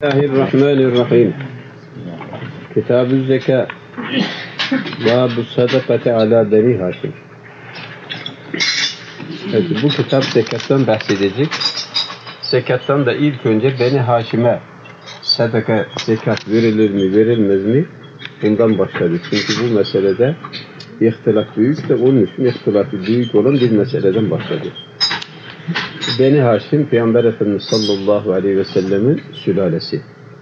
Bismillahirrahmanirrahim. Kitab-ı Zeka. Bab-ı sadakati ala Beni Haşim. Evet, bu kitap zekattan bahsedecek. Zekattan da ilk önce Beni Haşim'e sadaka, zekat verilir mi, verilmez mi? Bundan başladı. Çünkü bu meselede ihtilaf büyük de onun için ihtilafı büyük olan bir meseleden başladı. Beni Haşim, Peygamber Efendimiz sallallahu aleyhi ve sellemin sülalesi.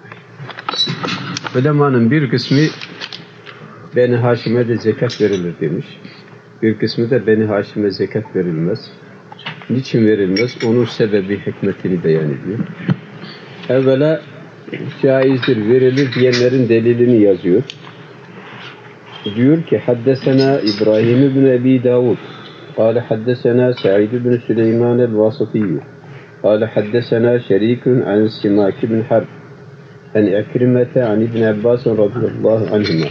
Ulemanın bir kısmı Beni Haşim'e de zekat verilir demiş. Bir kısmı da Beni Haşim'e zekat verilmez. Niçin verilmez? Onun sebebi, hikmetini beyan ediyor. Evvela caizdir, verilir diyenlerin delilini yazıyor. Diyor ki Haddesena İbrahim ibn Ebi Davud قال حدثنا سعيد بن سليمان الواسطي قال حدثنا شريك عن سماك بن حرب عن عكرمة عن ابن عباس رضي الله عنهما.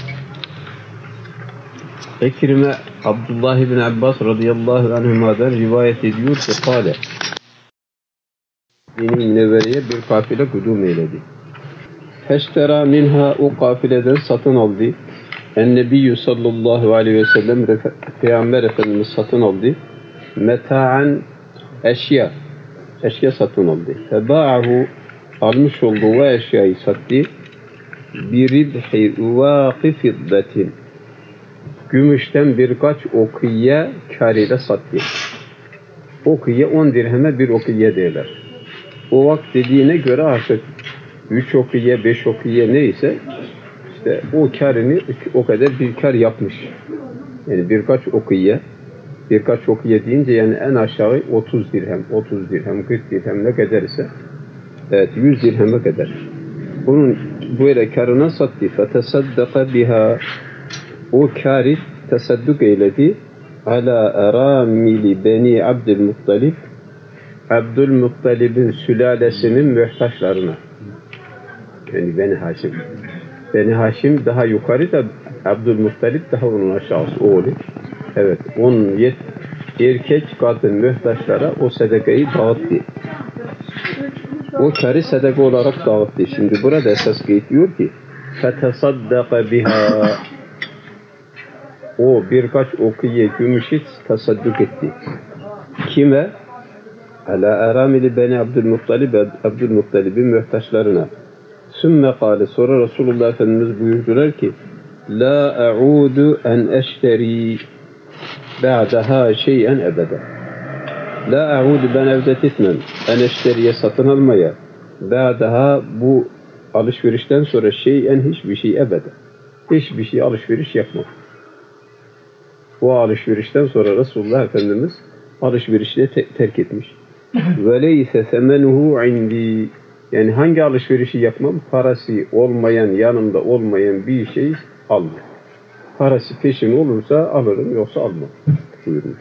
İkrime Abdullah ibn Abbas radıyallahu anhuma'dan rivayet ediyor ki kâle Medine-i Münevvere'ye bir kafile kudum eyledi. Feştera minha, o kafileden satın aldı. En-Nebiyyü sallallahu aleyhi ve sellem Peygamber Efendimiz satın aldı. Meta'an eşya satın aldı. Feba'ahu, almış olduğu o eşyayı sattı. Biribhi uvâqi fiddetin, gümüşten birkaç okiye kar ile sattı. Okiye 10 dirheme bir okiye derler. O vakit dediğine göre artık 3 okiye 5 okiye neyse işte o karını o kadar bir kar yapmış. Yani birkaç okiye deyince yani en aşağı 30 dirhem 40 dirhem ne kadar ise evet 100 dirheme kadar. Bunun böyle karına sattı. Fetesaddaka biha, o kâri tesadduk eyledi ala eramili Beni Abdülmuttalib, Abdülmuttalib'in sülalesinin muhtaçlarına. Yani Beni Haşim. Beni Haşim daha yukarı da Abdülmuttalib daha onun aşağısı oğlu. Evet, 17 erkek kadın muhtaçlara o sadakayı dağıttı. O kâri sadaka olarak dağıttı. Şimdi burada esas getiriyor ki fetesaddaka biha, o birkaç okiye gümüşü tasadduk etti. Kime? Ala aramili Beni Abdülmuttalib'in muhtaçlarına. Sümme kâle, sonra Resulullah Efendimiz buyurdular ki la a'udu en eşteri ba'daha şey'en ebede. La a'udu, ben evdet etmem. En eşteriye, satın almaya. Ba'daha, bu alışverişten sonra şey'en, hiçbir şey ebede. Hiçbir şey alışveriş yapmam. O alışverişten sonra Resulullah Efendimiz alışverişi terk etmiş. Ve leyse semenuhu indi, yani hangi alışverişi yapmam? Parası olmayan, yanımda olmayan bir şey almam. Parası peşin olursa alırım, yoksa almam buyurmuş.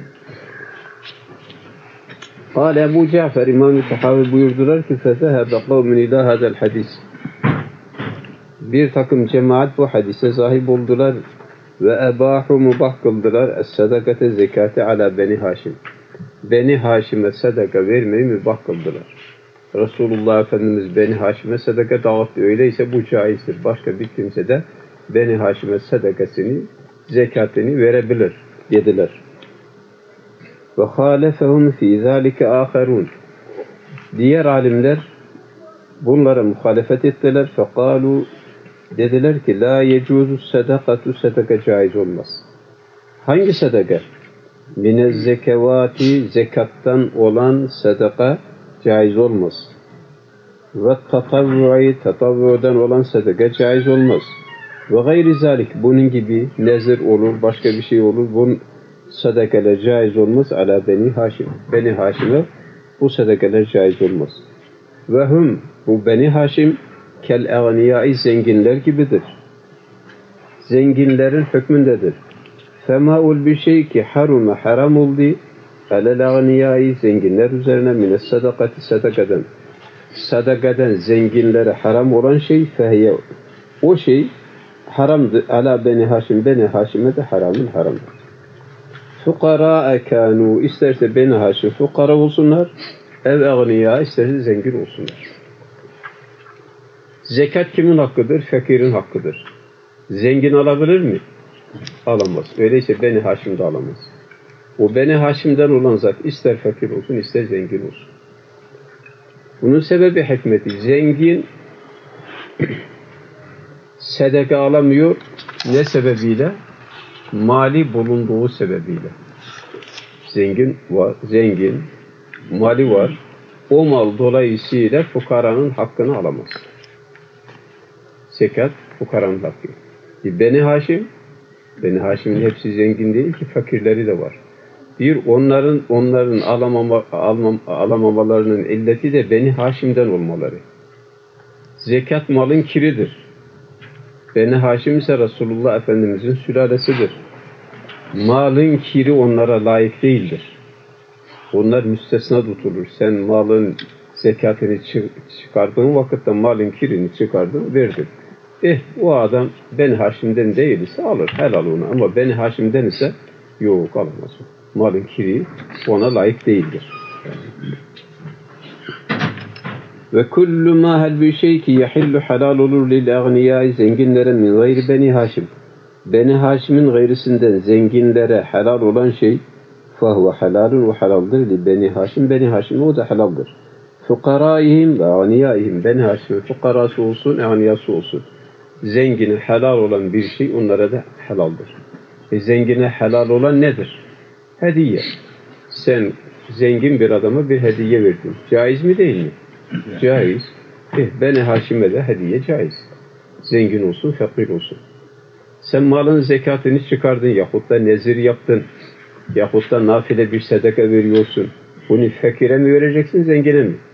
Kâle Ebu Cafer İmam-ı Tahavi buyurdular ki fezehebe kavmin ilâ hadel hadis. Bir takım cemaat bu hadise sahip oldular ve ebâhu, mubah kıldılar es-sadakate, zekâte ala Beni Haşim. Beni Haşim'e sadaka vermeyi mübah kıldılar. Resulullah Efendimiz Beni Haşim'e sadaka dağıttı. Öyleyse bu caizdir. Başka bir kimse de Beni Haşim'e sadakasını, zekatını verebilir dediler. Ve halefehum fî zâlike âkherûn. Diğer alimler bunlara muhalefet ettiler. Fekâlû, dediler ki la yecuzu sadakatu, sadaka caiz olmaz. Hangi sadaka? Minez zekevati, zekattan olan sadaka caiz olmaz. Ve tatavvu'i, tatavvu'dan olan sadaka caiz olmaz. Ve gayri zalik, bunun gibi nezir olur, başka bir şey olur. Bunun sadakalar caiz olmaz ala Beni Haşim. Beni Haşim'e bu sadakalar caiz olmaz. Ve hum, bu Beni Haşim kel eğniyâi, zenginler gibidir. Zenginlerin hükmündedir. Femâul bir şey ki harume, haram oldu alel eğniyâi, zenginler üzerine mine sadakati, sadakadan zenginlere haram olan şey fehye, o şey haramdır ala Beni Haşim, Beni Haşim'e de haramdır. Fukara kânû, isterse Beni Haşim fukara olsunlar, ev eğniyâ, isterse zengin olsunlar. Zekat kimin hakkıdır? Fakirin hakkıdır. Zengin alabilir mi? Alamaz. Öyleyse Beni Haşim de alamaz. O Beni Haşim'den olan zat ister fakir olsun ister zengin olsun. Bunun sebebi hikmeti. Zengin sedeka alamıyor. Ne sebebiyle? Mali bulunduğu sebebiyle. Zengin var, mali var. O mal dolayısıyla fukaranın hakkını alamaz. Zekat fukaranın hakkı. Beni Haşim'in hepsi zengin değil ki, fakirleri de var. Onların alamamalarının illeti de Beni Haşim'den olmaları. Zekat malın kiridir. Beni Haşim ise Resulullah Efendimizin sülalesidir. Malın kiri onlara layık değildir. Onlar müstesna tutulur. Sen malın zekatını çıkardığın vakitte malın kirini çıkardın, verdin. O adam Beni Haşim'den değilse alır, helal ona. Ama Beni Haşim'den ise yok, alamaz. Malın kiri ona layık değildir. Ve kullu ma hal bir şey ki yahillu halal olur lil agniyai, zenginlere min gayri Beni Haşim. Beni Haşim'in gayrisinden zenginlere helal olan şey fahuve halalun ve halaldır li Beni Haşim. Beni Haşim o da halaldır. Fukaraihim ve agniyaihim. Beni Haşim'in fukarası olsun, agniyası olsun. Zengine helal olan bir şey onlara da helaldir. Zengine helal olan nedir? Hediye. Sen zengin bir adama bir hediye verdin. Caiz mi değil mi? Caiz. Beni Haşim'e de hediye caiz. Zengin olsun, fakir olsun. Sen malın zekatını çıkardın yahut da nezir yaptın. Yahut da nafile bir sadaka veriyorsun. Bunu fakire mi vereceksin, zengine mi?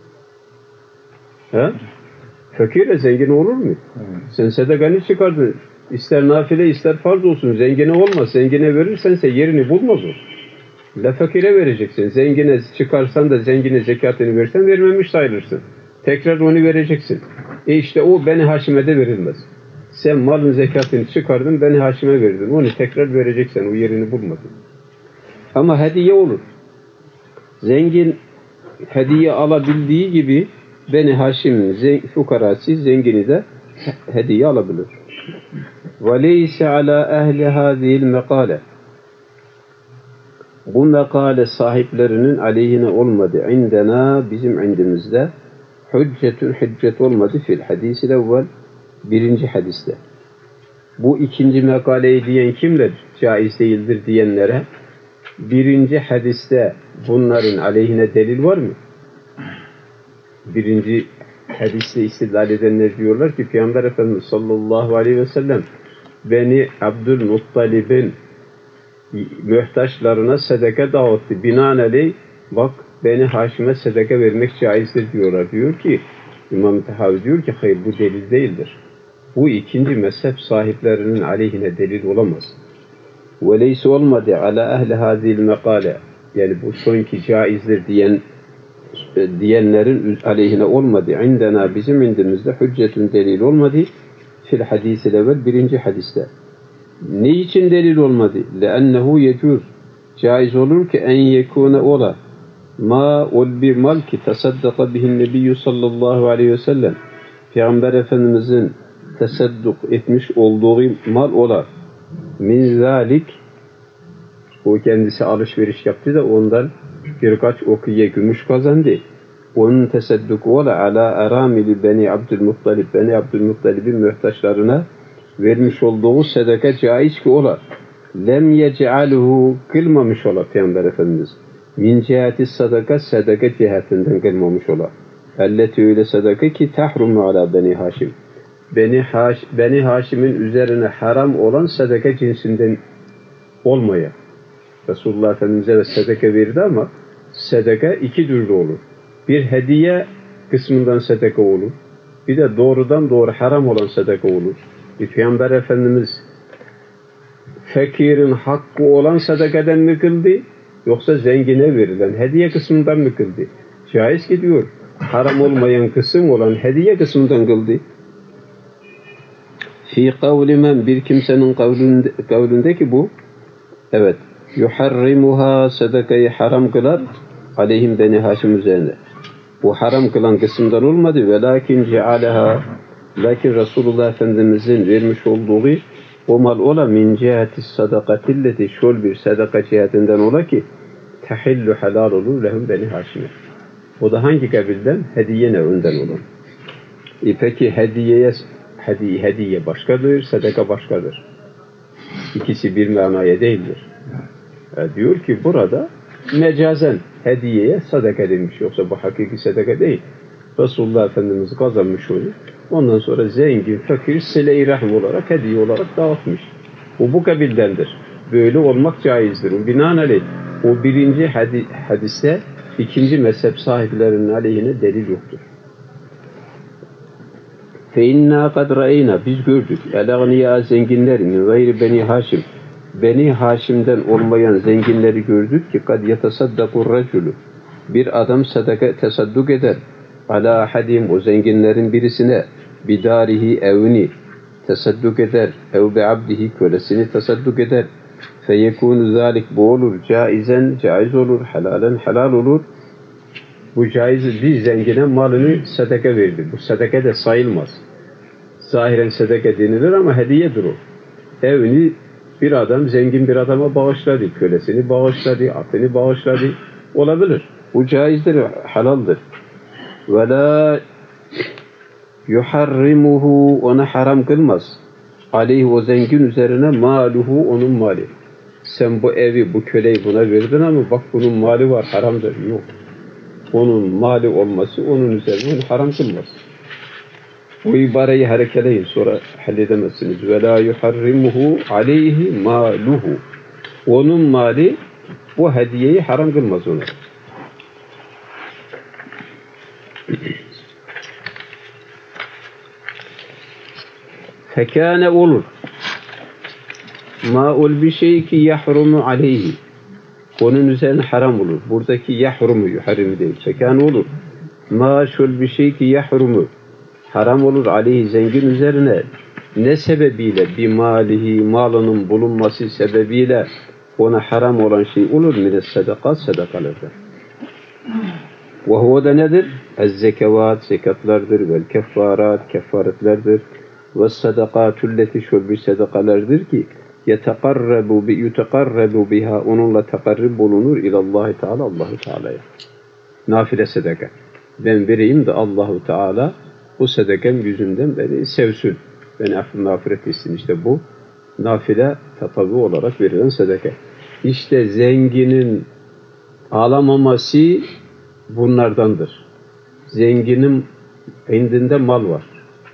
Ha? Fakire zengin olur mu? Sen sadakanı çıkardın. İster nafile ister farz olsun. Zengine olmaz. Zengine verirsense yerini bulmaz o. La fakire vereceksin. Zengine çıkarsan da zengine zekatını versen vermemiş sayılırsın. Tekrar onu vereceksin. İşte o Beni Haşim'e de verilmez. Sen malın zekatını çıkardın, Beni Haşim'e verdin. Onu tekrar vereceksin. O yerini bulmadın. Ama hediye olur. Zengin hediye alabildiği gibi Beni Haşim'in fukarası zengini de hediye alabilir. وَلَيْسَ عَلَى أَهْلِ هَذِهِ الْمَقَالَةِ Bu mekale sahiplerinin aleyhine olmadı. İndena, bizim indimizde hüccet olmadı fil hadis-i evvel, birinci hadiste. Bu ikinci mekaleyi diyen kimler? Caiz değildir diyenlere birinci hadiste bunların aleyhine delil var mı? Birinci hadiste istidlal edenler diyorlar ki Peygamber Efendimiz sallallahu aleyhi ve sellem Beni Abdülmuttalib'in mühtaçlarına sadaka dağıttı. Binaenaleyh bak Beni Haşim'e sadaka vermek caizdir diyorlar. Diyor ki İmam Tahavi diyor ki hayır, bu delil değildir. Bu ikinci mezhep sahiplerinin aleyhine delil olamaz. Veleyse olmadı ala ehli hazil mekale, yani bu sonki caizdir diyenlerin aleyhine olmadı. İndena, bizim indimizde hüccetün, delil olmadı. Fil hadis-i evvel, birinci hadiste. Ne için delil olmadı? لَأَنَّهُ يَجُوزُ Caiz olur ki en yekûne ola ma ol bir mal ki tasaddaka bihin nebiyyü sallallahu aleyhi ve sellem, Peygamber Efendimizin tasadduk etmiş olduğu mal ola min zalik, o kendisi alışveriş yaptı da ondan birkaç okiye gümüş kazandı. Onun tasadduku ola ala aramili Beni Abdülmuttalib, Beni Abdülmuttalib'in mühtaçlarına vermiş olduğu sadaka caiz ki ola. Lem yec'aluhu, kılmamış ola Peygamber Efendimiz. Min cihati sadaka, sadaka cihetinden kılmamış ola. Elleti, öyle sadaka ki tahrumu ala Beni Haşim. Beni Haşim'in üzerine haram olan sadaka cinsinden olmaya. Resulullah Efendimiz'e de sadaka verdi ama sadaka iki türlü olur. Bir hediye kısmından sadaka olur. Bir de doğrudan doğru haram olan sadaka olur. Peygamber Efendimiz fakirin hakkı olan sadakadan mı kıldı, yoksa zengine verilen hediye kısmından mı kıldı? Caiz ki diyor, haram olmayan kısım olan hediye kısmından kıldı. Fi kavli men, bir kimsenin kavlindeki bu, evet, yuharrimuha, sadakayı haram kılar, aleyhim Beni Haşim üzerine. Bu haram kılan kısımdan olmadı. Velakin cealeha, Lakin Resulullah Efendimizin vermiş olduğu o mal ola min cihati sadakatilleti şol bir sadaka cihetinden ola ki tahillu helal olur lehum beni Haşim'e. O da hangi kabilden? Hediye nev'inden olan. Peki hediye başkadır, sadaka başkadır. İkisi bir manaya değildir. Diyor ki burada mecazen hediyeye sadaka denmiş. Yoksa bu hakiki sadaka değil. Resulullah Efendimiz kazanmış onu. Ondan sonra zengin, fakir, sile-i rahim olarak, hediye olarak dağıtmış. Bu kabildendir. Böyle olmak caizdir. Binaenaleyh o birinci hadise ikinci mezhep sahiplerinin aleyhine delil yoktur. فَاِنَّا قَدْ رَأَيْنَا Biz gördük. اَلَغْنِيَا zenginlerin gayri Beni Haşim. Beni Haşim'den olmayan zenginleri gördük ki kad yetasaddakur raculu. Bir adam sadaka tasadduk eder. Ala hadim o zenginlerin birisine bidarihi evni tasadduk eder. Ev bi abdihi kölesini tasadduk eder. Feyekunu zalik bu olur. Caizen caiz olur. Halalen halal olur. Bu caiz bir zengine malını sadaka verdi. Bu sadaka da sayılmaz. Zahiren sadaka denilir ama hediyedir o. Evini bir adam zengin bir adama bağışladı. Kölesini bağışladı. Atını bağışladı. Olabilir. Bu caizdir. Halaldir. Ve la yuharrimuhu ona haram kılmaz. Aleyhi o zengin üzerine maluhu onun mali. Sen bu evi, bu köleyi buna verdin ama bak bunun mali var, haramdır. Yok. Onun mali olması onun üzerine haram kılmaz. Bu ibareyi harekeleyin sonra halledemezsiniz. Ve la yuharrimuhu aleyhi maluhu. Onun mali bu hediyeyi haram kılmaz ona. Fekâne olur. Ma'ul bir şey ki yahrumu aleyhi. Onun üzerine haram olur. Buradaki yahrumu, yuharrimu değil. Fekâne olur. Ma'şul bir şey ki yahrumu. Haram olur aleyhi zengin üzerine. Ne sebebiyle? Bir malihi, malının bulunması sebebiyle ona haram olan şey olur. Mine sadakat, sadakalardır. Ve huve da nedir? Ez-zekevat, zekatlardır. Vel keffarat, kefaretlerdir. Ve sadakatulleti şol bir sadakalardır ki yutekarrebu biha onunla tekarrib olunur ilallahi Teala Allahu Teala'ya. Nafile sadaka. Ben vereyim de Allahu Teala bu sadakem yüzünden beni sevsin. Beni mağfiret etsin. İşte bu nafile tatavvu olarak verilen sadaka. İşte zenginin alamaması bunlardandır. Zenginin indinde mal var.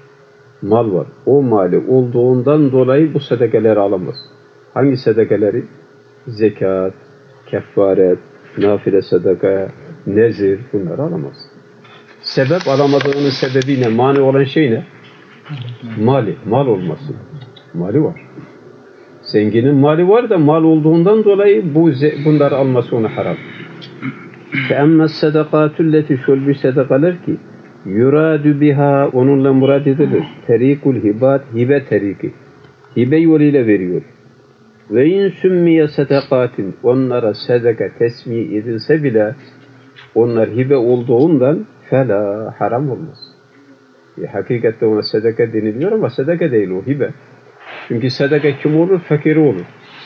Mal var. O mali olduğundan dolayı bu sadakaları alamaz. Hangi sadakaları? Zekat, kefaret, nafile sadaka, nezir bunları alamaz. Sebep alamadığının sebebi ne? Mani olan şey ne? Mali, mal olması. Mali var. Zenginin mali var da mal olduğundan dolayı bunları alması ona haram. فَاَمَّا السَّدَقَاتُ الَّتِ şöyle bir sadakalar ki yuradu biha onunla murad edilir. Terikul hibat, hibe teriki. Hibe yoluyla veriyor. Ve in sümmiye sadakatin onlara sadaka tesmi edilse bile onlar hibe olduğundan fela haram olmaz. Hakikatte ona sadaka deniliyor ama sadaka değil o hibe. Çünkü sadaka kim olur? Fakiri olur.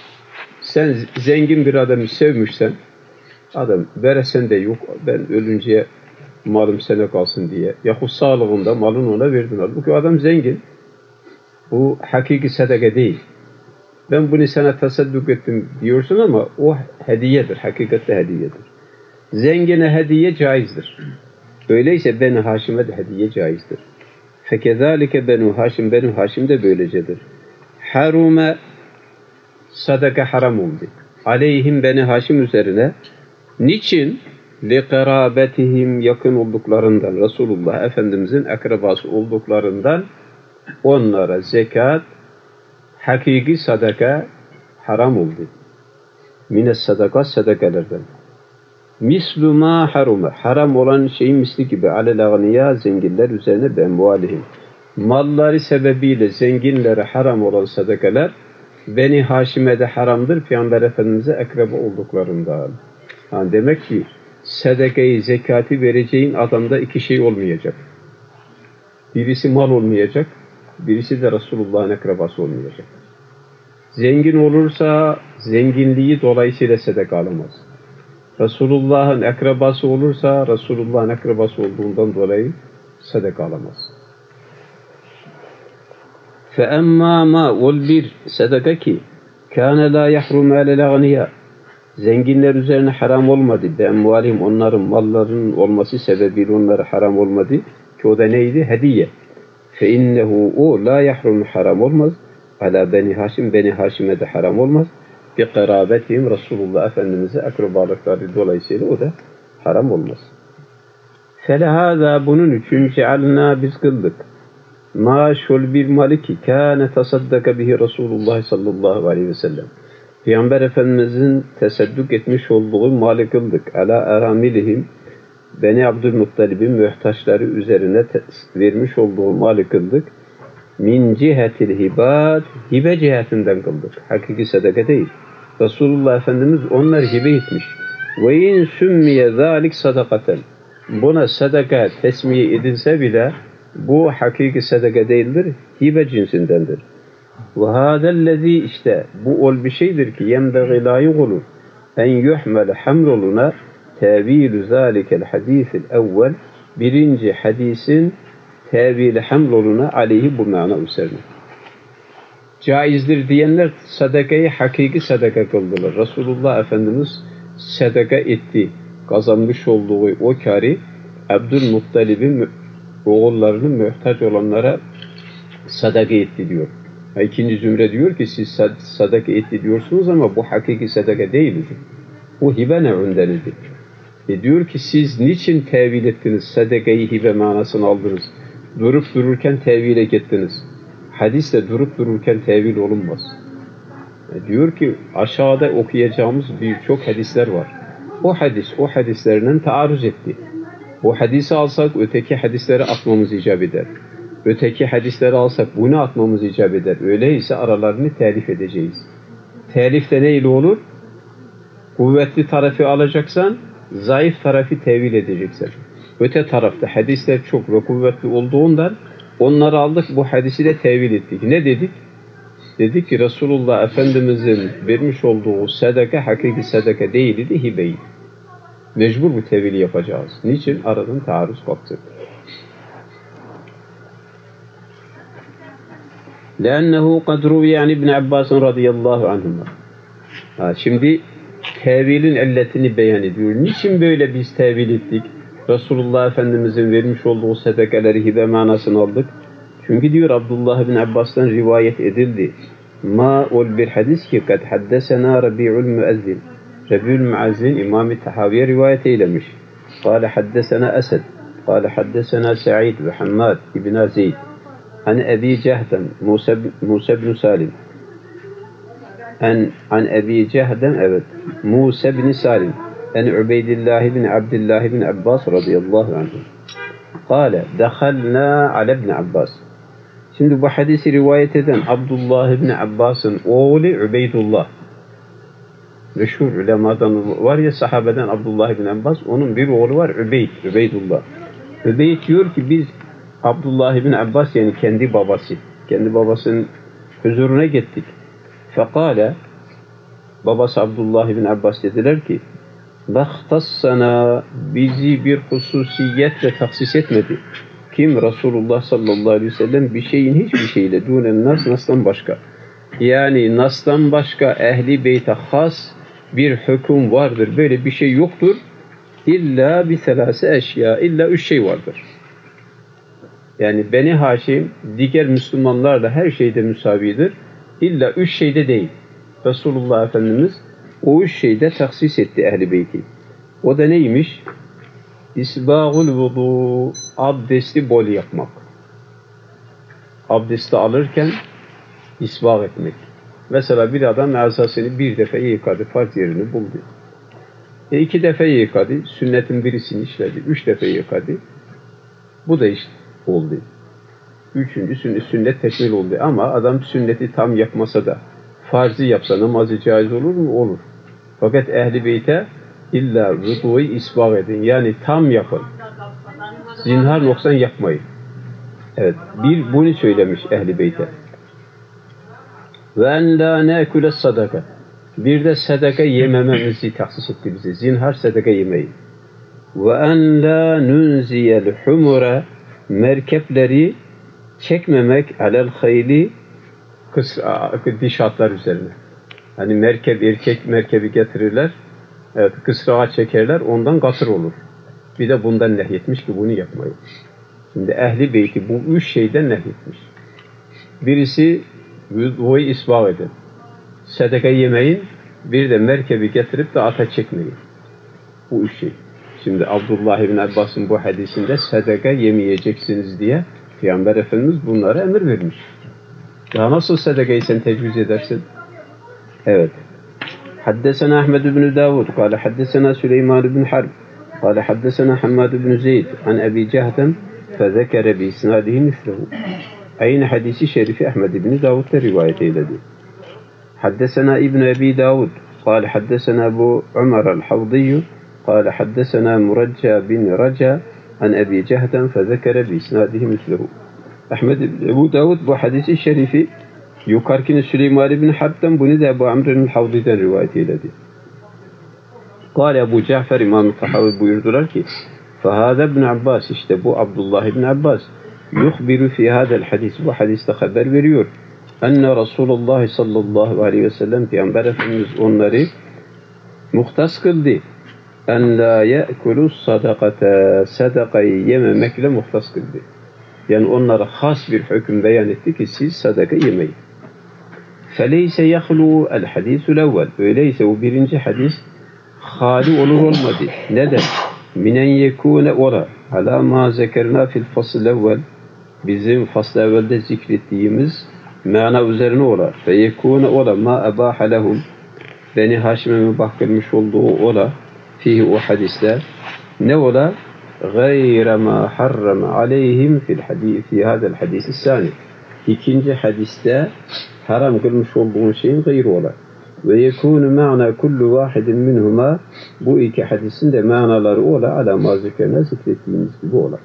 Sen zengin bir adamı sevmişsen adam veresen de yok ben ölünceye malım sana kalsın diye. Yahut sağlığında malın ona verdin. Halbuki adam zengin. Bu hakiki sadaka değil. Ben bunu sana tasadduk ettim diyorsun ama o hediyedir. Hakikatte hediyedir. Zengine hediye caizdir. Öyleyse Beni Haşim'e de hediye caizdir. Fekezalike Benu Haşim, Benu Haşim de böylecedir. Harume sadaka haram oldu. Aleyhim Beni Haşim üzerine. Niçin? لِقَرَابَتِهِمْ yakın olduklarından, Resulullah Efendimizin akrabası olduklarından onlara zekat, hakiki sadaka haram oldu. Mine sadaka sadakalardan. Mislu ma harume haram olan şeyin misli gibi alel-ağniya zenginler üzerine benmualihim. Malları sebebiyle zenginlere haram olan sadakalar Beni Haşim'e de haramdır Peygamber Efendimiz'e akraba olduklarından. Yani demek ki sadakayı, zekatı vereceğin adamda iki şey olmayacak. Birisi mal olmayacak, birisi de Resulullah'ın akrabası olmayacak. Zengin olursa zenginliği dolayısıyla sadaka alamaz. Resulullah'ın akrabası olursa Resulullah'ın akrabası olduğundan dolayı sadaka alamaz. فَاَمَّا مَا ol bir sadaka ki كَانَ لَا يَحْرُمْ عَلَى الْاَغْنِيَا zenginler üzerine haram olmadı. بِاَمْوَالِهِمْ onların mallarının olması sebebiyle onlara haram olmadı. Ki o da neydi? Hediye. فَاِنَّهُ o la yahrum haram olmaz. Ala Beni Haşim, Beni Haşim'e de haram olmaz. Bir karabetihim Resulullah Efendimiz'e akrabalıkları dolayısıyla o da haram olmaz. فَلَهَذَا bunun için cealna biz kıldık. Ma şol bir mali ki kâne tasaddaka bihi Resulullah sallallahu aleyhi ve sellem. Peygamber Efendimiz'in tesadduk etmiş olduğu mali kıldık. Ala eramilihim Beni Abdülmuttalib'in mühtaçları üzerine vermiş olduğu mali kıldık. Min cihetil hibat, hibe cihetinden kıldık. Hakiki sadaka değil. Resulullah Efendimiz onları hibe etmiş. Ve in sümmiye zâlik sadakaten. Buna sadaka tesmiye edilse bile bu hakiki sadaka değildir, hibe cinsindendir. Ve hâzellezî işte bu ol bir şeydir ki yembeği layık olur. En yuhmel hamloluna tevilü zâlikel hadîsil evvel birinci hadisin tevili hamloluna aleyhi bu mana üzerine. Caizdir diyenler sadakayı hakiki sadaka kıldılar. Resulullah Efendimiz sadaka etti. Kazanmış olduğu o kârı Abdülmuttalib'in oğullarının muhtaç olanlara sadaka etti diyor. İkinci zümre diyor ki siz sadaka etti diyorsunuz ama bu hakiki sadaka değildir. Bu hibe ne'undenidir. Diyor ki siz niçin tevil ettiniz? Sadakayı hibe manasını aldınız. Durup dururken tevile gittiniz. Hadiste durup dururken tevil olunmaz. Diyor ki aşağıda okuyacağımız birçok hadisler var. O hadislerinin taarruz etti. O hadisi alsak öteki hadisleri atmamız icap eder. Öteki hadisleri alsak bunu atmamız icap eder. Öyleyse aralarını telif edeceğiz. Telif de neyle olur? Kuvvetli tarafı alacaksan, zayıf tarafı tevil edeceksin. Öte tarafta hadisler çok ve kuvvetli olduğundan onları aldık, bu hadisi de tevil ettik. Ne dedik? Dedik ki Resulullah Efendimiz'in vermiş olduğu sadaka hakiki sadaka değildi, hibeydi. Mecbur bu tevili yapacağız. Niçin? Aradan taarruz kalktı. لأنه قد روي عن ابن عباس رضي الله عنهما. Şimdi tevilin illetini beyan ediyor. Niçin böyle biz tevil ettik? Resulullah Efendimiz'in vermiş olduğu sadakaları hibe manasını aldık. Çünkü diyor Abdullah bin Abbas'tan rivayet edildi. Ma ol bir hadis ki kad haddesena Rabi'ul Müezzin. Rabi'ul Müezzin İmam-ı Tahaviye rivayet eylemiş. Kale haddesena Esed. Kale haddesena Sa'id ve Hammad ibn Zeyd. An Ebi Cehdem Musa bin Salim. An Ebi Cehdem evet. Musa bin Salim. En Ubeydillah bin Abdullah bin Abbas radıyallahu anh. Kale dehalna ala ibn Abbas. Şimdi bu hadisi rivayet eden Abdullah ibn Abbas'ın oğlu Ubeydullah. Meşhur ulemadan var ya sahabeden Abdullah ibn Abbas, onun bir oğlu var Ubeydullah. Ubeyd diyor ki biz Abdullah ibn Abbas yani kendi babasının huzuruna gittik. Fekale babası Abdullah ibn Abbas dediler ki "Bahtassana bizi bir hususiyetle taksis etmedi. Kim? Resulullah sallallahu aleyhi ve sellem bir şeyin hiçbir şeyle dunen nas'tan başka. Yani nas'tan başka ehli beyte has bir hüküm vardır. Böyle bir şey yoktur. İlla bi selase eşya. İlla 3 şey vardır. Yani Beni Haşim diğer Müslümanlarla her şeyde müsavidir. İlla 3 şeyde değil. Resulullah Efendimiz o 3 şeyde taksis etti ehli beyti. O da neymiş? İsbâgul vudu, abdesti bol yapmak. Abdesti alırken isbâg etmek. Mesela bir adam azasını bir defa yıkadı, farz yerini buldu. 2 defa yıkadı, sünnetin birisini işledi, 3 defa yıkadı. Bu da işte oldu. 3. sünnet tekmil oldu ama adam sünneti tam yapmasa da farzı yapsa namazı caiz olur mu? Olur. Fakat ehli beyte illa vudu'yu isbâg edin. Yani tam yapın. Zinhar noksan yapmayın. Evet, bir bunu söylemiş Ehl-i Beyt'e. Ve en la nekule sadaka. Bir de sadaka yemememizi tahsis etti bize. Zinhar sadaka yemeyin. Ve en la nunziyel humura. Merkepleri çekmemek alel hayli diş atlar üzerine. Hani erkek merkebi getirirler. Evet, kısrağa çekerler. Ondan katır olur. Bir de bundan nehyetmiş ki bunu yapmayın. Şimdi Ehl-i Beyti bu üç şeyden nehyetmiş. Birisi vüduyu isbağ edin. Sadaka yemeyin. Bir de merkebi getirip de ata çekmeyin. Bu üç şey. Şimdi Abdullah ibn Abbas'ın bu hadisinde sadaka yemeyeceksiniz diye Peygamber Efendimiz bunlara emir vermiş. Daha nasıl sadakayı sen tecviz edersin? Evet. Haddesena Ahmed ibn Davud. Kale haddesena Süleyman ibn Harb. Kale haddesena Hammad ibn Zeyd. An Ebi Cehden. Fezekere bi isnadihi mislehu. Aynı hadisi şerifi Ahmed ibn Davud'da rivayet eyledi. Haddesena İbn Ebi Davud. Kale haddesena Ebu Ömer el-Havdiyyü. Kale haddesena Muracca bin Raca. An Ebi Cehden. Fezekere bi isnadihi mislehu. Ahmed ibn Ebu Davud bu hadisi şerifi yukarıkini Süleyman ibn Harb'den, bunu da Ebu Amr'ın Havdi'den rivayet eyledi. Kale Ebu Cafer İmam-ı Tahavi buyurdular ki فَهَذَا ibn Abbas, işte bu Abdullah ibn Abbas yuhbiru fi hadel hadis, bu hadiste haber veriyor. Enne Resulullah sallallahu aleyhi ve sellem, Peygamber Efendimiz onları muhtas kıldı. En la ye'kulu sadakate, sadakayı yememekle muhtas kıldı. Yani onlara has bir hüküm beyan etti ki siz sadaka yemeyin. فَلَيْسَ يَخْلُوا الْحَدِيثُ الْاَوَّلِ. Öyleyse o birinci hadis hali olur olmadı. Neden? مِنَنْ يَكُونَ ola عَلَى مَا زَكَرْنَا فِي الْفَصْلِ الْاَوَّلِ. Bizim fasl-ı evvelde zikrettiğimiz mana üzerine ola. فَيَكُونَ ola مَا أَبَاحَ لَهُمْ. Beni Haşim'e mübah kılmış olduğu ola. Fihi o hadiste. Ne ola? غَيْرَ مَا حَرَّمَ عَلَيْهِمْ فِي هَذَا الْحَدِيثِ الثَّانِ. İkinci hadiste haram kılmış olduğun şeyin gayrı ola. Ve yekûnü ma'na kullu vahidin minhuma. Bu iki hadisin de manaları ola. Ala maziklerine zikrettiğimiz gibi ola.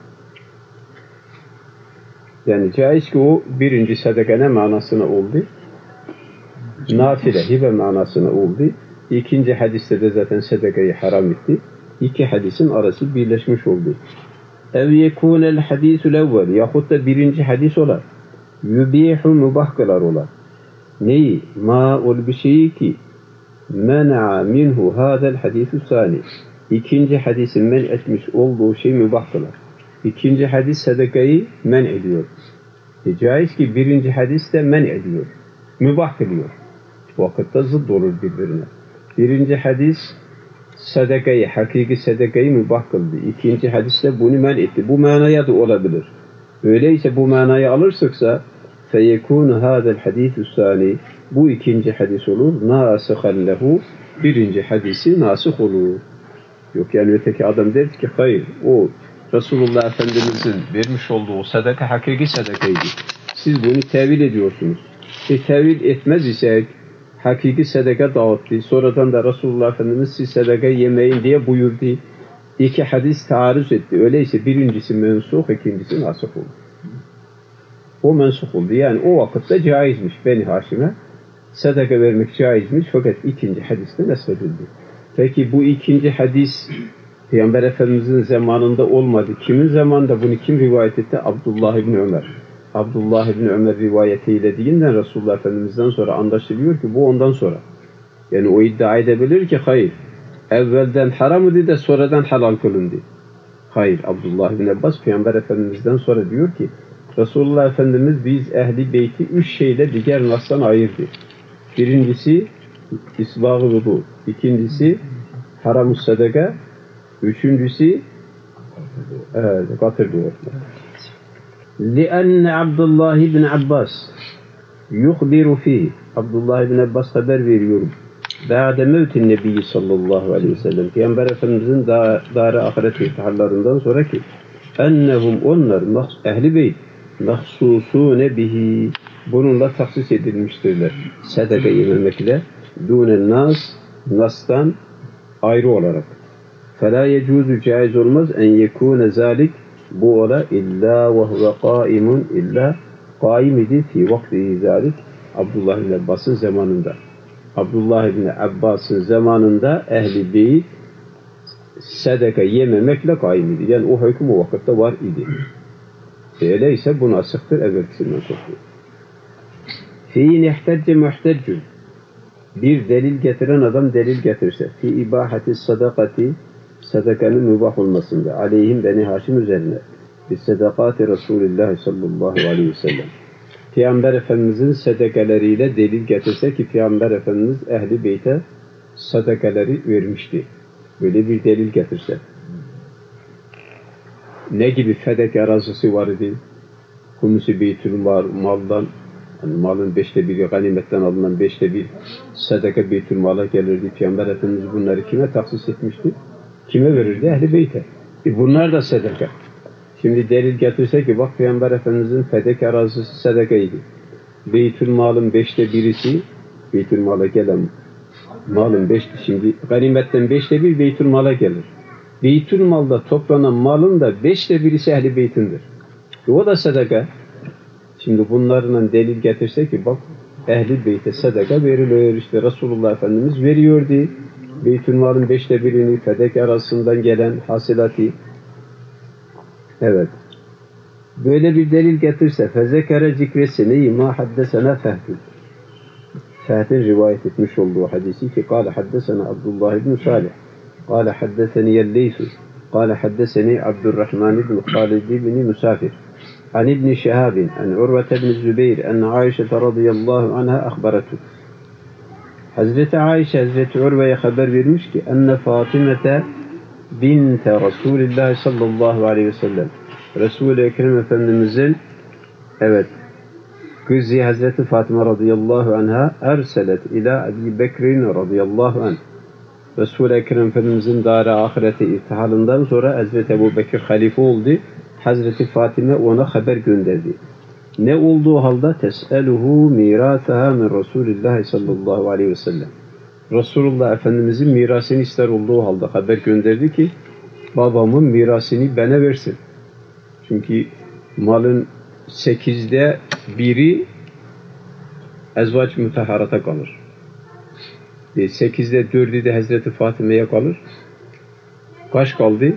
Yani caiz ki o birinci sadaka ne manasına oldu? Nafile, hibe manasına oldu. İkinci hadiste de zaten sadakayı haram etti. İki hadisin arası birleşmiş oldu. Ev yekûnel hadîsül evvel. Yahut da birinci hadis ola. Yubihu mübah kılar ola. Neyi? Ma ol bir şeyi ki men'a minhu hadel hadisü sani. İkinci hadisin men etmiş olduğu şey mübah kılar. İkinci hadis sadakayı men ediyor. Caiz ki birinci hadis de men ediyor. Mübah kılıyor. Vakitte zıt olur birbirine. Birinci hadis sadakayı, hakiki sadakayı mübah kıldı. İkinci hadis de bunu men etti. Bu manaya da olabilir. Öyleyse bu manayı alırsak فَيَكُونُ هَذَا الْحَدِيثُ الثَّانِي. Bu ikinci hadis olur. نَاسِخًا لَهُ. Birinci hadisi nasih olur. Yok yani öteki adam der ki hayır, o Resulullah Efendimiz'in vermiş olduğu sadaka hakiki sadakaydı. Siz bunu tevil ediyorsunuz. Tevil etmez ise hakiki sadaka dağıttı. Sonradan da Resulullah Efendimiz siz sadaka yemeyin diye buyurdu. İki hadis taarruz etti. Öyleyse birincisi mensuh, ikincisi nasih olur. O mensuh oldu. Yani o vakitte caizmiş Beni Haşim'e. Sadaka vermek caizmiş fakat ikinci hadiste nesledildi. Peki bu ikinci hadis Peygamber Efendimiz'in zamanında olmadı. Kimin zamanında bunu kim rivayet etti? Abdullah İbni Ömer. Abdullah İbni Ömer rivayet eylediğinden Resulullah Efendimiz'den sonra anlaşılıyor ki bu ondan sonra. Yani o iddia edebilir ki hayır. Evvelden haram idi de sonradan halal kılındı. Hayır. Abdullah İbni Abbas Peygamber Efendimiz'den sonra diyor ki Resulullah Efendimiz biz Ehl-i Beyti üç şeyle diğer nastan ayırdı. Birincisi isbâg-ı vudu. İkincisi haram-ı sadaka. Üçüncüsü katır diyor. لِأَنَّ Abdullah ibn Abbas yuhbiru fî. Abdullah ibn Abbas haber veriyor. Ba'de mevtin Nebi sallallahu aleyhi ve sellem. Peygamber Efendimizin dar-ı ahiret irtihallarından sonraki ennehum onlar Ehl-i Beyt mahsusûne bihi. Bununla tahsis edilmiştirler. Sadaka yememekle dûnen nastan ayrı olarak. فَلَا يَجُوزُ caiz olmaz en yekûne zâlik Bu ola illa ve huve kaimun illa kaim idi fi vakti zalik Abdullah ibn Abbas'ın zamanında. Abdullah ibn Abbas'ın zamanında ehli beyt sadaka yememekle kaim idi. Yani o hüküm o vakitte var idi. Öyleyse bu nasıktır evvelkisinden sonra. Fî nehtecce muhteccün. Bir delil getiren adam delil getirse fi ibahati sadakati sadakanın mübah olmasında aleyhim Beni Haşim üzerine bis sadakati Resulullah sallallahu aleyhi ve sellem. Peygamber Efendimizin sadakaleriyle delil getirse ki Peygamber Efendimiz ehli beyte sadakaleri vermişti. Böyle bir delil getirse. Ne gibi fedek arazisi var idi? Humusi beytül maldan, yani malın 1/5, ganimetten alınan 1/5 sadaka beytül mala gelirdi. Peygamber Efendimiz bunları kime taksis etmişti? Kime verirdi? Ehli beyte. Bunlar da sadaka. Şimdi delil getirse ki bak Peygamber Efendimizin fedek arazisi sadakaydı. Beytül malın 1/5'i beytül mala gelen malın şimdi ganimetten 1/5 beytül mala gelir. Beytül malda toplanan malın da 1/5'i ehli beytindir. O da sadaka. Şimdi bunlarla delil getirse ki bak ehli beyte sadaka veriliyor. İşte Resulullah Efendimiz veriyordu. Beytül malın 1/5'ini fedek arasından gelen hasilatı. Evet. Böyle bir delil getirse fezekere zikresini ma haddesena Fehdun. Fehd'in rivayet etmiş olduğu hadisi ki kâle haddesena Abdullah ibn Salih. Kâle haddeseni yelleysu. Kâle haddeseni Abdurrahman ibn Khalid ibn Musafir. An ibn Şehabin. An Urvete ibn Zübeyir. En Aişe radıyallahu anha akhbaratu. Hazreti Aişe Hazreti Urve'ye haber vermiş ki enne Fatimete binte Resulullah sallallahu aleyhi ve sellem. Resul-i Ekrem Efendimizin kızı Hazreti Fatıma radıyallahu anha erselet ila Ebi Bekir'in radıyallahu anh. Resul-i Ekrem Efendimizin dara ahirete irtihalından sonra Hazreti Ebu Bekir halife oldu. Hazreti Fatime ona haber gönderdi. Ne olduğu halde tes'eluhu mirasaha min Resulillah sallallahu aleyhi ve sellem. Resulullah Efendimizin mirasını ister olduğu halde haber gönderdi ki babamın mirasını bana versin. Çünkü malın 1/8'i ezvac müteharata kalır. 4'ü de Hazreti Fatime'ye kalır. Kaç kaldı?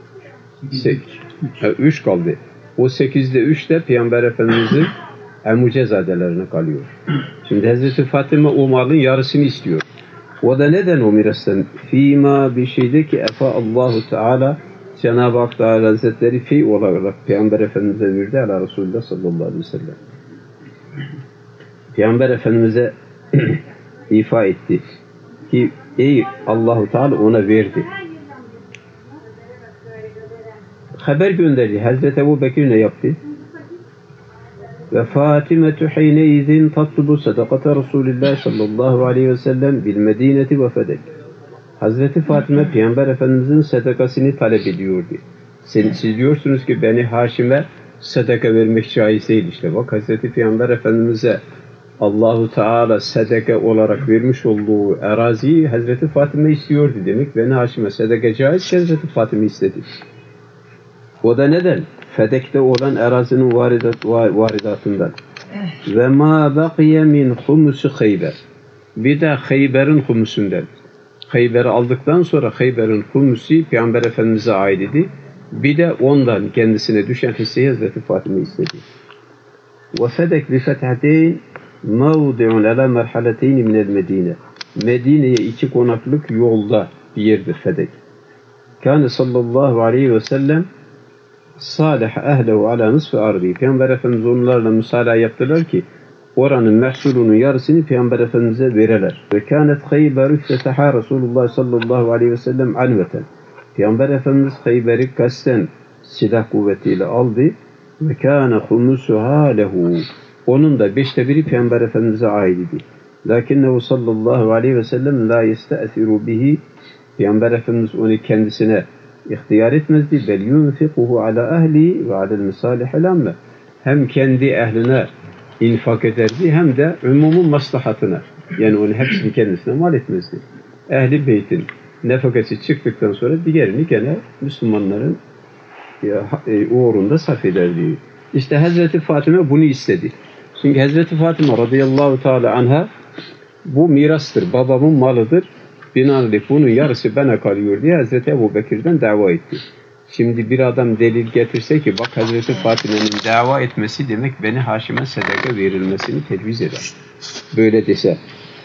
3 kaldı. O 3 de Peygamber Efendimiz'in emucezadelerine kalıyor. Şimdi Hazreti Fatime o malın yarısını istiyor. O da neden o mirastan? Fîmâ bir şeyde ki efa Allahu Teala Cenab-ı Hak Teala Hazretleri fey olarak Peygamber Efendimiz'e verdi ala Resulullah sallallahu aleyhi ve sellem. Peygamber Efendimiz'e ifa etti ki ey Allahu Teala ona verdi. Haber gönderdi. Hazreti Ebu Bekir ne yaptı? Ve Fatimetu hineizin tatlubu sadakata Resulullah sallallahu aleyhi ve sellem bil medineti ve fedek. Hazreti Fatime Peygamber Efendimizin sadakasını talep ediyordu. Siz diyorsunuz ki Beni Haşim'e sadaka vermek caiz değil işte. Bak Hazreti Peygamber Efendimiz'e Allahu Teala sadaka olarak vermiş olduğu araziyi Hazreti Fatime istiyordu demek. Beni Haşim'e sadaka caiz Hazreti Fatime istedi. O da neden? Fedek'te olan arazinin varidatından. Ve ma baqiye min humusu Khayber. Bir de Khayber'in humusundan. Khayber'i aldıktan sonra Khayber'in humusu Peygamber Efendimiz'e ait idi. Bir de ondan kendisine düşen hisseyi Hazreti Fatime istedi. Ve fedek bi fethateyn mevdi'un ala merhaleteyn minel Medine. Medine'ye 2 konaklık yolda bir yerdir Fedek. Kâne sallallahu aleyhi ve sellem salih ehlehu ala nisfi ardi. Peygamber Efendimiz onlarla müsaade yaptılar ki oranın mehsulunun yarısını Peygamber Efendimiz'e vereler. Ve kânet Khayber iftetaha Resulullah sallallahu aleyhi ve sellem anveten. Peygamber Efendimiz Khayber'i kasten silah kuvvetiyle aldı. Ve kâne humusuha lehu. Onun da 1/5 Peygamber Efendimiz'e ait idi. Lakinnehu sallallahu aleyhi ve sellem la yeste'esiru bihi. Peygamber Efendimiz onu kendisine ihtiyar etmezdi. Bel yunfikuhu ala ehli ve alel misalihil amme. Hem kendi ehline infak ederdi hem de umumun maslahatına. Yani onu hepsini kendisine mal etmezdi. Ehli beytin nefakası çıktıktan sonra diğerini gene Müslümanların uğrunda sarf eder diyor. İşte Hazreti Fatıma bunu istedi. Çünkü Hazreti Fatıma radıyallahu teala anha bu mirastır, babamın malıdır. Binaenaleyh bunun yarısı bana kalıyor diye Hazreti Ebu Bekir'den dava etti. Şimdi bir adam delil getirse ki bak Hazreti Fatıma'nın dava etmesi demek beni Haşim'e sadaka verilmesini tecviz eder. Böyle dese.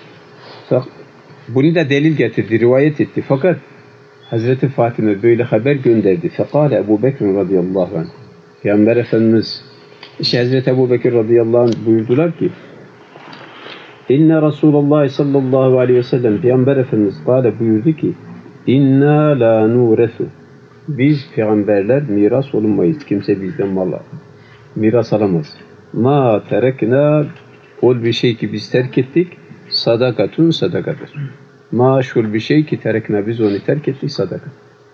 Bunu da delil getirdi, rivayet etti. Fakat Hazreti Fatıma böyle haber gönderdi. Fekale Ebu Bekir radıyallahu anh. Peygamber Efendimiz Hazreti Ebu Bekir radıyallahu anh buyurdular ki İnne Resulullah sallallahu aleyhi ve sellem Peygamber Efendimiz kâle buyurdu ki İnna la nuresu biz peygamberler miras olunmayız. Kimse bizden miras alamaz. Ma terekna ol bir şey ki biz terk ettik sadakatun sadakadır. Ma şul bir şey ki terekna biz onu terk ettik sadaka.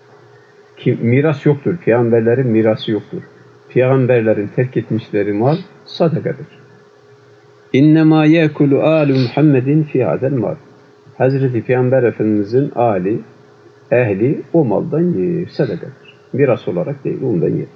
Miras yoktur. Peygamberlerin mirası yoktur. Peygamberlerin terk etmişleri mal sadakadır. İnnemâ yekulu âlu Muhammedin fî hadel mal. Hazreti Peygamber Efendimizin âli, ehli o maldan yer, sadakadır. Miras olarak değil, ondan yer.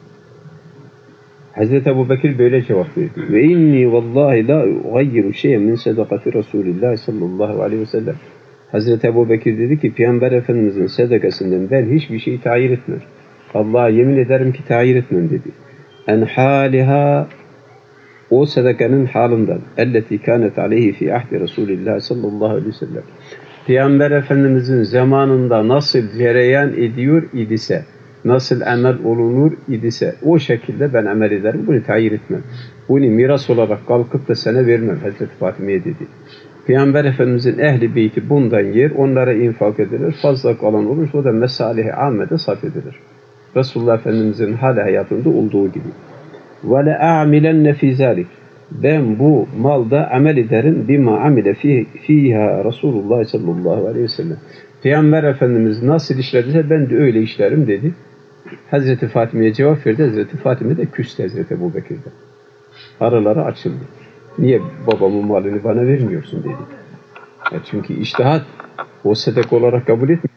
Hazreti Ebu Bekir böyle cevap verdi. Ve inni vallahi la ugayyiru şeyen min sadakati Resulillah sallallahu aleyhi ve sellem. Hazreti Ebu Bekir dedi ki Peygamber Efendimizin sadakasından ben hiçbir şey tayir etmem. Allah'a yemin ederim ki tayir etmem dedi. En haliha o sadakanın halından elleti kânet aleyhi fi ahdi Resulillah sallallahu aleyhi ve sellem. Peygamber Efendimizin zamanında nasıl cereyan ediyor idise, nasıl amel olunur idise o şekilde ben amel ederim. Bunu tayir etmem. Bunu miras olarak kalkıp da sana vermem Hazreti Fatıma'ya dedi. Peygamber Efendimizin ehli beyti bundan yer, onlara infak edilir. Fazla kalan olursa o da mesalihe ammede sarf edilir. Resulullah Efendimizin hali hayatında olduğu gibi. وَلَا أَعْمِلَنَّ فِي ذَلِكَ ben bu malda amel ederim bima amile fiha Resulullah sallallahu aleyhi ve sellem. Peygamber Efendimiz nasıl işlediyse ben de öyle işlerim dedi. Hazreti Fatıma'ya cevap verdi. Hazreti Fatıma da küstü Hazreti Ebu Bekir'de. Araları açıldı. Niye babamın malını bana vermiyorsun dedi. Çünkü içtihat o sadaka olarak kabul etmiyor.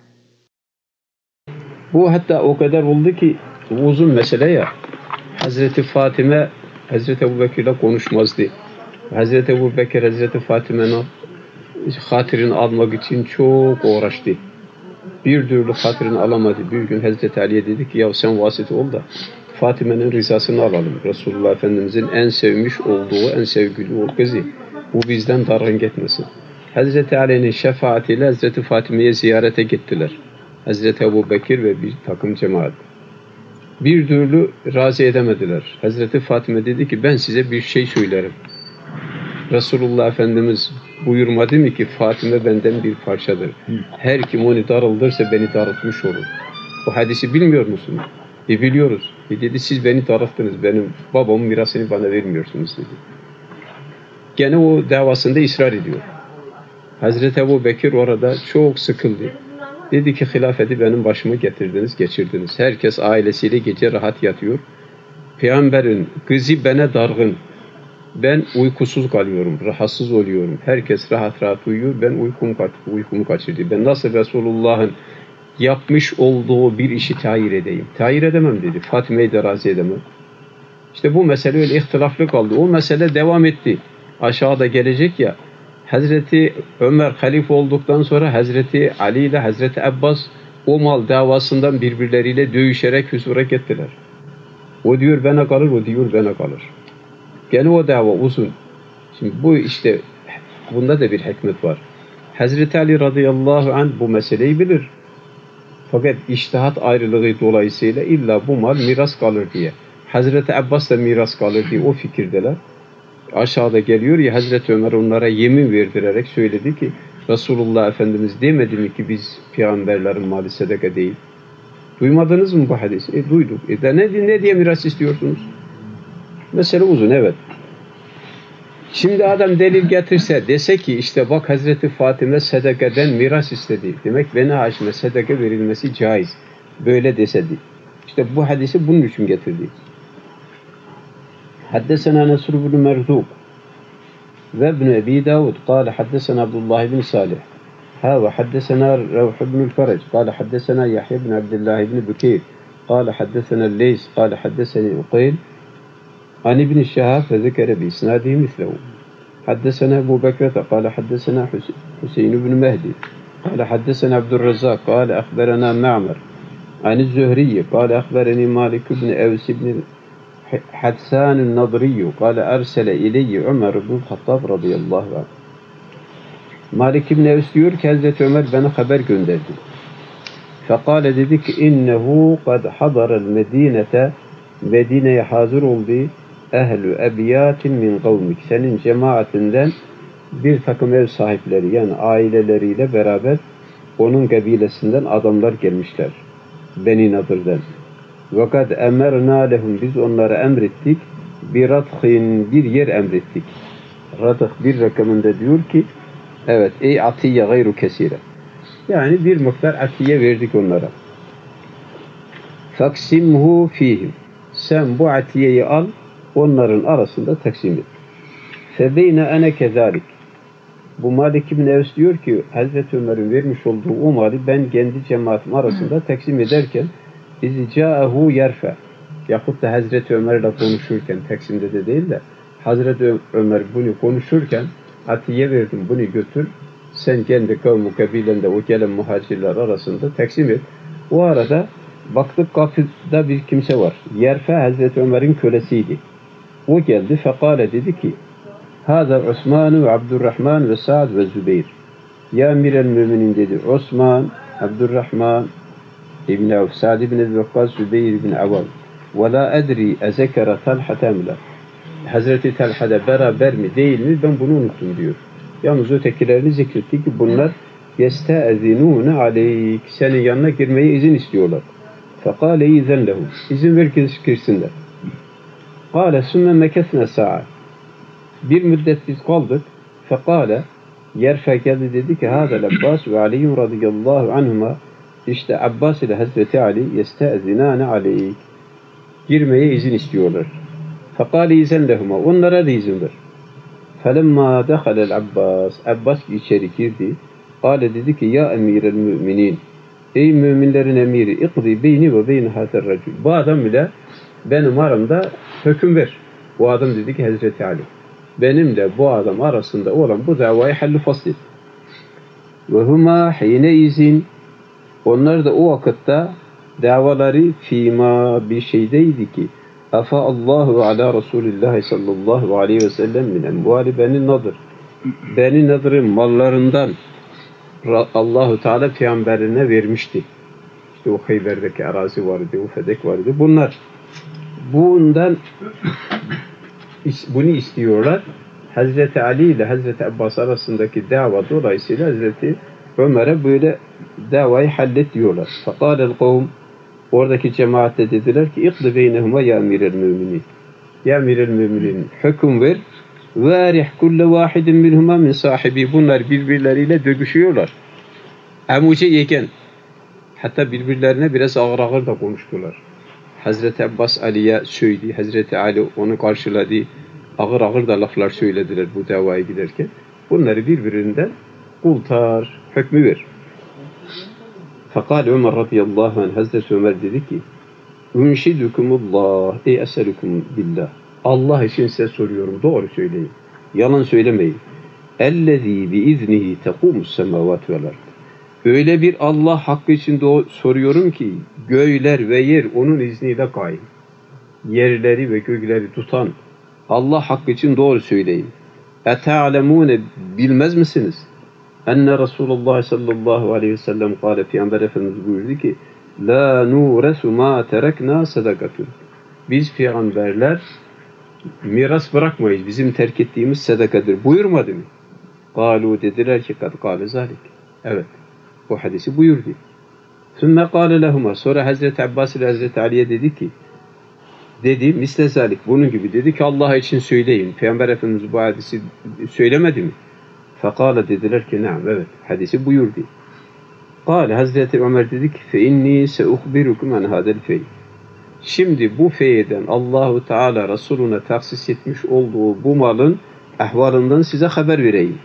Bu hatta o kadar oldu ki uzun mesele ya. Hazreti Fatıma Hazreti Ebu Bekir'le konuşmazdı. Hazreti Ebu Bekir Hazreti Fatıma'nın hatırını almak için çok uğraştı. Bir türlü hatırını alamadı. Bir gün Hazreti Ali'ye dedi ki ya sen vasıta ol da Fatıma'nın rızasını alalım. Resulullah Efendimizin en sevmiş olduğu, en sevgili o kızı. Bu bizden dargın gitmesin. Hazreti Ali'nin şefaatiyle Hazreti Fatıma'ya ziyarete gittiler. Hazreti Ebu Bekir ve bir takım cemaat. Bir türlü razı edemediler. Hazreti Fatıma dedi ki ben size bir şey söylerim. Resulullah Efendimiz buyurmadı mı ki Fatıma benden bir parçadır. Her kim onu darıldırsa beni darıltmış olur. Bu hadisi bilmiyor musunuz? Biliyoruz. Dedi siz beni darılttınız. Benim babamın mirasını bana vermiyorsunuz dedi. Gene o davasında ısrar ediyor. Hazreti Ebu Bekir orada çok sıkıldı. Dedi ki hilafeti benim başıma getirdiniz, geçirdiniz. Herkes ailesiyle gece rahat yatıyor. Peygamberin kızı bana dargın. Ben uykusuz kalıyorum, rahatsız oluyorum. Herkes rahat rahat uyuyor. Ben uykumu kaçırdı. Ben nasıl Resulullah'ın yapmış olduğu bir işi tayir edeyim? Tayir edemem dedi. Fatıma'yı da razı edemem. İşte bu mesele öyle ihtilaflı kaldı. O mesele devam etti. Aşağıda gelecek ya. Hazreti Ömer halife olduktan sonra Hazreti Ali ile Hazreti Abbas o mal davasından birbirleriyle dövüşerek huzura gittiler. O diyor bana kalır, o diyor bana kalır. Gene o dava uzun. Şimdi bu işte bunda da bir hikmet var. Hazreti Ali radıyallahu anh bu meseleyi bilir. Fakat içtihat ayrılığı dolayısıyla illa bu mal miras kalır diye. Hazreti Abbas da miras kalır diye o fikirdeler. Aşağıda geliyor ya Hazreti Ömer onlara yemin verdirerek söyledi ki Resulullah Efendimiz demedi mi ki biz peygamberlerin mali sadaka değil. Duymadınız mı bu hadisi? Duyduk. Ne diye miras istiyorsunuz? Mesele uzun evet. Şimdi adam delil getirse dese ki işte bak Hazreti Fatıma sadakaden miras istedi. Demek Beni Haşim'e sadaka verilmesi caiz. Böyle desedi. İşte bu hadisi bunun için getirdi. حدثنا نصر بن مرزوق وابن أبي داود قال حدثنا عبد الله بن صالح وحدثنا روح بن الفرج قال حدثنا يحيى بن عبد الله بن بكير قال حدثنا الليث قال حدثني عقيل عن ابن الشهاب فذكر بإسناده مثله. حدثنا أبو بكر قال حدثنا حسين بن مهدي قال حدثنا عبد الرزاق قال أخبرنا معمر عن الزهري قال أخبرني مالك بن أوس بن حدثان النضري قال أرسل إلي عمر بن الخطاب رضي الله عنه. Malik ibn Evs diyor ki Hazreti Ömer bana haber gönderdi. Fekale dedi ki innehu kad hadarel medinete, Medine'ye hazır oldu ehlü ebiyatin min kavmik, senin cemaatinden bir takım ev sahipleri, yani aileleriyle beraber onun kabilesinden adamlar gelmişler. Beni Nadır'dan. Ve kad emerna lehum, biz onlara emrettik. Bir radhin, bir yer emrettik. Radh bir rakamında diyor ki evet, ey atiye gayru kesire. Yani bir miktar atiye verdik onlara. Faksimhu fihim. Sen bu atiyeyi al, onların arasında taksim et. Febeyne ene kezalik. Bu Malik ibn Evs diyor ki Hazreti Ömer'in vermiş olduğu o mali ben kendi cemaatim arasında taksim ederken izca'ahu yerfe, yahut da Hazreti Ömer'le konuşurken, taksimde de değil de Hazreti Ömer bunu konuşurken atiye verdim, bunu götür, sen kendi kavmu kabilende o gelen muhacirler arasında taksim et. O arada baktık kapıda bir kimse var. Yerfe Hazreti Ömer'in kölesiydi. O geldi, fekale dedi ki Hâzâ Osman ve Abdurrahman ve Sa'd ve Zübeyir. Ya Emirel Müminin dedi. Osman, Abdurrahman İbn-i Avf, Sa'd ibn-i Vakkas, Zübeyir ibn-i Aval. Ve la edri ezekere talhata mila. Hazreti Talha'da beraber mi değil mi ben bunu unuttum diyor. Yalnız ötekilerini zikretti ki bunlar yeste'ezinûne aleyk, senin yanına girmeye izin istiyorlar. Fekâle izen lehum, izin ver ki girsinler. Kâle sümme mekesne sa'a. Bir müddet biz kaldık. Fekâle, Yerfe geldi dedi ki hâzel Abbas ve Ali radıyallahu anhuma, işte Abbas ile Hazreti Ali yeste'ezinâne aleyk, girmeye izin istiyorlar. Fekâle izen lehuma, onlara da izin ver. Felemma dehalel Abbas, Abbas içeri girdi. Kâle dedi ki ya emirel müminin, ey müminlerin emiri, ikdi beyni ve beyni hazer racül, bu adam ile benim aramda hüküm ver. Bu adam dedi ki Hazreti Ali, benimle bu adam arasında olan bu davayı hallu faslit. Ve huma hine izin, onlar da o vakitte davaları fîmâ bir şeydeydi ki afa Allahu ala Resulillah sallallahu aleyhi ve sellem min emvali Beni Nadır. Beni Nadır'ın mallarından Allahu Teala peygamberine vermişti. İşte o Hayber'deki arazi vardı, o Fedek vardı. Bunlar bundan bunu istiyorlar. Hazreti Ali ile Hazreti Abbas arasındaki dava dolayısıyla Hazreti Ömer'e böyle davayı hallet diyorlar. Fekâlel kavm, oradaki cemaatle dediler ki ikdi beynehuma ya emirel müminin. Ya emirel müminin, hüküm ver. Ve arih kulle vahidin minhuma min sahibi. Bunlar birbirleriyle dövüşüyorlar. Emuce yeken. Hatta birbirlerine biraz ağır ağır da konuştular. Hazreti Abbas Ali'ye söyledi. Hazreti Ali onu karşıladı. Ağır ağır da laflar söylediler bu davaya giderken. Bunları birbirinden kurtar, hükmü ver. Fakat Ömer radıyallahu anh, Hazreti Ömer dedi ki Ünşidukumullah, ey eselukum billah. Allah için size soruyorum, doğru söyleyin. Yalan söylemeyin. Ellezî biiznihi tekûmus semâvâtu vel ard. Öyle bir Allah hakkı için soruyorum ki göğler ve yer onun izniyle kaim. Yerleri ve gökleri tutan Allah hakkı için doğru söyleyin. Ete'alemûne, bilmez misiniz? Enne Resulullah sallallahu aleyhi ve sellem kâle, Peygamber Efendimiz buyurdu ki la nuresu ma terekna sadakatun. Biz peygamberler miras bırakmayız. Bizim terk ettiğimiz sadakadır. Buyurmadı mı? Kâlu, dediler ki kad kâle zâlik. Evet. Bu hadisi buyurdu. Sümme kâle lehuma. Sonra Hazreti Abbas ile Hazreti Ali'ye dedi misle zâlik. Bunun gibi dedi ki Allah için söyleyin. Peygamber Efendimiz bu hadisi söylemedi mi? Fekâle, dediler ki naam, evet. Hadisi buyurdu. Kâle, Hazreti Ömer dedi ki fe inni seuhbirukum an hadel fey. Şimdi bu feyden Allahu Teala Resulüne tahsis etmiş olduğu bu malın ahvalından size haber vereyim.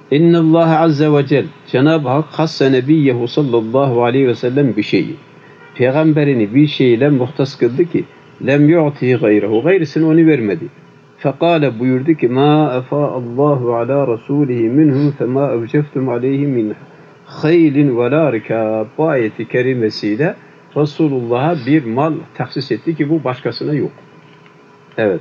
İnnallâhe azze ve cel, Cenab-ı Hak hasse nebiyyehu sallallahu aleyhi ve sellem bir şeyi. peygamberini bir şeyle muhtas kıldı ki lem yu'tihi gayrehu. Gayrısını onu vermedi. Fekale buyurdu ki ma efa'allahu ala rasulihi minhum fema evceftum aleyhi min haylin ve la rikab. Bu ayeti kerimesiyle Resulullah'a bir mal tahsis etti ki bu başkasına yok. Evet.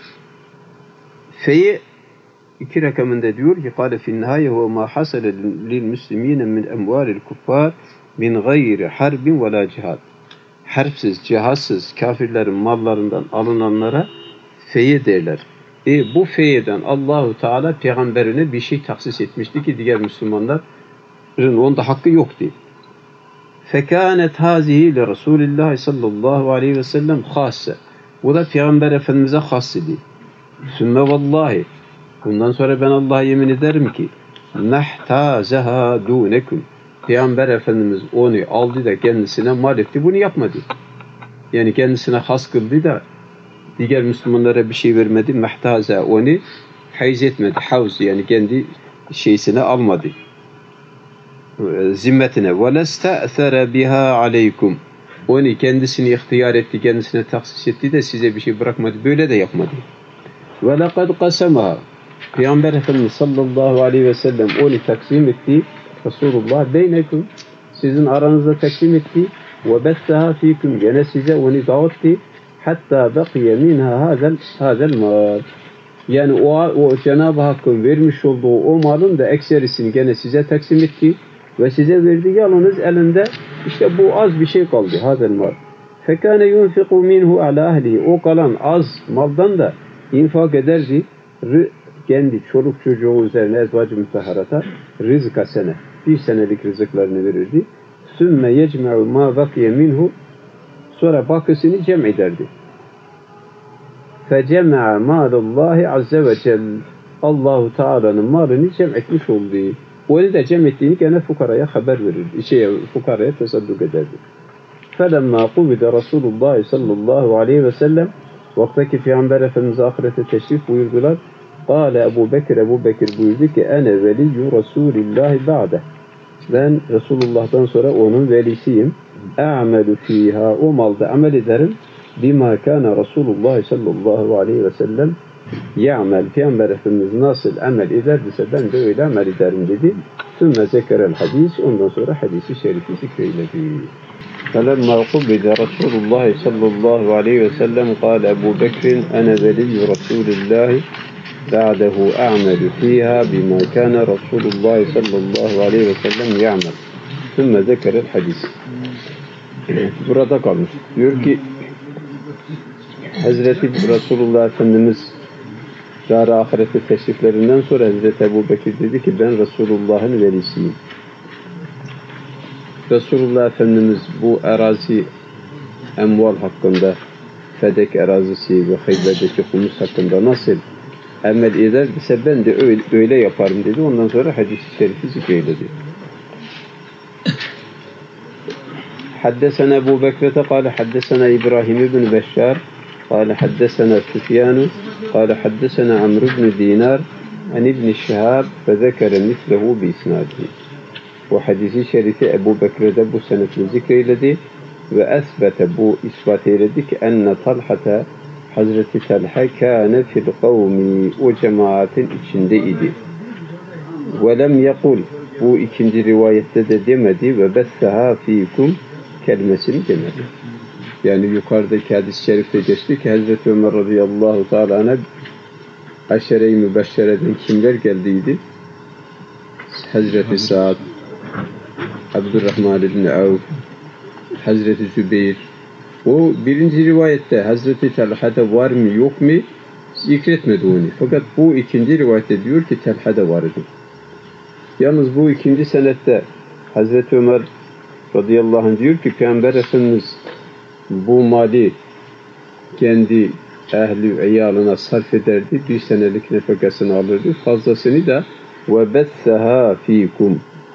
Feyi iki rakamında diyor ki kâle finnâye ve mâ hasale lil müslimîne min emvâlil kuffâr min gayri harbin ve la cihad. Harpsiz, cihatsız kafirlerin mallarından alınanlara feye derler. Bu feyeden Allahu Teala peygamberine bir şey tahsis etmişti ki diğer Müslümanların onda hakkı yoktu. Fekânet hâzihi li Resulillah sallallahu aleyhi ve sellem khâsse. Bu da Peygamber Efendimiz'e has idi. Sümme vallahi. Bundan sonra ben Allah'a yemin ederim ki mehtâzeha dûnekum. Peygamber Efendimiz onu aldı da kendisine mal etti. Bunu yapmadı. Yani kendisine has kıldı da diğer Müslümanlara bir şey vermedi. Mehtâze onu hayz etmedi. Havz yani kendi şeysine almadı. Zimmetine. وَلَسْتَأْثَرَ بِهَا عَلَيْكُمْ. Onu kendisini ihtiyar etti, kendisine tahsis etti de size bir şey bırakmadı. Böyle de yapmadı. وَلَقَدْ قَسَمَهَا. Peygamber Efendimiz sallallahu aleyhi ve sellem onu taksim etti. Resulullah beynekum. Sizin aranızda taksim etti. وَبَثَّهَا ف۪يكُمْ. Gene size onu dağıttı. Hatta بَقِيَ مِنْهَا هَذَا الْمَالِ. Yani o Cenab-ı Hakk'ın vermiş olduğu o malın da ekserisini gene size taksim etti. Ve size verdiği yalnız elinde işte bu az bir şey kaldı. Hazel mal. Fekâne yunfiqu minhu ala ahlihi. O kalan az maldan da infak ederdi. Kendi çoluk çocuğu üzerine ezvacı müteharata rızka sene. Bir senelik rızıklarını verirdi. Sümme yecme'u ma bakiye minhu. Sonra bakısını cem ederdi. Fecema'a mâlullâhi azze ve celle. Allahu Teala'nın malını cem etmiş olduğu. Onu da cem ettiğini gene fukaraya haber verirdi. Fukaraya tesadduk ederdi. فَلَمَّا قُبِدَ رَسُولُ اللّٰهِ sallallahu aleyhi ve sellem vaktaki Peygamber Efendimiz ahirete teşrif buyurdular. قَالَ Ebu Bekir buyurdu ki اَنَا وَلِيُّ رَسُولِ اللّٰهِ بَعْدَهِ. Ben Resulullah'tan sonra onun velisiyim. اَعْمَلُ ف۪يهَا. O malda amel ederim. بِمَا كَانَ Resulullah sallallahu aleyhi ve sellem ya'mel. Peygamber Efendimiz nasıl amel ederdiyse ben de öyle amel ederim dedi. Sümme zekerel hadis. Ondan sonra hadisi şerifi zikreyledi. فَلَمَّا قُبِدَ رَسُولُ اللّٰهِ صَلَّى اللّٰهُ عَلَيْهِ وَسَلَّمْ قَالَ أَبُو بَكْرٍ أَنَا وَلِيُّ رَسُولِ اللّٰهِ بَعْدَهُ أَعْمَلُ ف۪يهَا بِمَا كَانَ رَسُولُ اللّٰهِ صَلَّى اللّٰهُ عَلَيْهِ وَسَلَّمْ يَعْمَلُ ثُمَّ ذَكَرَ الْحَدِيثِ. Burada kalmış. Diyor ki Hazreti Resulullah Efendimiz dar-ı ahirete teşriflerinden sonra Hazreti Ebu Bekir dedi ki ben Resulullah'ın velisiyim. Resulullah Efendimiz bu arazi emval hakkında Fedek arazisi ve Hayber'deki humus hakkında nasıl amel ederdiyse ben de öyle yaparım dedi. Ondan sonra hadis-i şerifi zikreyledi. حدثنا أبو بكرة قال حدثنا إبراهيم بن بشار قال حدثنا سفيان قال حدثنا عمرو بن دينار عن ابن شهاب فذكر مثله بإسناده. وحديث شريف أبو بكر bu senetini zikreyledi ve esbete bu ispat eyledi ki enne Talha'ta Hazreti Talha kâne fil kavmi o cemaatin içinde idi. Ve lem yekul bu ikinci rivayette de demedi ve besseha fikum kelimesini demedi. Yani yukarıdaki hadis-i şerifte geçti ki Hazreti Ömer radıyallahu teala'na aşere-i mübeşşereden kimler geldiydi? Hazreti Sa'd, Abdurrahman ibn Avf, Hazreti Zübeyir. O birinci rivayette Hazreti Talha'da var mı yok mu zikretmedi onu. Fakat bu ikinci rivayette diyor ki Talha'da var idi. Yalnız bu ikinci senette Hazreti Ömer radıyallahu anh diyor ki Peygamber Efendimiz bu mali kendi ehli iyalına sarf ederdi. Bir senelik nefakasını alırdı. Fazlasını da وَبَثَّهَا ف۪يكُمْ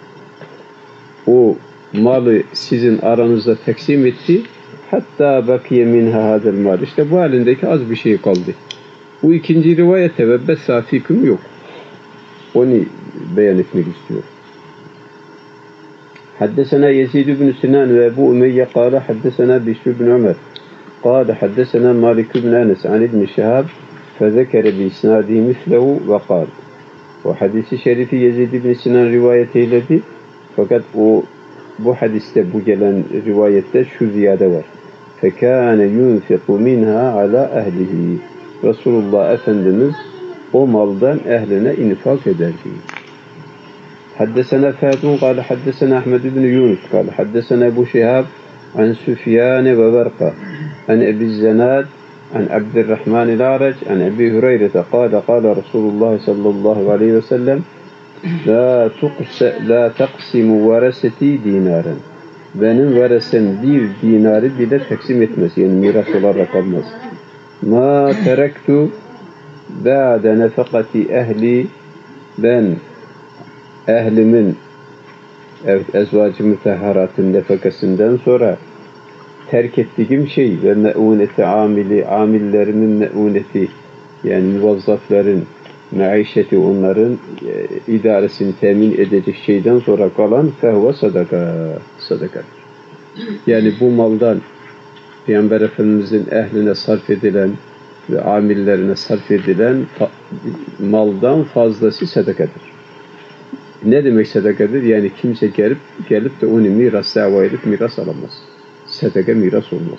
o malı sizin aranızda taksim etti. Hatta bakiye minha hadel mal. İşte bu halindeki az bir şey kaldı. Bu ikinci rivayette وَبَثَّهَا ف۪يكُمْ yok. Onu beyan etmek istiyor. حدثنا يزيد بن سنان وأبو أمية قال حدثنا بشر بن عمر قال حدثنا مالك بن أنس عن ابن شهاب فذكر بإسناده مثله وقال. O hadisi şerifi Yezid ibn Sinan rivayet eyledi. Fakat bu hadiste, bu gelen rivayette şu ziyade var. فَكَانَ يُنْفِقُ مِنْهَا عَلَى اَهْلِهِ. Resulullah Efendimiz o maldan ehline infak ederdi. حدثنا فاتون قال حدثنا أحمد بن يونس قال حدثنا أبو شهاب عن سفيان وبرقة عن أبي الزناد عن عبد الرحمن الأعرج عن أبي هريرة قال قال رسول الله صلى الله عليه وسلم لا تقسم ورثتي دينارا. Benim veresem bir dinarı bile taksim etmez. Yani miras olarak almaz. Ma terektu ba'de nefakati ehli. Ben ehlimin, ezvacı müteharatın nefakasından sonra terk ettiğim şey ve me'uneti amillerimin me'uneti, yani muvazzafların maişeti, onların idaresini temin edecek şeyden sonra kalan fehve sadakadır. Yani bu maldan Peygamber Efendimizin ehline sarf edilen ve amillerine sarf edilen maldan fazlası sadakadır. Ne demek sadakadır? Yani kimse gelip de onu miras dava edip miras alamaz. Sadaka miras olmaz.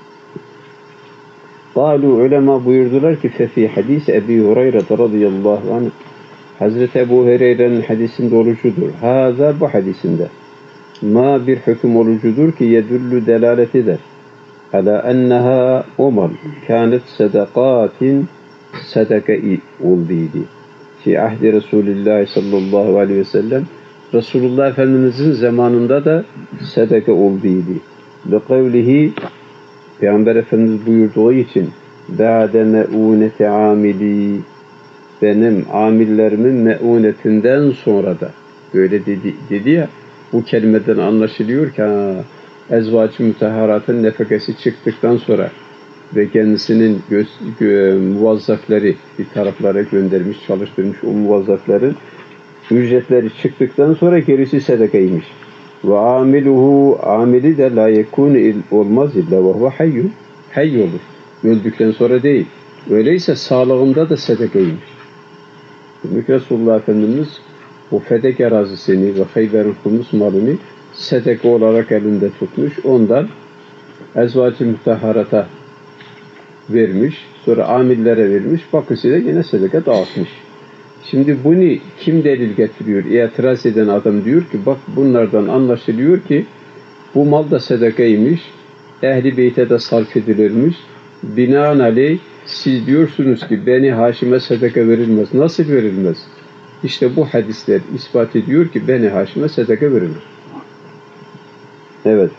Kalu ulema buyurdular ki fefi hadis Ebi Hureyre radıyallahu anh, Hazreti Ebu Hureyre'nin hadisinde olucudur. Haza bu hadisinde. Ma bir hüküm olucudur ki yedullu delalet eder. Ala enneha umal kânet sadakatin sadaka-i olduydu. Fi ahdi Resulullah sallallahu aleyhi ve sellem, Resulullah Efendimizin zamanında da sadaka olduydu. Ve kavlihi, Peygamber Efendimiz buyurduğu için ba'de me'uneti amili, benim amillerimin me'unetinden sonra da, böyle dedi ya, bu kelimeden anlaşılıyor ki ezvacı müteharatın nefekesi çıktıktan sonra ve kendisinin muvazzafları bir taraflara göndermiş, çalıştırmış o muvazzafların ücretleri çıktıktan sonra gerisi sadakaymış. Ve amiluhu, amili de la yekûne olmaz illa ve huve hayyun, hayy olur. Öldükten sonra değil. Öyleyse sağlığında da sadakaymış. Demek Resulullah Efendimiz o Fedek arazisini ve Hayber'in humus malını sadaka olarak elinde tutmuş. Ondan ezvacı müteharata vermiş. Sonra amillere vermiş. Bakısıyla yine sadaka dağıtmış. Şimdi bunu kim delil getiriyor? İtiraz eden adam diyor ki bak bunlardan anlaşılıyor ki bu mal da sadakaymış. Ehli beyte de sarf edilirmiş. Binaenaleyh siz diyorsunuz ki Beni Haşim'e sadaka verilmez. Nasıl verilmez? İşte bu hadisler ispat ediyor ki Beni Haşim'e sadaka verilir. Evet.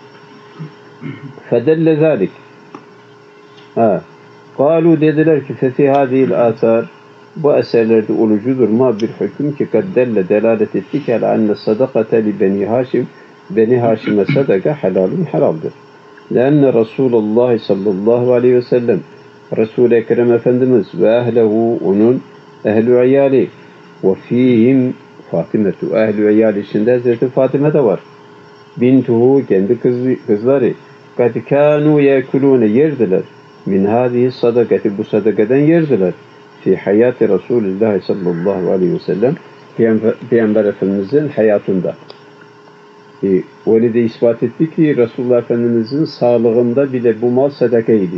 Fedelle zalik. Kalu dediler ki fefi hadihil atar, bu eserlerde olucudur ma bir hüküm ki kaddelle delalet etti ki enne sadakate li Beni Haşim, Beni Haşim'e sadaka halalun halaldır. Lenne Resulullah sallallahu aleyhi ve sellem, Resul-i Ekrem Efendimiz ve ehlehu, onun ehl-i iyali ve fihim Fatimetu, ehl-i iyali içinde Hazreti Fatime de var. Bintuhu, kendi kızları, kad kânû yekulûne, yerdiler. Min hâzihi sadakati, bu sadakadan yerdiler. Fi hayati Resulullah sallallahu aleyhi ve sellem, Peygamber Efendimizin hayatında. Onu da ispat etti ki Resulullah Efendimizin sağlığında bile bu mal sadakaydı.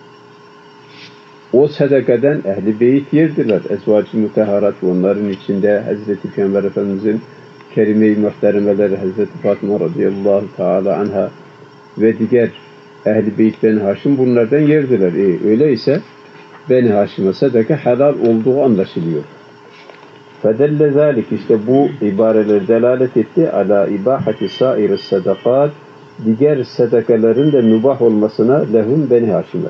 O sadakadan ehl-i beyt yerdiler. Ezvacı müteharat, onların içinde Hazreti Peygamber Efendimizin kerime-i muhteremeleri Hazreti Fatıma radıyallahu teala anha ve diğer ehl-i beyt Beni Haşim bunlardan yerdiler. Öyleyse Beni Haşim'e sadaka helal olduğu anlaşılıyor. Fedelle zalik, işte bu ibareler delalet etti ala ibahati sair sadakat, diğer sadakaların da mübah olmasına lehum Beni Haşim'e.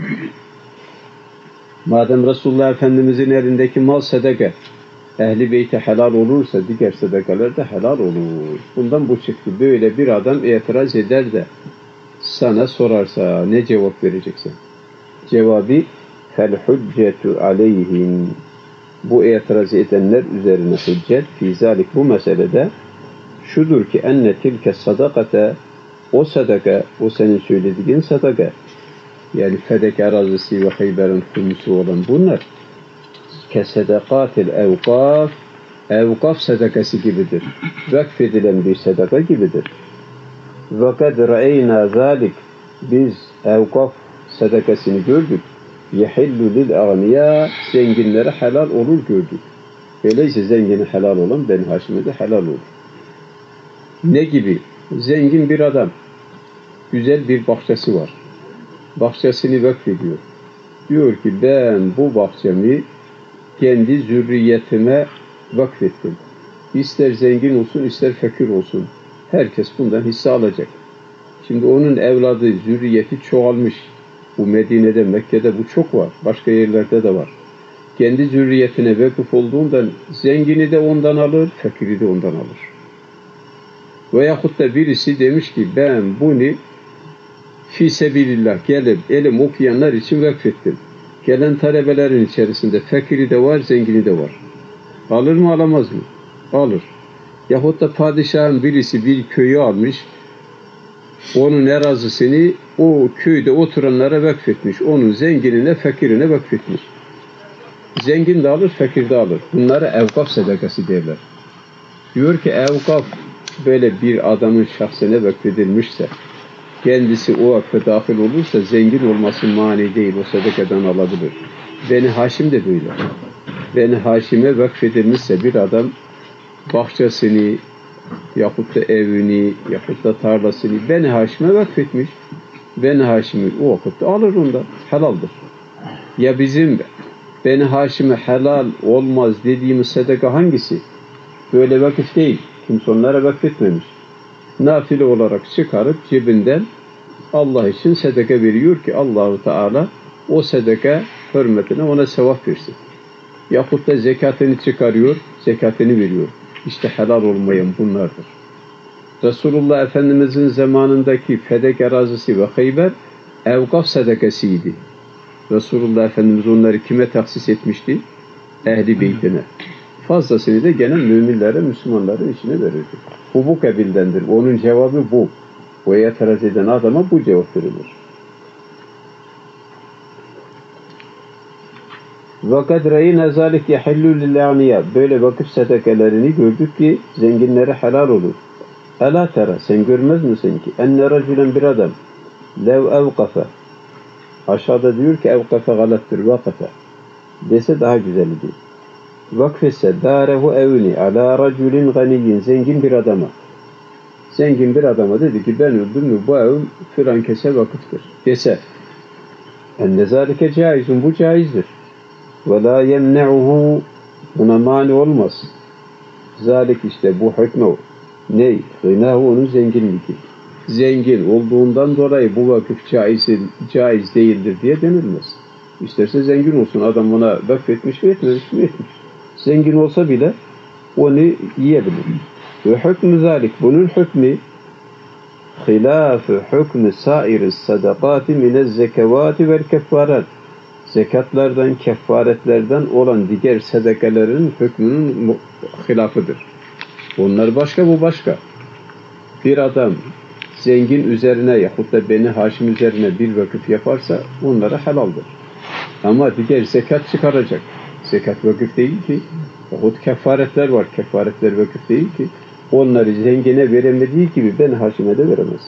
Madem Resulullah Efendimizin elindeki mal sadaka ehl-i beyte helal olursa diğer sadakalar da helal olur. Bundan bu çıktı. Böyle bir adam itiraz eder de sana sorarsa ne cevap vereceksin? Cevabı fel hüccetu aleyhim, bu itiraz edenler üzerine hüccet fi zalik, bu meselede şudur ki enne tilke sadakate, o sadaka, o senin söylediğin sadaka, yani Fedek arazisi ve Hayber'in humusu olan bunlar, kesedakatil evkaf, evkaf sadakası gibidir. Vakfedilen bir sadaka gibidir. Ve kad ra'eyna zalik, biz evkaf sadakasını gördük. Yehillu lil ağniya, zenginlere helal olur gördük. Öyleyse zengine helal olan Beni Haşim'e de helal olur. Ne gibi? Zengin bir adam, güzel bir bahçesi var. Bahçesini vakfediyor. Diyor ki ben bu bahçemi kendi zürriyetime vakfettim. İster zengin olsun, ister fakir olsun. Herkes bundan hisse alacak. Şimdi onun evladı, zürriyeti çoğalmış. Bu Medine'de, Mekke'de bu çok var. Başka yerlerde de var. Kendi zürriyetine vakıf olduğundan zengini de ondan alır, fakiri de ondan alır. Veyahut da birisi demiş ki ben bunu fi sebilillah gelip elim okuyanlar için vakfettim. Gelen talebelerin içerisinde fakiri de var, zengini de var. Alır mı, alamaz mı? Alır. Yahut da padişahın birisi bir köyü almış, onun erazisini o köyde oturanlara vakfetmiş. Onun zenginine, fakirine vakfetmiş. Zengin de alır, fakir de alır. Bunlara evkaf sadakası derler. Diyor ki evkaf böyle bir adamın şahsine vakfedilmişse, kendisi o vakfe dahil olursa zengin olması mani değil, o sadakadan alabilir. Beni Haşim de böyle. Beni Haşim'e vakfedilmişse bir adam bahçesini yahut da evini yahut da tarlasını Beni Haşim'e vakfetmiş. Beni Haşim'i o vakitte alır ondan. Helaldir. Ya bizim Beni Haşim'e helal olmaz dediğimiz sadaka hangisi? Böyle vakit değil. Kimse onlara vakfetmemiş. Nafile olarak çıkarıp cebinden Allah için sadaka veriyor ki Allahu Teala o sadaka hürmetine ona sevap versin. Yahut da zekatını çıkarıyor, zekatını veriyor. İşte helal olmayan bunlardır. Resulullah Efendimizin zamanındaki Fedek arazisi ve Hayber evkaf sadakasıydı. Resulullah Efendimiz onları kime tahsis etmişti? Ehli beytine. Fazlasını da gene müminlere, Müslümanların içine verirdi. Bu kabildendir. Onun cevabı bu. Bu itiraz eden adama bu cevap verilir. وَقَدْ رَيْنَ ذَٰلِكْ يَحِلُّ لِلْاَعْنِيَا, böyle vakıf sadakalarını gördük ki zenginlere helal olur. Ela tera, sen görmez misin ki enne racülen, bir adam lev evkafe, aşağıda diyor ki evkafe galattır, vakafe dese daha güzeldi. Vakfetse dârehu evni ala racülin ganiyyin, zengin bir adama. Zengin bir adama dedi ki ben öldüm mü bu ev filan kese vakıftır dese. Enne zâlike caizun, bu caizdir. Ve la yemne'uhu, buna mani olmaz. Zalik, işte bu hükmü ney? Gınahu, onun zenginliği. Zengin olduğundan dolayı bu vakıf caiz değildir diye denilmez. İsterse zengin olsun, adam buna vakfetmiş mi etmemiş mi etmiş. Zengin olsa bile onu yiyebilir. Ve hükmü zalik, bunun hükmü hilâfı hükmü sair sadakâti minez zekevâti vel keffarat, zekatlardan, kefaretlerden olan diğer sadakaların hükmünün hilafıdır. Onlar başka, bu başka. Bir adam zengin üzerine yahut da Beni Haşim üzerine bir vakıf yaparsa onlara helaldir. Ama diğer zekat çıkaracak. Zekat vakıf değil ki. Yahut kefaretler var. Kefaretler vakıf değil ki. Onları zengine veremediği gibi Beni Haşim'e de veremez.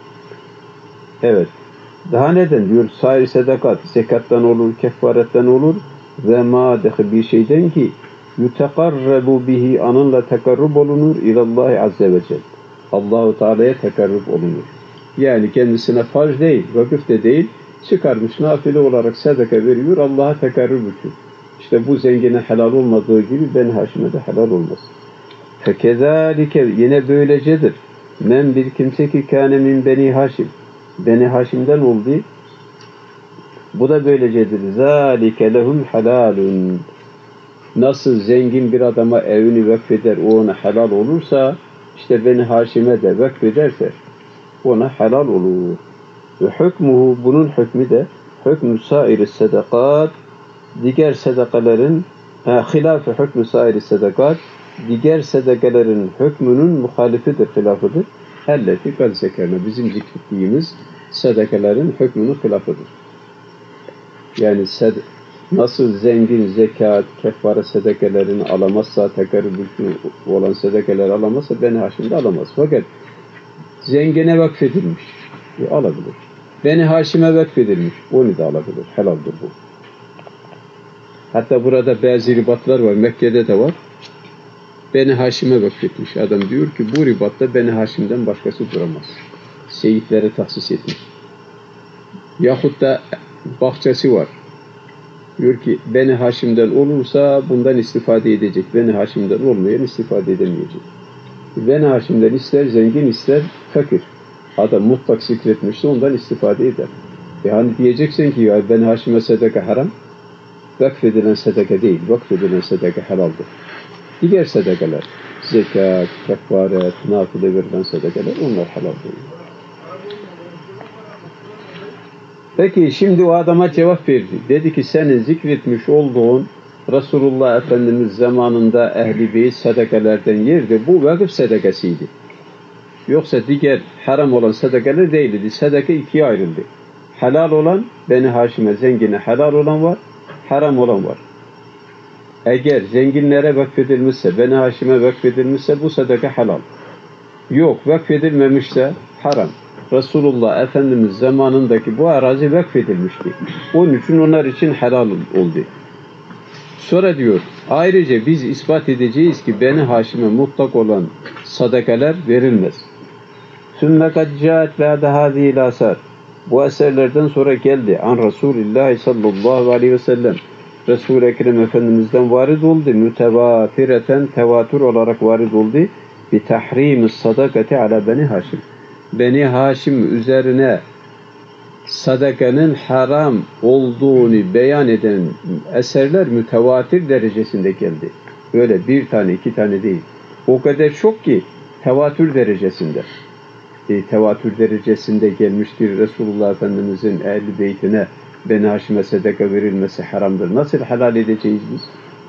Evet. Daha neden diyor? Sair sadakat, zekattan olur, kefaretten olur ve mâdehi, bir şeyden ki yutekarrebu bihi, anınla tekarrub olunur ilallahi azze ve celle. Allahu Teala'ya tekarrub olunur. Yani kendisine farz değil, vakıf de değil, çıkarmış nafile olarak sadaka veriyor, Allah'a tekarrub için. İşte bu zengine helal olmadığı gibi Beni Haşim'e de helal olmaz. Fekezalike, yine böylecedir. Men, bir kimse ki kâne min Beni Haşim, Beni Haşim'den oldu. Bu da böylecedir. Zâlike lehum helâlun. Nasıl zengin bir adama evini vakfeder, o ona helal olursa, işte Beni Haşim'e de vakfederse ona helal olur. Ve hükmuhu, bunun hükmü de hükmü sair sadakat, diğer sadakaların hilâfı hükmü sair sadakat, diğer sadakelerin hükmünün muhalifidir, hilafıdır. Elleti kad zekerna, bizim zikrettiğimiz sadakelerin hükmünün hilafıdır. Yani nasıl zengin zekat, kefare sadakelerini alamazsa, tekerrübü olan sadakeleri alamazsa Beni Haşim'de alamaz. Fakat zengine vakfedilmiş, alabilir. Beni Haşim'e vakfedilmiş, onu da alabilir. Helaldir bu. Hatta burada bazı ribatlar var, Mekke'de de var. Beni Haşim'e vakfetmiş. Adam diyor ki bu ribatta Beni Haşim'den başkası duramaz. Seyitlere tahsis etmiş. Yahut da bahçesi var. Diyor ki Beni Haşim'den olursa bundan istifade edecek. Beni Haşim'den olmayan istifade edemeyecek. Beni Haşim'den ister zengin ister fakir. Adam mutlak zikretmişse ondan istifade eder. Yani diyeceksin ki ya Beni Haşim'e sadaka haram. Vakfedilen sadaka değil. Vakfedilen sadaka helaldir. Diğer sadakalar, zekat, kefaret, nafile verilen sadakalar onlar helaldir. Peki şimdi o adama cevap verdi. Dedi ki senin zikretmiş olduğun Resulullah Efendimiz zamanında Ehl-i Beyt sadakalardan yerdi. Bu vakıf sadakasıydı. Yoksa diğer haram olan sadakalar değildi. Sadaka ikiye ayrıldı. Helal olan, Beni Haşim'e zengine helal olan var, haram olan var. Eğer zenginlere vakfedilmişse, Beni Haşim'e vakfedilmişse bu sadaka helal. Yok, vakfedilmemişse haram. Resulullah Efendimiz zamanındaki bu arazi vakfedilmişti. Onun için onlar için helal oldu. Sonra diyor, ayrıca biz ispat edeceğiz ki Beni Haşim'e mutlak olan sadakalar verilmez. ثُمَّ قَدْ جَاءَتْ بَعْدَ هَذِهِ الْآثَارِ Bu eserlerden sonra geldi. An Resulullah sallallahu aleyhi ve sellem. Resul-i Ekrem Efendimiz'den varid oldu. Mütevatireten, tevatür olarak varid oldu. Bi tahrimi sadakati ala Beni Haşim. Beni Haşim üzerine sadakanın haram olduğunu beyan eden eserler mütevatir derecesinde geldi. Böyle bir tane, iki tane değil. O kadar çok ki tevatür derecesinde. Tevatür derecesinde gelmiştir Resulullah Efendimiz'in Ehl-i Beytine Beni Haşim'e sadaka verilmesi haramdır. Nasıl helal edeceğiz biz?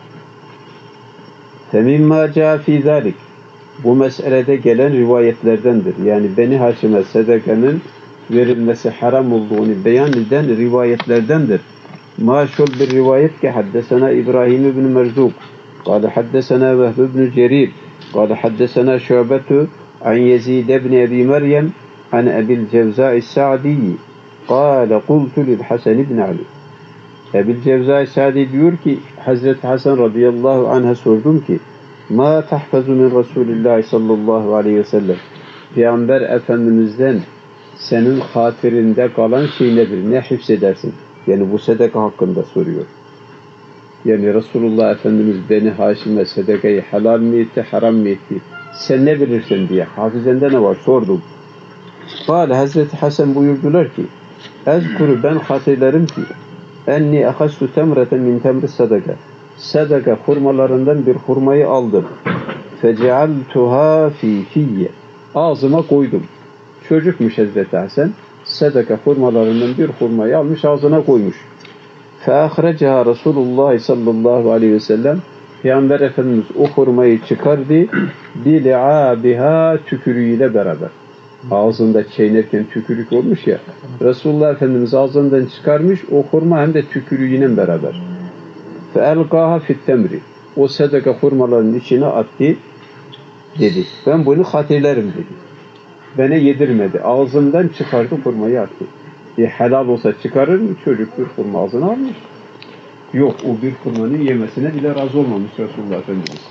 فَمِمَّا جَاءَ فِي ذَٰلِكِ Bu meselede gelen rivayetlerdendir. Yani Beni Haşim'e sadakanın verilmesi haram olduğunu beyan eden rivayetlerdendir. Maşul bir rivayet ki haddesena İbrahim ibn Merzuk قال حدثنا وهب بن جرير قال حدثنا شعبة عن يزيد بن أبي مريم عن أبي الجوزاء السعدي قال قلت للحسن بن علي Ebil Cevza-i Sa'di diyor ki Hazreti Hasan radıyallahu anh'a sordum ki ma tahfazu min Resulillah sallallahu aleyhi ve sellem Peygamber Efendimiz'den senin hatırında kalan şey nedir? Ne hifzedersin? Yani bu sadaka hakkında soruyor. Yani Resulullah Efendimiz Beni Haşim'e sadakayı helal mi etti, haram mı etti? Sen ne bilirsin diye. Hafızende ne var? Sordum. Hazreti Hasan buyurdular ki ezkuru ben hatırlarım ki enni ahastu temreten min temri sadaka. Sadaka hurmalarından bir hurmayı aldım. Fecealtuha fi fiyye. Ağzıma koydum. Çocukmuş Hazreti Hasan. Sadaka hurmalarından bir hurmayı almış ağzına koymuş. Feahrecaha Resulullah sallallahu aleyhi ve sellem. Peygamber Efendimiz o hurmayı çıkardı. Bili'abiha tükürüğüyle beraber. Ağzında çiğnerken tükürük olmuş ya. Resulullah Efendimiz ağzından çıkarmış o hurma hem de tükürüğüyle beraber. فَاَلْقَاهَا فِي التَّمْرِ O sadaka hurmaların içine attı dedi. Ben bunu hatırlarım dedi. Bana yedirmedi. Ağzından çıkardı hurmayı attı. Helal olsa çıkarır mı? Çocuk bir hurma ağzına almış. Yok o bir hurmanın yemesine bile razı olmamış Resulullah Efendimiz.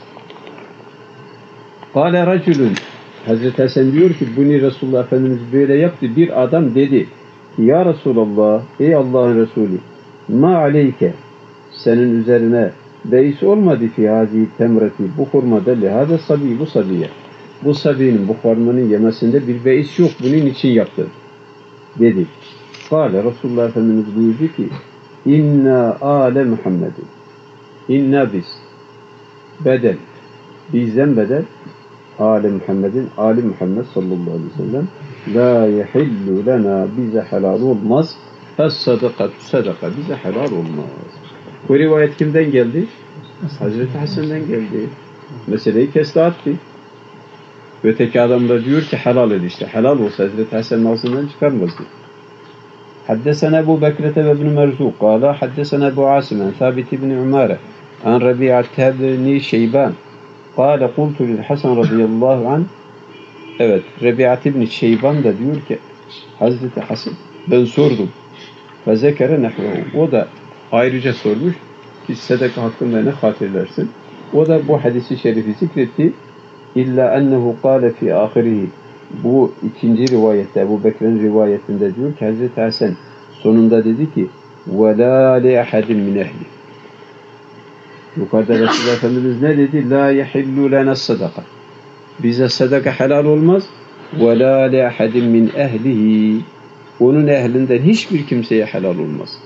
قَالَ رَجُلٌ Hazreti Hasan diyor ki bunu Resulullah Efendimiz böyle yaptı. Bir adam dedi ya Resulallah ey Allah'ın Resulü ma aleyke senin üzerine beis olmadı fi hazi temreti bu hurmada lihada sabi bu sabiye. Bu sabinin bu hurmanın yemesinde bir beis yok. Bunun için yaptı. Dedi. Kale Resulullah Efendimiz buyurdu ki inna ale Muhammedin inna biz bedel bizden bedel Ali Muhammed'in, Ali Muhammed sallallahu aleyhi ve sellem la yehillu lena bize helal olmaz es-sadakatu sadaka bize helal olmaz. Bu rivayet kimden geldi? Hazreti Hasan'dan geldi. Meseleyi kesti attı. Öteki adam da diyor ki helal ed işte. Helal olsa Hazreti Hasan'ın ağzından çıkarmazdı. حدثنا أبو بكرة وابن مرزوق قال حدثنا أبو عاصم عن ثابت بن عمارة عن ربيعة بن شيبان قال قلت للحسن رضي الله عنه. Evet, Rebi'at ibn Şeyban da diyor ki Hazreti Hasan ben sordum. Ve zekere nehvehu. O da ayrıca sormuş ki sadaka hakkında ne hatırlarsın? O da bu hadisi şerifi zikretti. İlla ennehu kâle fi ahirihi. Bu ikinci rivayette, Ebu Bekir'in rivayetinde diyor ki Hazreti Hasan sonunda dedi ki وَلَا لِأَحَدٍ مِنْ اَهْلِ. Yukarıda Resulullah Efendimiz ne dedi? لَا يَحِلُّ لَنَا الصَّدَقَةِ. Bize sadaka helal olmaz. وَلَا لِأَحَدٍ مِنْ اَهْلِهِ. Onun ehlinden hiçbir kimseye helal olmaz.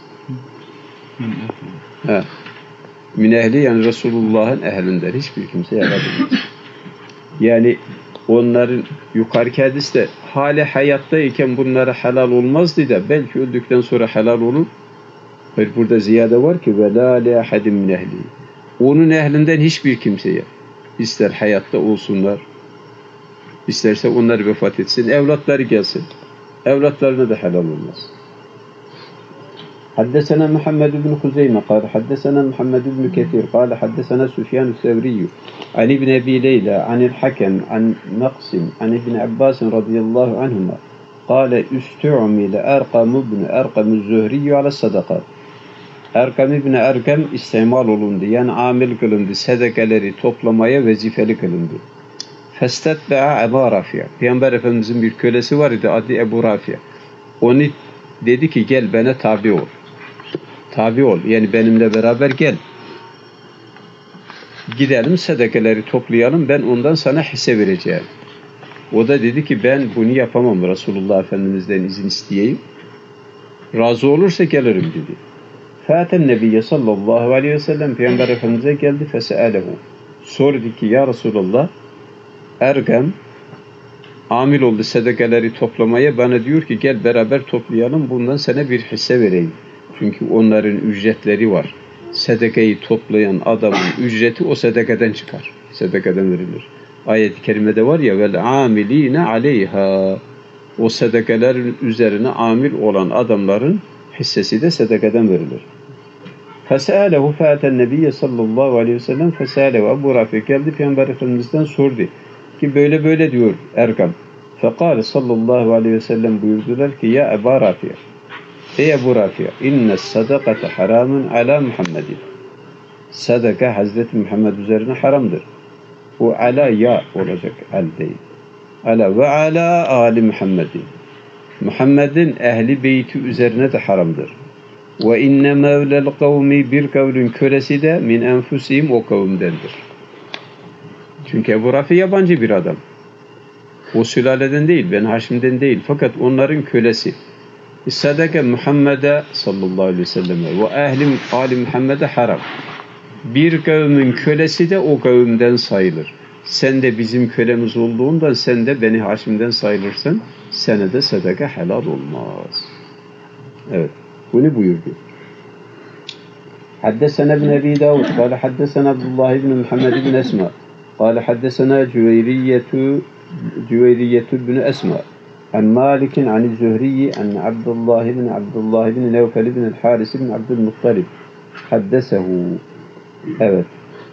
Min ehli yani Resulullah'ın ehlinden hiçbir kimseye helal olmaz. Yani onların yukarıki hadiste hali hayattayken bunlara helal olmazdı da belki öldükten sonra helal olur. Burada ziyade var ki ve la li ahadin min ehli. Onun ehlinden hiçbir kimseye ister hayatta olsunlar isterse onlar vefat etsin evlatları gelsin. Evlatlarına da helal olmaz. حدثنا محمد بن خزيمة قال حدثنا محمد بن كثير قال حدثنا سفيان الثوري عن ابن أبي ليلى عن الحكم عن مقسم عن ابن عباس رضي الله عنهما قال استعمل أرقم بن أرقم الزهري على الصدقات. Erkam İbni Erkam istimal olundu. Yani amil kılındı. Sedekeleri toplamaya vazifeli kılındı. Festetbe'a Ebu Rafi'a. Peygamber Efendimizin bir kölesi var idi. Adı Ebu Rafi'a. Onu dedi ki gel bana tabi ol. Tabi ol. Yani benimle beraber gel. Gidelim sedekeleri toplayalım. Ben ondan sana hisse vereceğim. O da dedi ki ben bunu yapamam. Resulullah Efendimiz'den izin isteyeyim. Razı olursa gelirim dedi. Fâten Nebiye sallallahu aleyhi ve sellem Peygamber Efendimiz'e geldi. Fese'alehu. Sordu ki ya Resulullah Ergam amil oldu sedekeleri toplamaya. Bana diyor ki gel beraber toplayalım. Bundan sana bir hisse vereyim. Çünkü onların ücretleri var. Sedekeyi toplayan adamın ücreti o sedekeden çıkar. Sedekeden verilir. Ayet-i kerimede var ya vel amiline aleyha. O sedekelerin üzerine amil olan adamların hissesi de sedekeden verilir. Fesâlehu fâten nebiyye sallallahu aleyhi ve sellem fesâlehu Ebu Rafi geldi Peygamber Efendimiz'den sordu ki böyle böyle diyor Erkam. Fekâle sallallahu aleyhi ve sellem buyurdular ki ya Ebu Rafi ey Ebu Rafi inne sadakate haramun ala Muhammedin. Sadaka Hazreti Muhammed üzerine haramdır. O ala ya olacak al değil. Ala ve ala ali Muhammedin. Muhammed'in ehli beyti üzerine de haramdır. Ve inne mevlel kavmi bir kavlün kölesi de min enfusihim o kavimdendir. Çünkü Ebu Rafi yabancı bir adam. O sülaleden değil, Ben Haşim'den değil. Fakat onların kölesi. Sadaka Muhammed'e sallallahu aleyhi ve selleme ve ehli ali Muhammed'e haram. Bir kavmin kölesi de o kavimden sayılır. Sen de bizim kölemiz olduğundan sen de Beni Haşim'den sayılırsın. Sana da sadaka helal olmaz. Evet. Bunu buyurdu. Haddesena ibn Ebi Davud. Kale haddesena Abdullah ibn Muhammed ibn Esma. Kale haddesena Cüveyriyetu ibn Esma. An Malik'in an Zühriyi an Abdullah ibn Nevfel ibn Haris ibn Abdülmuttalib. Haddesehu. Evet.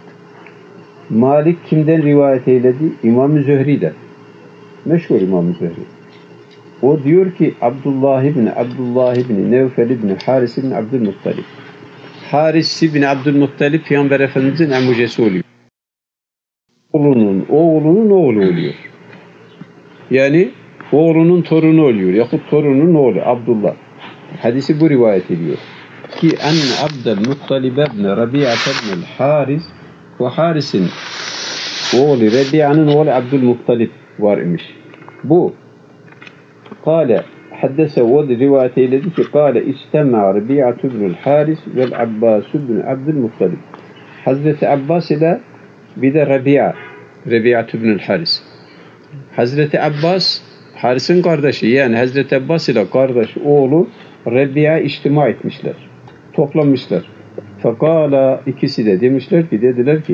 Malik kimden rivayet eyledi? İmam-ı Zühri'den. Meşhur İmam-ı Zühri. O diyor ki Abdullah ibn Nevfel ibn Haris ibn Abdülmuttalib. Haris ibn Abdülmuttalib Peygamber Efendimiz'in amcası oluyor. Oğlunun oğlu oluyor. Yani oğlunun torunu oluyor. Yahut torunun oğlu Abdullah. Hadisi bu rivayet ediyor. Ki enne Abdülmuttalib ibn Rabi'a ibn Haris ve Haris'in oğlu Rabi'anın oğlu Abdülmuttalib var imiş. Bu قال حدثه ورواية الذي قال اجتمع ربيعة بن الحارث والعباس بن عبد المطلب. Hazreti Abbas ile bir de Rabia ibn Haris. Hazreti Abbas Haris'in kardeşi yani Hazreti Abbas ile kardeşi oğlu Rabia içtima etmişler. Toplanmışlar. Fekala ikisi de dediler ki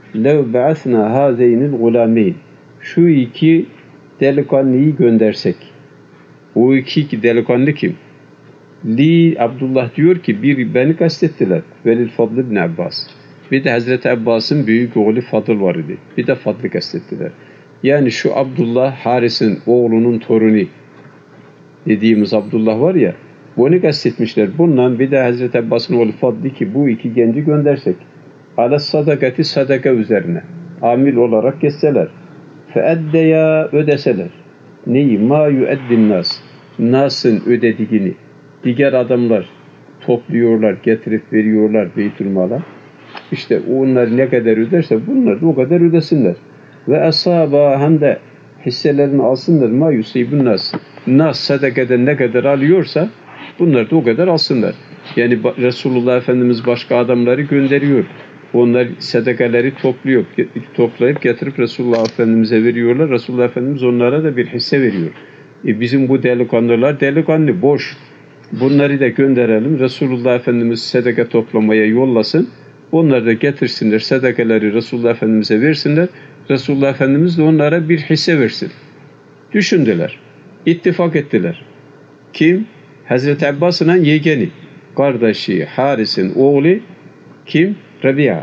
lev ba'asna hazeynil gulameyn. Şu iki delikanlıyı göndersek. O iki delikanlı kim? Abdullah diyor ki bir beni kastettiler. Velil Fadl ibn Abbas. Bir de Hazreti Abbas'ın büyük oğlu Fadıl var idi. Bir de Fadl'ı kastettiler. Yani şu Abdullah Haris'in oğlunun torunu dediğimiz Abdullah var ya, bunu kastetmişler. Bundan bir de Hazreti Abbas'ın oğlu Fadl'ı ki bu iki genci göndersek. Ala sadakati sadaka üzerine. Amil olarak geçseler. Feeddeya ödeseler. Neyi? Ma yueddin nas. Nas'ın ödediğini. Diğer adamlar topluyorlar, getirip veriyorlar Beytülmal'a. İşte onlar ne kadar öderse bunlar da o kadar ödesinler. Ve asaba hem de hisselerini alsınlar. Ma yusibun nas. Nas sadakadan ne kadar alıyorsa bunlar da o kadar alsınlar. Yani Resulullah Efendimiz başka adamları gönderiyor. Onlar sadakaları toplayıp getirip Resulullah Efendimiz'e veriyorlar. Resulullah Efendimiz onlara da bir hisse veriyor. Bizim bu delikanlılar delikanlı, boş. Bunları da gönderelim. Resulullah Efendimiz sadaka toplamaya yollasın. Onlar da getirsinler, sadakaları Resulullah Efendimiz'e versinler. Resulullah Efendimiz de onlara bir hisse versin. Düşündüler. İttifak ettiler. Kim? Hazreti Abbas'ın yeğeni. Kardeşi Haris'in oğlu kim? Rabia.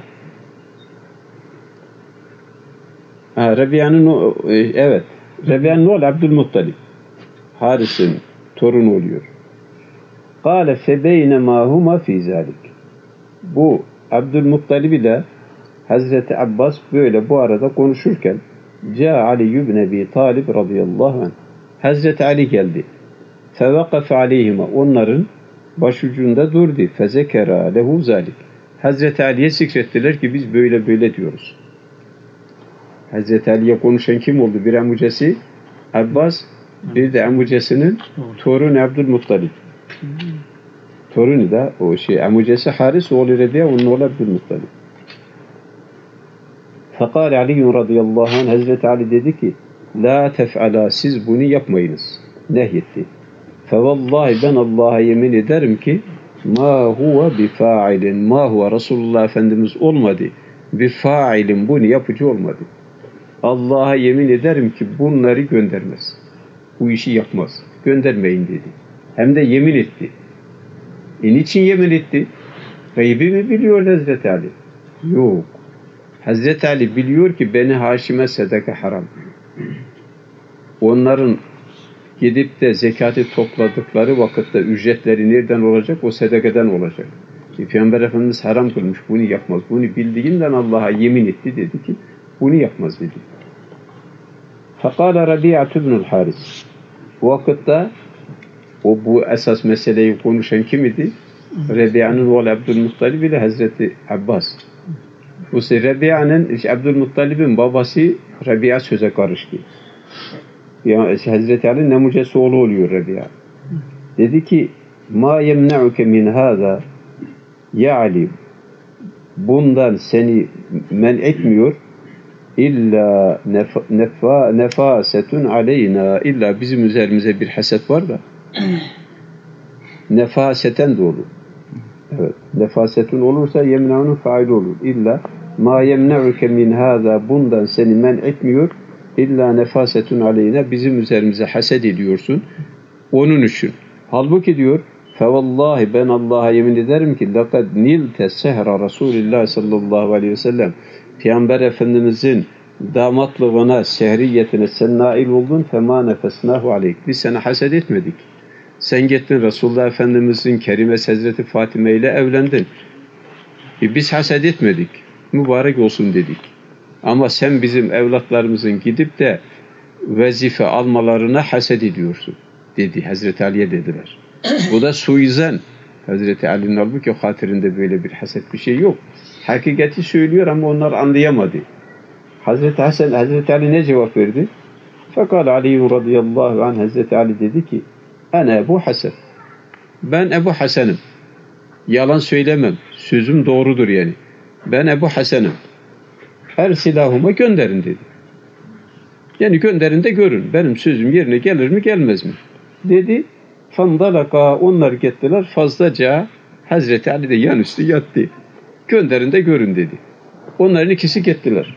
Rabia'nın evet. Rabia'nın oğlu Abdülmuttalib. Haris'in torunu oluyor. Kâle febeynema huma fî zâlik. Bu Abdülmuttalib ile Hazreti Abbas böyle bu arada konuşurken Câ Ali ibn Ebi Talib radıyallahu anh. Hazreti Ali geldi. Fevakafe aleyhima. Onların başucunda durdu. Fezekera lehu zâlik. Hazreti Ali'ye zikrettiler ki biz böyle böyle diyoruz. Hazreti Ali'ye konuşan kim oldu? Bir amcası Abbas, bir de amcasının torunu Abdülmuttalib. Torunu da o amcası Haris oğlu Rabia, onun oğlu Abdülmuttalib. Fekal Ali radıyallahu anh, Hazreti Ali dedi ki la tef'ala, siz bunu yapmayınız. Nehyetti. Fevallahi ben Allah'a yemin ederim ki ma huve bifa'ilin, ma huve Resulullah Efendimiz olmadı. Bifa'ilin, bunu yapıcı olmadı. Allah'a yemin ederim ki bunları göndermez. Bu işi yapmaz. Göndermeyin dedi. Hem de yemin etti. Niçin yemin etti? Gaybi mi biliyor Hazreti Ali? Yok. Hazreti Ali biliyor ki Beni Haşim'e sadaka haram. Onların gidip de zekatı topladıkları vakitte ücretleri nereden olacak? O sadakadan olacak. Peygamber Efendimiz haram kılmış. Bunu yapmaz. Bunu bildiğinden Allah'a yemin etti, dedi ki bunu yapmaz dedi. Fekala Rabi'atu ibnul Haris. Bu vakitte bu esas meseleyi konuşan kim idi? Rabi'anın oğlu Abdülmuttalib ile Hazreti Abbas. Bu Rabi'anın, Abdülmuttalib'in babası Rabia söze karıştı. Yani Hazreti Ali'nin nemucesi oğlu oluyor Rabia. Dedi ki ma yemna'uke min hâzâ, ya Ali, bundan seni men etmiyor illa nefasetun aleyna, illa bizim üzerimize bir haset var da nefaseten de olur. Evet. Nefasetun olursa yemna'nın faili olur. İlla ma yemna'uke min hâzâ, bundan seni men etmiyor illa nefasetun aleyna, bizim üzerimize haset ediyorsun. Onun için. Halbuki diyor fevallahi ben Allah'a yemin ederim ki lekad nilte sehra Resulillah sallallahu aleyhi ve sellem, Peygamber Efendimizin damatlığına, sehriyetine sen nail oldun, fema nefesnahu aleyk. Biz sana haset etmedik. Sen gittin Resulullah Efendimizin kerimesi Hazreti Fatime ile evlendin. Biz haset etmedik. Mübarek olsun dedik. Ama sen bizim evlatlarımızın gidip de vazife almalarına haset ediyorsun dedi. Hazreti Ali'ye dediler. Bu da suizan. Hazreti Ali'nin halbuki hatırında böyle bir haset bir şey yok. Hakikati söylüyor ama onlar anlayamadı. Hazreti Ali ne cevap verdi? Fekal Ali radıyallahu anh, Hazreti Ali dedi ki ana Ebu Hasan. Ben Ebu Hasan'ım. Yalan söylemem. Sözüm doğrudur yani. Ben Ebu Hasan'ım. Her silahıma gönderin dedi. Yani gönderin de görün. Benim sözüm yerine gelir mi gelmez mi? Dedi. Fandalaka, onlar gittiler. Fazlaca Hazreti Ali de yan üstü yattı. Gönderin de görün dedi. Onların ikisi gittiler.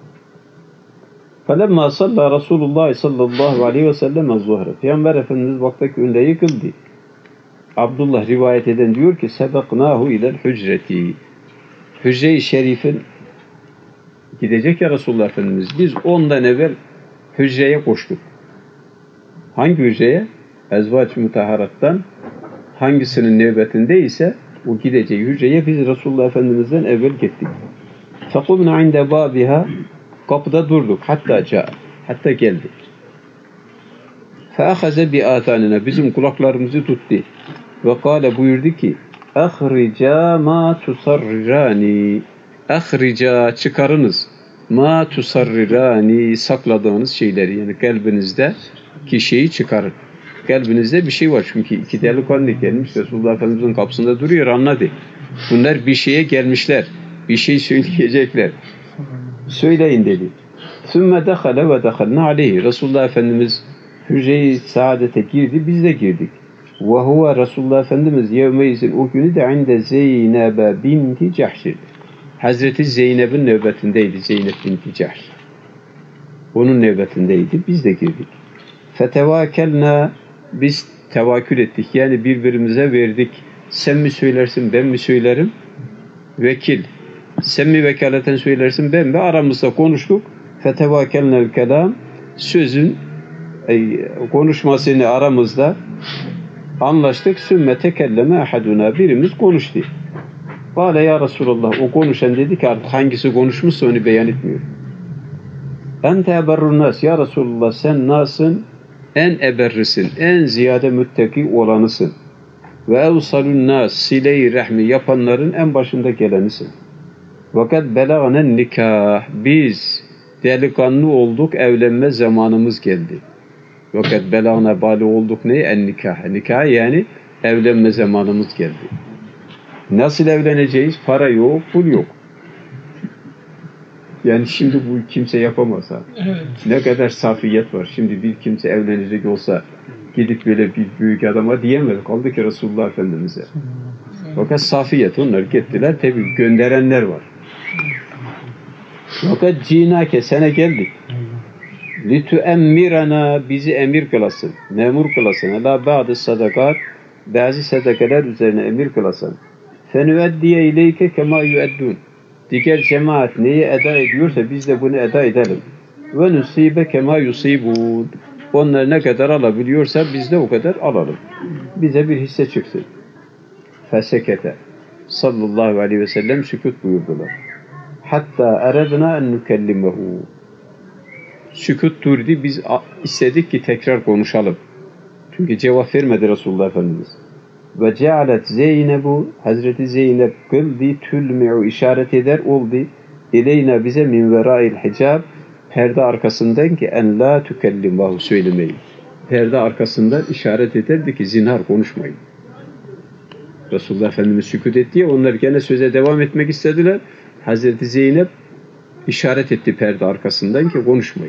فَلَمَّا صَلَّى رَسُولُ اللّٰهِ sallallahu aleyhi ve sellem az-zuhre. Peygamber Efendimiz vakti önünde yıkıldı. Abdullah rivayet eden diyor ki sebeknahu ilel hücreti. Hücre-i Şerif'in gidecek ya Resulullah Efendimiz. Biz ondan evvel hücreye koştuk. Hangi hücreye? Ezvac-ı Mutaharat'tan hangisinin nöbetindeyse o gideceği hücreye biz Resulullah Efendimiz'den evvel gittik. فَقُمْنَا عِنْدَ بَابِهَا. Kapıda durduk. Hatta geldi. فَأَخَذَ بِآتَانِنَا. Bizim kulaklarımızı tuttu. Ve kâle buyurdu ki اَخْرِجَا مَا تُسَرِّرَانِ. اَخْرِجَا çıkarınız. مَا تُسَرِّرَانِ sakladığınız şeyleri, yani kalbinizdeki şeyi çıkarın. Kalbinizde bir şey var çünkü iki delikanlı gelmiş Resulullah Efendimiz'in kapısında duruyor, anladı. Bunlar bir şeye gelmişler. Bir şey söyleyecekler. Söyleyin dedi. ثُمَّ دَخَلَ وَدَخَلْنَا عَلَيْهِ. Resulullah Efendimiz hücre-i saadete girdi, biz de girdik. وَهُوَ Resulullah Efendimiz yevmeyizin o günü de عِنْدَ زَيْنَبَ بِنْتِ جَحْشٍ. Hazreti Zeynep'in nöbetindeydi. Zeynep binti Cahş. Onun nöbetindeydi. Biz de girdik. فَتَوَاكَلْنَا. Biz tevakkül ettik. Yani birbirimize verdik. Sen mi söylersin, ben mi söylerim? Vekil. Sen mi vekaleten söylersin, ben mi? Aramızda konuştuk. فَتَوَاكَلْنَا الْكَلَامِ. Sözün konuşmasını aramızda anlaştık. ثُمَّ تَكَلَّمَ اَحَدُنَا. Birimiz konuştu. Kâle ya Resulallah. O konuşan dedi ki artık hangisi konuşmuşsa onu beyan etmiyor. Ente eberrun nas. Ya Resulallah sen nasın? En eberrisin. En ziyade müttaki olanısın. Ve evsalun nas. Sile-i rahmi yapanların en başında gelenisin. Fakat belânen nikah. Biz delikanlı olduk. Evlenme zamanımız geldi. Fakat belâne bâli olduk ne? En nikah. Nikah yani evlenme zamanımız geldi. Nasıl evleneceğiz? Para yok, pul yok. Yani şimdi bu kimse yapamaz ha. Evet. Ne kadar safiyet var. Şimdi bir kimse evlenecek olsa gidip böyle bir büyük adama diyemez. Kaldı ki Resulullah Efendimiz'e. Fakat safiyet onlar gittiler. Tabi gönderenler var. Fakat cinake sana geldik. Lituemmirana bizi emir kılasın. Memur kılasın. La ba'dı sadakat. Bazı sadakalar üzerine emir kılasın. فَنُوَدِّيَ اِلَيْكَ كَمَا يُؤَدُّونَ. Diğer cemaat neyi eda ediyorsa biz de bunu eda edelim. وَنُصِيبَ كَمَا يُصِيبُونَ. Onlar ne kadar alabiliyorsa biz de o kadar alalım. Bize bir hisse çıksın. فَسَكَتَ sallallahu aleyhi ve sellem sükut buyurdular. Hatta eredna en nükellimehu. Sükut durdu. Biz istedik ki tekrar konuşalım. Çünkü cevap vermedi Resulullah Efendimiz. Ve cealet Zeynebu, Hazreti Zeynep kıldı, tülmi'u işaret eder oldu. İleyna bize min vera'il hicab, perde arkasından ki en la tükellimahu söylemeyin. Perde arkasından işaret ederdi ki zinhar konuşmayın. Resulullah Efendimiz sükut etti ya, onlar gene söze devam etmek istediler. Hazreti Zeynep işaret etti perde arkasından ki konuşmayın.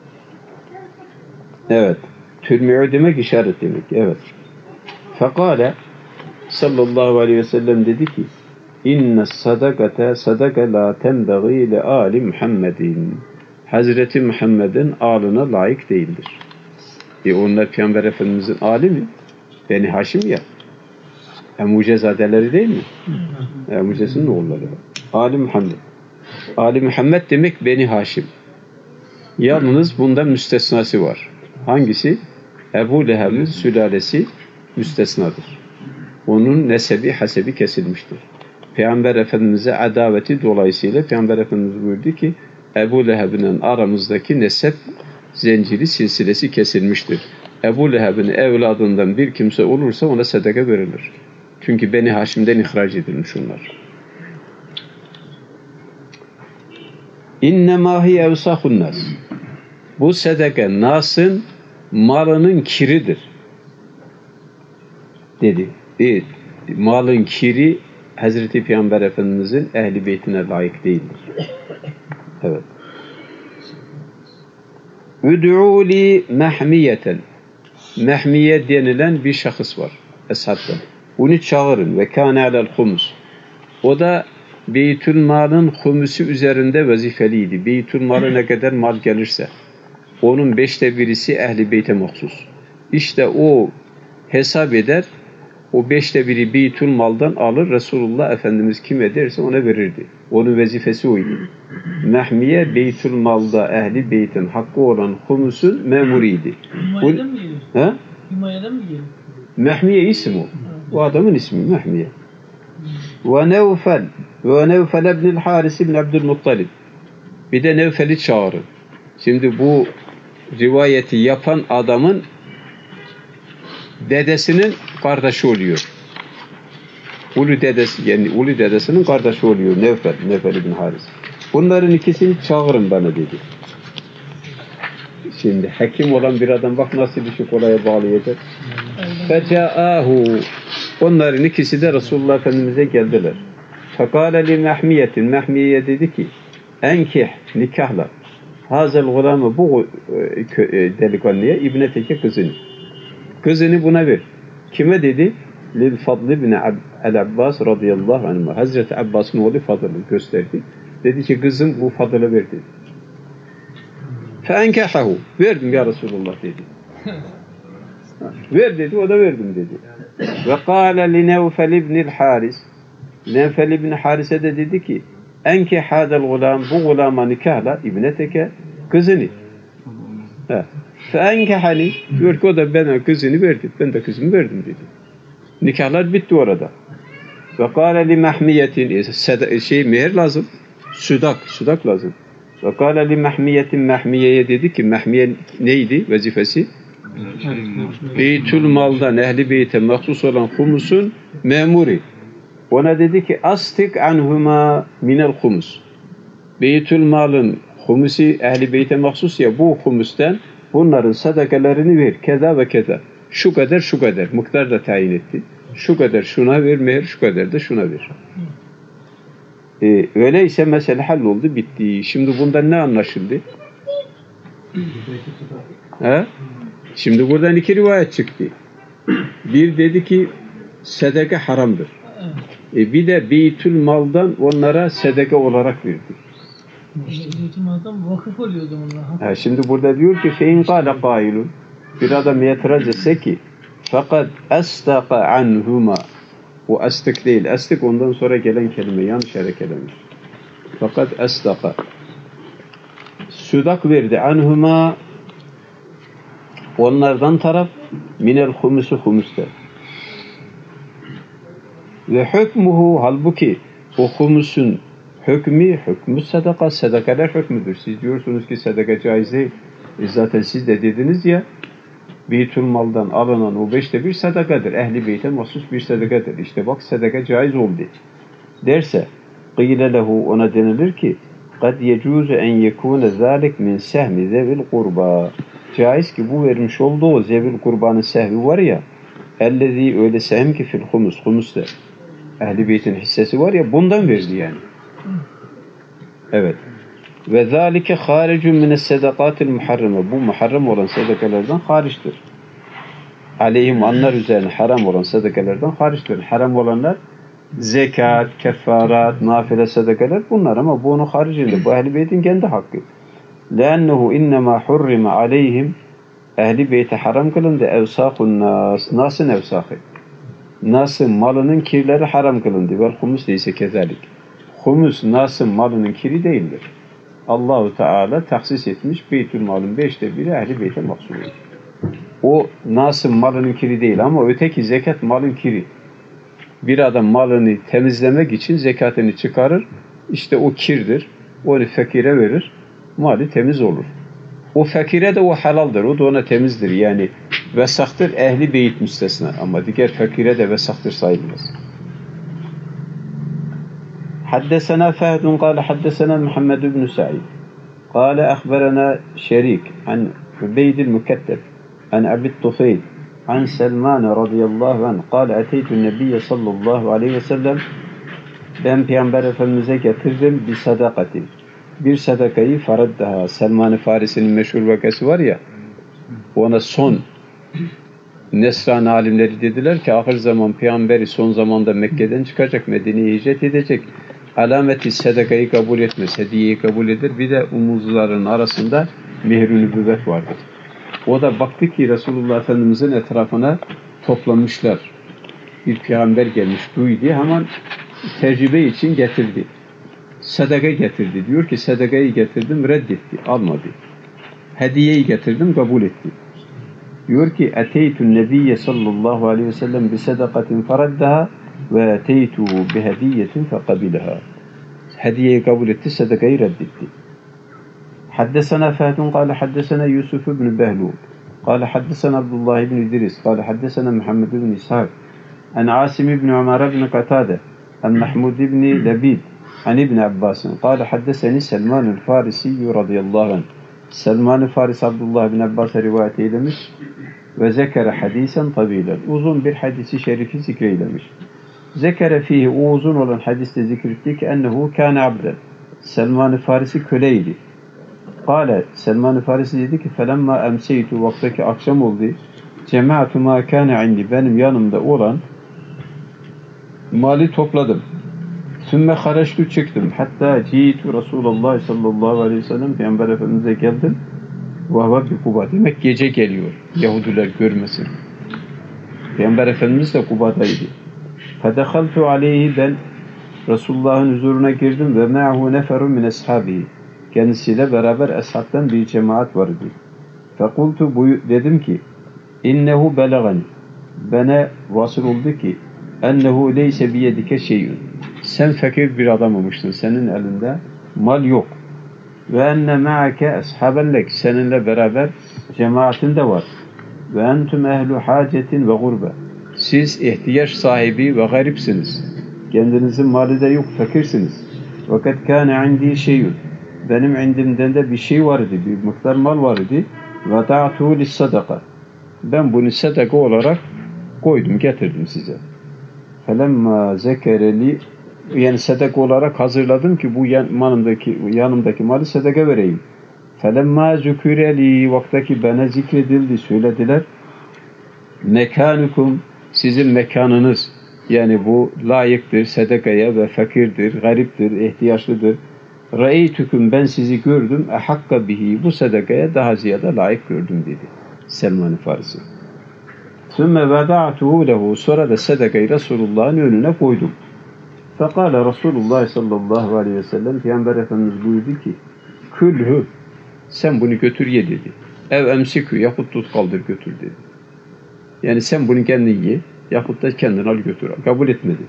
Evet. Tülmi'u demek işaret demek. Evet. Fekale sallallahu aleyhi ve sellem dedi ki inne sadakate sadaka la tenbeği le ali Muhammedin. Hazreti Muhammed'in alına layık değildir. Onlar Peygamber Efendimiz'in ali mi? Beni Haşim ya. Mucezadeleri değil mi? Mucezesinin oğulları. Ali Muhammed. Ali Muhammed demek Beni Haşim. Yalnız bunda müstesnası var. Hangisi? Ebu Leheb'in sülalesi müstesnadır. Onun nesebi, hasebi kesilmiştir. Peygamber Efendimiz'e adaveti dolayısıyla Peygamber Efendimiz buyurdu ki Ebu Leheb'in aramızdaki nesep zinciri, silsilesi kesilmiştir. Ebu Leheb'in evladından bir kimse olursa ona sadaka verilir. Çünkü Beni Haşim'den ihraç edilmiş onlar. İnnemâ hiye evsâhun nas. Bu sadaka nasın malının kiridir. Dedi. Malın kiri Hazreti Peygamber Efendimiz'in ehli beytine layık değildir. Evet. Üd'û li mehmiyeten. Mehmiye denilen bir şahıs var. Eshab'dan. Onu çağırın. Ve kâne alel humus. O da Beytülmal'ın humusu üzerinde vazifeliydi. Beytülmal'a ne kadar mal gelirse onun 1/5'i Ehl-i Beyt'e mahsus. İşte o hesap eder, o 1/5'i Beytülmal'dan alır, Resulullah Efendimiz kim ederse ona verirdi. Onun vazifesi oydu. Mehmiye Beytülmal'da Ehl-i Beyt'in hakkı olan humusun memuriydi. Himayeden mi geliyor? He? Himayeden mi geliyor? Mehmiye isim o. O adamın ismi Mehmiye. Ve Nevfel ibn Haris ibn Abdülmuttalib. Bir de Nevfel'i çağırın. Şimdi bu rivayeti yapan adamın dedesinin kardeşi oluyor. Ulu dedesinin kardeşi oluyor Nevfel ibn Haris. Bunların ikisini çağırın bana dedi. Şimdi hakim olan bir adam bak nasıl bir şey kolaya bağlayacak. Feca'ahu. Onların ikisi de Resulullah Efendimiz'e geldiler. Fekale li Mehmiyetin. Mehmiye dedi ki enkih nikahla. Hazel gulamı bu delikanlıya İbneteke kızını. Kızını buna ver. Kime dedi? Lil Fadl ibn el-Abbas radıyallahu anh. Hazreti Abbas'ın oğlu Fadıl'ı gösterdi. Dedi ki kızım bu Fadıl'a ver dedi. Feenkehahu. Verdim ya Resulullah dedi. Ver dedi, o da verdim dedi. Ve kâle li Nevfel ibn Haris. Nevfel ibn Haris'e de dedi ki enke hadel gulam, bu gulama nikahla İbneteke kızını. Feenkehani, diyor ki o da bana kızını verdi. Ben de kızımı verdim dedi. Nikahlar bitti orada. Ve kâle li Mehmiyetin, meher lazım. Sudak lazım. Ve kâle li Mehmiyetin, Mehmiye'ye dedi ki, Mehmiye neydi vazifesi? Beytülmal'dan Ehl-i Beyt'e mahsus olan humusun memuri. Ona dedi ki astik anhuma minel humus. Beytülmal'ın humusi Ehl-i Beyt'e mahsus ya, bu humustan bunların sadakalarını ver. Keza ve keza. Şu kadar şu kadar. Miktar da tayin etti. Şu kadar şuna ver meher, şu kadar da şuna ver. Öyleyse mesele halloldu, bitti. Şimdi bundan ne anlaşıldı? He? Şimdi buradan iki rivayet çıktı. Bir dedi ki sedeke haramdır. Bir de Beytülmal'dan onlara sedeke olarak verdi. İşte Beytülmal'dan vakıf oluyordu onlar. Şimdi burada diyor ki fein kâle kâilun. Bir adam itiraz etse ki fakat astaka anhuma. O astık değil. Astık ondan sonra gelen kelime yanlış hareketlenmiş. Fakat astaka. Sudak verdi. Anhuma onlardan taraf minel humusu humusta. Ve hükmuhu halbuki o humusun hükmü sadaka. Sadakalar hükmüdür. Siz diyorsunuz ki sadaka caiz değil. Zaten siz de dediniz ya Beytülmal'dan alınan o 1/5 sadakadır. Ehl-i Beyt'e mahsus bir sadakadır. İşte bak sadaka caiz oldu. Derse qîle lehu, ona denilir ki kad yecuzu en yekûne zâlik min sehmi zevil kurba. Caiz ki bu vermiş olduğu zevil kurbanın sehvi var ya, ellezî öyle sehm ki fil humusta. Ehl-i Beyt'in hissesi var ya, bundan verdi yani. Evet. Ve zâlike hâricun mines sedakâtil muharreme. Bu muharrem olan sadakalardan hariçtir. Aleyhim, onlar üzerine haram olan sadakalardan hariçtir. Haram olanlar zekat, kefarat, nafile sadakalar bunlar, ama bu onun haricinde. Bu Ehl-i Beyt'in kendi hakkı. لَأَنَّهُ اِنَّمَا حُرِّمَ عَلَيْهِمْ Ehl-i Beyt'e haram kılındı. Evsâkun nas. Nas'ın evsâkı. Nas'ın malının kirleri haram kılındı. Vel humus ise kezalik. Humus Nas'ın malının kiri değildir. Allah-u Teala tahsis etmiş, Beytülmal'ın 1/5'i Ehl-i Beyt'e mahsul olur. O Nas'ın malının kiri değil, ama öteki zekat malın kiri. Bir adam malını temizlemek için zekatını çıkarır, işte o kirdir. Onu fakire verir, mali temiz olur. O fakire de o halaldır, o da ona temizdir. Yani vesaktır, Ehl-i Beyt müstesna, ama diğer fakire de vesaktır sayılmaz. حدثنا فهد قال حدثنا محمد بن سعيد قال أخبرنا شريك عن عبيد المكتب عن أبي الطفيل عن سلمان رضي الله عنه قال أتيت النبي صلى الله عليه وسلم ben Peygamber Efendimiz'e getirdim bir sadakatin. Bir sadakayı faraddaha. Selman-ı Farisi'nin meşhur vakası var ya, ona son Nesrani alimleri dediler ki ahir zaman Peygamberi son zamanda Mekke'den çıkacak, Medine'ye hicret edecek. alameti sadakayı kabul etmez, hediyeyi kabul eder. Bir de omuzların arasında mehr-i nübüvvet vardır. O da baktı ki Resulullah Efendimiz'in etrafına toplanmışlar. Bir peygamber gelmiş, duydu. Hemen tecrübe için getirdi. Sadaka getirdi. Diyor ki sadakayı getirdim, reddetti, almadı. Hediyeyi getirdim, kabul etti. Diyor ki eteytun nebiyye sallallahu aleyhi ve sellem bi sadakatin feraddaha ve eteytuhu bi hediyetin fekabilaha. Hediyeyi kabul etti, sadakayı reddetti. حدثنا فهد قال حدثنا يوسف بن بهلول قال حدثنا عبد الله بن إدريس قال حدثنا محمد بن إسحاق عن عاصم بن عمر بن قتادة عن محمود بن لبيد عن ابن عباس قال حدثني سلمان الفارسي رضي الله عنه. Selman-ı Faris Abdullah bin Abbas'a rivayet eylemiş ve zekere hadisen tabilen. Uzun bir hadisi şerifi zikreylemiş. Zekere fihi, o uzun olan hadiste zikretti ki ennehu kâne abden. Selman-ı Farisi köleydi. Kâle, Selman-ı Farisi dedi ki felemma emseytu, vaktaki akşam oldu. Cemaatu mâ kâne indi, benim yanımda olan mali topladım. Sümme haraçtu, çıktım. Hatta ciitu Resulullah sallallahu aleyhi ve sellem, Peygamber Efendimiz'e geldim. Vahva bir Kuba. Demek gece geliyor. Yahudiler görmesin. Peygamber Efendimiz de Kuba'daydı. Fedehaltu aleyhi, ben Resulullah'ın huzuruna girdim ve me'ahu neferun min ashabihi. Kendisiyle beraber ashabtan bir cemaat vardı. Fekultu, dedim ki innehu belagani, bana vasıl oldu ki ennehu leyse biyedike şeyün, sen fakir bir adam olmuştun, senin elinde mal yok. Ve enne ma'ake ashabellek, seninle beraber cemaatin de var. Ve entum ehlu hacetin ve gurbe, siz ihtiyaç sahibi ve garipsiniz. Kendinizin mali de yok, fakirsiniz. Fakat kâne indi şeyün, benim indimden de bir şey vardı, bir miktar mal vardı. Ve ta'tuhu lissadaka, ben bunu sadaka olarak koydum, getirdim size. Felemma zekereli, yani sadaka olarak hazırladım ki bu yanımdaki malı sadaka vereyim. Felemma züküreli, vaktaki bana zikredildi, söylediler. Mekanukum, sizin mekanınız, yani bu layıktır sadakaya ve fakirdir, gariptir, ihtiyaçlıdır. Ra'eytüküm, ben sizi gördüm, ehakka bihi, bu sadakaya daha ziyade layık gördüm dedi Selman-ı Farisi. Sümme veda'tuhu lehu, sonra da sadakayı Resulullah'ın önüne koydum. Fekale Resulullah sallallahu aleyhi ve sellem, Peygamber Efendimiz buyurdu ki külhü, sen bunu götür ye dedi. Ev emsikü, yahut tut kaldır götür dedi. Yani sen bunu kendin ye, yahut da kendin al götür. Kabul etmedi.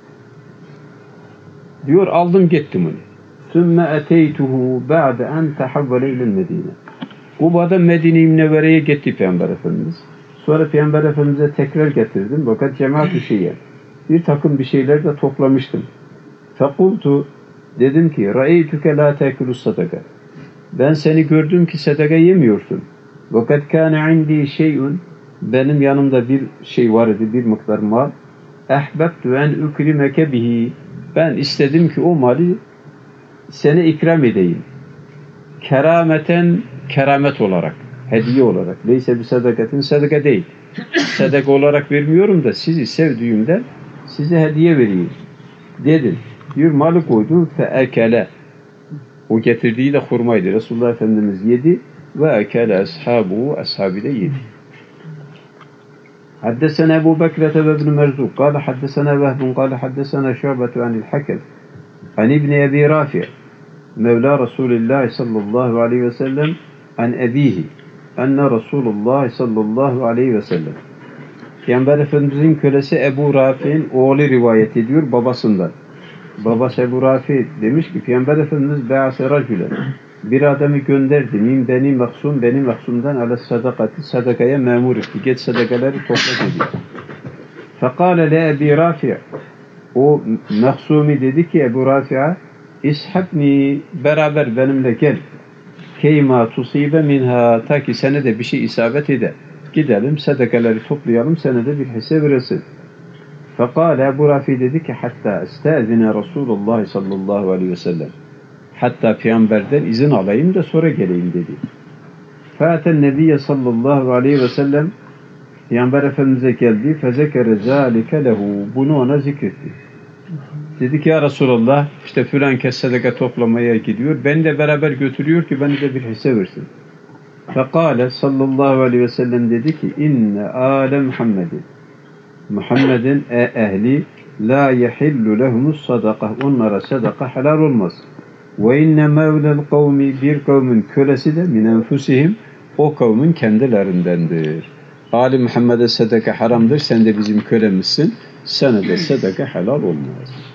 Diyor, aldım gittim onu. Sümme eteytuhu ba'de en tehavvele ilel Medine. Kuba'da Medine-i Münevvere'ye gitti Peygamber Efendimiz. Sonra Peygamber Efendimiz'e tekrar getirdim. Fakat cemaat-ı şeyye, bir takım bir şeyler de toplamıştım. Fekultu, dedim ki ra'eytüke la tekulu sadaka, ben seni gördüm ki sadaka yemiyorsun. Fakat kâne indi şeyun, benim yanımda bir şey vardı, bir miktar mal. Ehbebtu en ukrimeke bihi, ben istedim ki o mali seni ikram edeyim. Kerameten, keramet olarak, hediye olarak. Neyse bir sadakatin, sadaka değil. Sadaka olarak vermiyorum da sizi sevdiğimden size hediye vereyim dedim. Diyor, malı koydum feekele. O getirdiği de hurmaydı. Resulullah Efendimiz yedi ve ekele ashabu, ashabi de yedi. Haddesena Ebu Bekrete ve İbn Merzuk kâle haddesena Vehbun kâle haddesena Şu'betu anil Hakem an İbni Ebi Rafi' Mevla Resulullah sallallahu aleyhi ve sellem an ebihi enne Resulullah sallallahu aleyhi ve sellem. Peygamber Efendimizin kölesi Ebu Rafi'nin oğlu rivayet ediyor babasından. Babası Ebu Rafi demiş ki Peygamber Efendimiz be'ase racüle, bir adamı gönderdi. Min beni maksum, beni maksumdan ala sadakati, sadakaya memur etti. Geç sadakaları topla dedi. Fekale le Ebi Rafi', o maksumi dedi ki Ebu Rafi'a, ishabni, beraber benimle gel. Keyma tusibe minha, ta ki sana de bir şey isabet eder. Gidelim sadakaları toplayalım, sana da bir hisse verirsin. Fekale Ebu Rafi dedi ki hatta estezine Resulullah sallallahu aleyhi ve sellem, hatta Peygamberden izin alayım da sonra geleyim dedi. Fâten Nebiye sallallahu aleyhi ve sellem, Peygamber Efendimiz'e geldi. Fezekere zâlike lehu, bunu ona zikretti. Dedi ki ya Resulallah işte filan kes sadaka toplamaya gidiyor. Beni de beraber götürüyor ki beni de bir hisse versin. Fekale sallallahu aleyhi ve sellem dedi ki inne ale Muhammed'in ehli la yehillu lehumus sadaka. Onlara sadaka helal olmaz. Ve inne mevlel kavmi bir kavmin kölesi de min enfusihim o kavmin kendilerindendir. Ali Muhammed'e sadaka haramdır. Sen de bizim kölemizsin. Sana da sadaka helal olmaz.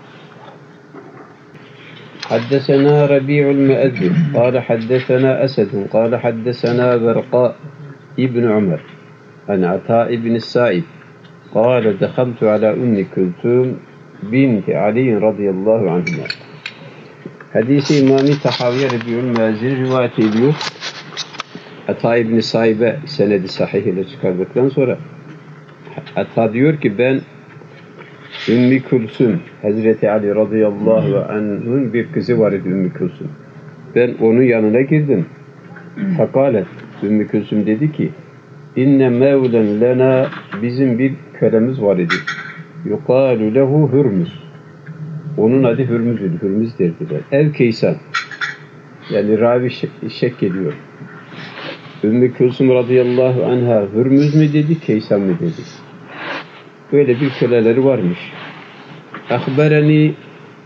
حدثنا ربيع المؤذن قال حدثنا أسد قال حدثنا برقاء ابن عمر عن عطاء بن السائب قال دخلت على أم كلثوم بنت علي رضي الله عنهما. Hadisi İmam-ı Tahaviye Rebi'ül Müezzin rivayet ediyor. Ata İbn-i Saib'e senedi sahih ile çıkardıktan sonra Ata diyor ki ben Ümmü Kulsum, Hazreti Ali radıyallahu anh'ın bir kızı var idi Ümmü Kulsum. Ben onun yanına girdim. Fekalet, Ümmü Kulsum dedi ki İnne mevlen lena bizim bir kölemiz var idi. Yukalu lehu Hürmüz. Onun adı Hürmüz'dür, Hürmüz derdiler. Ev Keysan. Yani ravi şek ediyor. Ümmü Kulsum radıyallahu anha Hürmüz mü dedi, Keysan mı dedi. Böyle bir köleleri varmış. Akbereni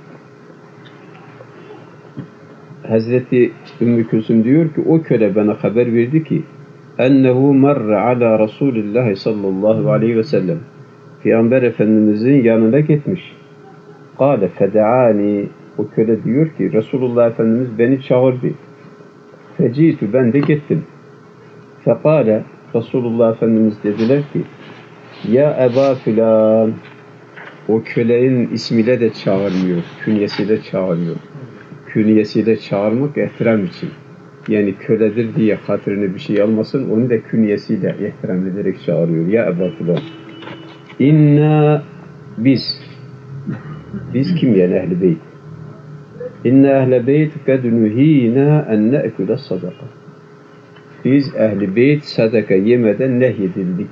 Hazreti Ümmü Kulsum diyor ki o köle bana haber verdi ki ennehu marra ala Resulillah sallallahu aleyhi ve sellem Peygamber Efendimizin yanına gitmiş. Kale fedeani o köle diyor ki Resulullah Efendimiz beni çağırdı. Fecitu ben de gittim. Fekale Resulullah Efendimiz dediler ki ya Eba filan o kölenin ismiyle de çağırmıyor. Künyesiyle çağırıyor. Künyesiyle çağırmak ihtiram için. Yani köledir diye hatırını bir şey almasın. Onu da künyesiyle ihtiram ederek çağırıyor. Ya Eba filan. İnna biz kim yani ehl-i beyt? İnna ehl-i beyt kad nuhina en ne'kule sadaka. Biz ehl-i beyt sadaka yemeden nehyedildik.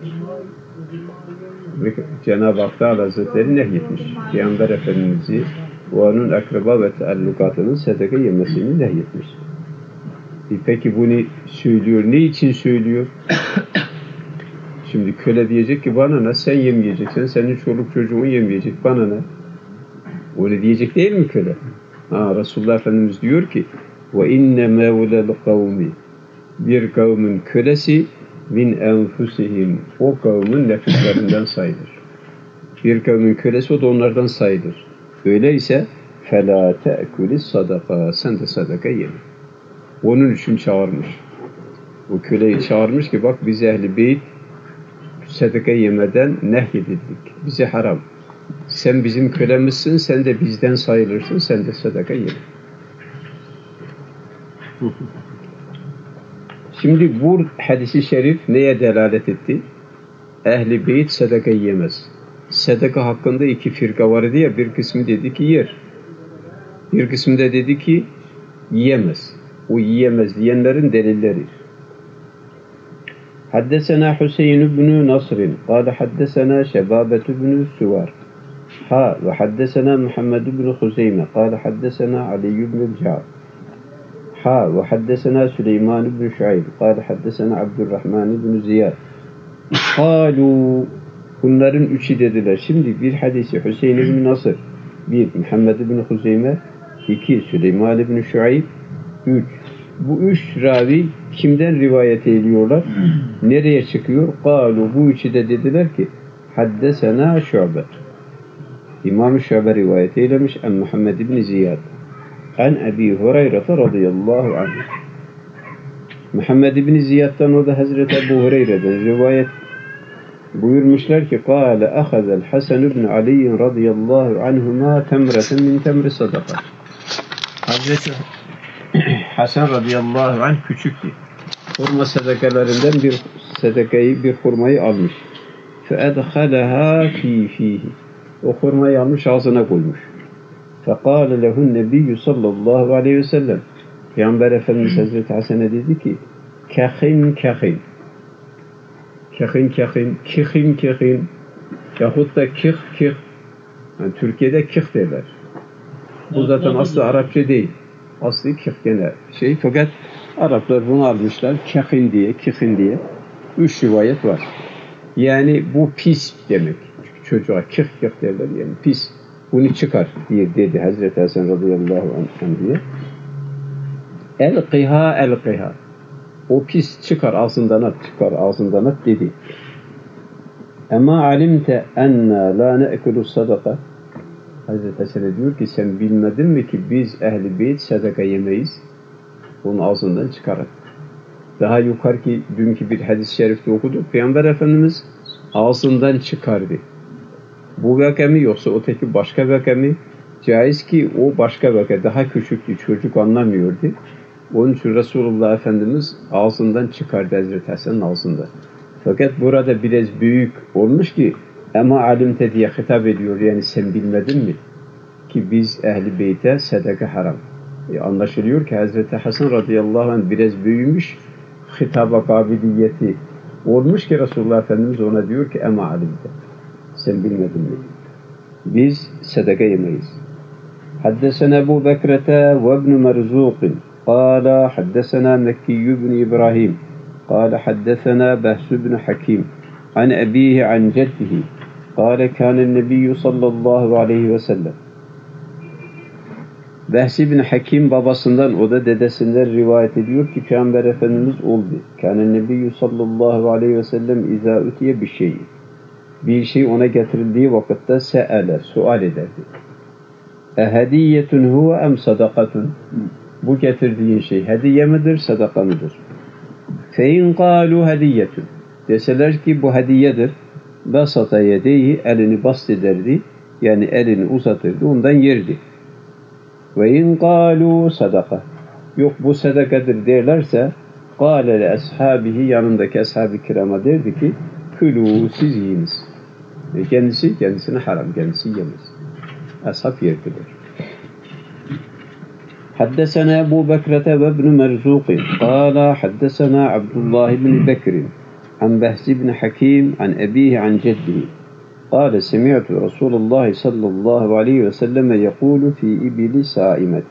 Cenab-ı Hak Teala Hazretleri nehyetmiş. Peygamber Efendimiz'i ve onun akraba ve taallukatının sadaka yemesini nehyetmiş. Peki bunu söylüyor. Ne için söylüyor? Şimdi köle diyecek ki bana ne? Sen yemeyeceksin. Senin çoluk çocuğun yemeyecek. Bana ne? Öyle diyecek değil mi köle? Resulullah Efendimiz diyor ki ve inne mevlel kavmi bir kavmin kölesi min enfusihim o kavmin nefislerinden sayılır. Bir kavmin kölesi o da onlardan sayılır. Öyleyse فَلَا تَأْكُلِ sadaka sen de sadaka yeme. Onun için çağırmış. O köleyi çağırmış ki bak biz ehl-i beyt sadaka yemeden nehyedildik. Bize haram. Sen bizim kölemizsin, sen de bizden sayılırsın, sen de sadaka yeme. Şimdi bu hadis-i şerif neye delalet etti? Ehl-i beyt sadaka yemez. Sadaka hakkında iki firka vardı ya, bir kısmı dedi ki yer. Bir kısmı da dedi ki yiyemez. O yiyemez diyenlerin delilleri. Haddesena Hüseyin ibn Nasr'in, قال حدثنا شبابة بن السوار وحدثنا محمد بن خزيمة قال حدثنا علي بن الجعد وحدثنا سليمان بن شعيب قال حدثنا عبد الرحمن بن زياد قالوا bunların üçü dediler. Şimdi bir hadisi Hüseyin ibn Nasr, bir Muhammed ibn Huzeyme, iki Süleyman ibn Şuayb, üç. Bu üç ravi kimden rivayet ediyorlar? Nereye çıkıyor? Kalu bu üçü de dediler ki haddesena Şu'be. İmam-ı Şu'be rivayet eylemiş en Muhammed ibn Ziyad. En Ebi Hureyre radıyallahu anh. Muhammed ibn Ziyad'dan o da Hazreti Ebu Hureyre'den rivayet buyurmuşlar ki kâle ahazel Hasan ibn Ali radıyallahu anhuma temreten min temri sadaka. Hazreti Hasan radıyallahu anh küçüktü. Hurma sadakalarından bir sadakayı, bir hurmayı almış. فَاَدْخَلَهَا ف۪يهِ o hurmayı almış ağzına koymuş. فَقَالَ لَهُ النَّبِيُّ sallallahu aleyhi ve sellem Peygamber Efendimiz Hazreti Hasan'a dedi ki kâhin yahut da kih Yani Türkiye'de kih derler. Bu zaten aslı Arapça değil. Aslı kih gene şey. Fakat Araplar bunu almışlar. Kihin diye, kihin diye. 3 rivayet var. Yani bu pis demek. Çocuğa kih derler yani pis. Bunu çıkar diye dedi Hazreti Hasan radıyallahu anh diye. El-kıha. O pis çıkar ağzından at dedi. Ama alimte enna la ne'kulu sadaka. Hazreti Hasan diyor ki sen bilmedin mi ki biz ehli beyt sadaka yemeyiz. Onun ağzından çıkarır. Daha yukarıki dünkü bir hadis-i şerifte okuduk. Peygamber Efendimiz ağzından çıkardı. Bu vaka mı yoksa öteki başka vaka mı? Caiz ki o başka vaka. Daha küçüktü. Çocuk anlamıyordu. Onun için Resulullah Efendimiz ağzından çıkardı Hazreti Hasan'ın ağzından. Fakat burada biraz büyük olmuş ki ama alimte diye hitap ediyor. Yani sen bilmedin mi? Ki biz ehli beyte sadaka haram. Anlaşılıyor ki Hazreti Hasan radıyallahu anh biraz büyümüş. Hitaba kabiliyeti olmuş ki Resulullah Efendimiz ona diyor ki ama alimte. Sen bilmedin mi? Biz sadaka yemeyiz. Haddesena Ebu Bekrete ve ibn Merzuqin. قال حدثنا مكي بن إبراهيم قال حدثنا بهس بن حكيم عن أبيه عن جده قال كان النبي صلى الله عليه وسلم. Behs ibn Hakim babasından o da dedesinden rivayet ediyor ki Peygamber Efendimiz oldu. Kâne nebiyyü sallallahu aleyhi ve sellem izâ ütiye bir şey. Bir şey ona getirildiği vakitte se'ele, sual ederdi. Ehediyetun huve em sadakatun. Bu getirdiğin şey hediye midir, sadaka mıdır? Fein kâlu hediyetun. Deseler ki bu hediyedir. Basata yedeyi, elini bast ederdi. Yani elini uzatırdı, ondan yerdi. Ve in kâlu sadaka. Yok bu sadakadır derlerse kâle le ashabihi, yanındaki ashab-ı kirama derdi ki külû, siz yiyiniz. Kendisine haram, kendisi yemez. Ashab yerdiler. حدثنا أبو بكرة وابن مرزوق قال حدثنا عبد الله بن بكر عن بهز بن حكيم عن أبيه عن جده قال سمعت رسول الله صلى الله عليه وسلم يقول في إبل سائمة.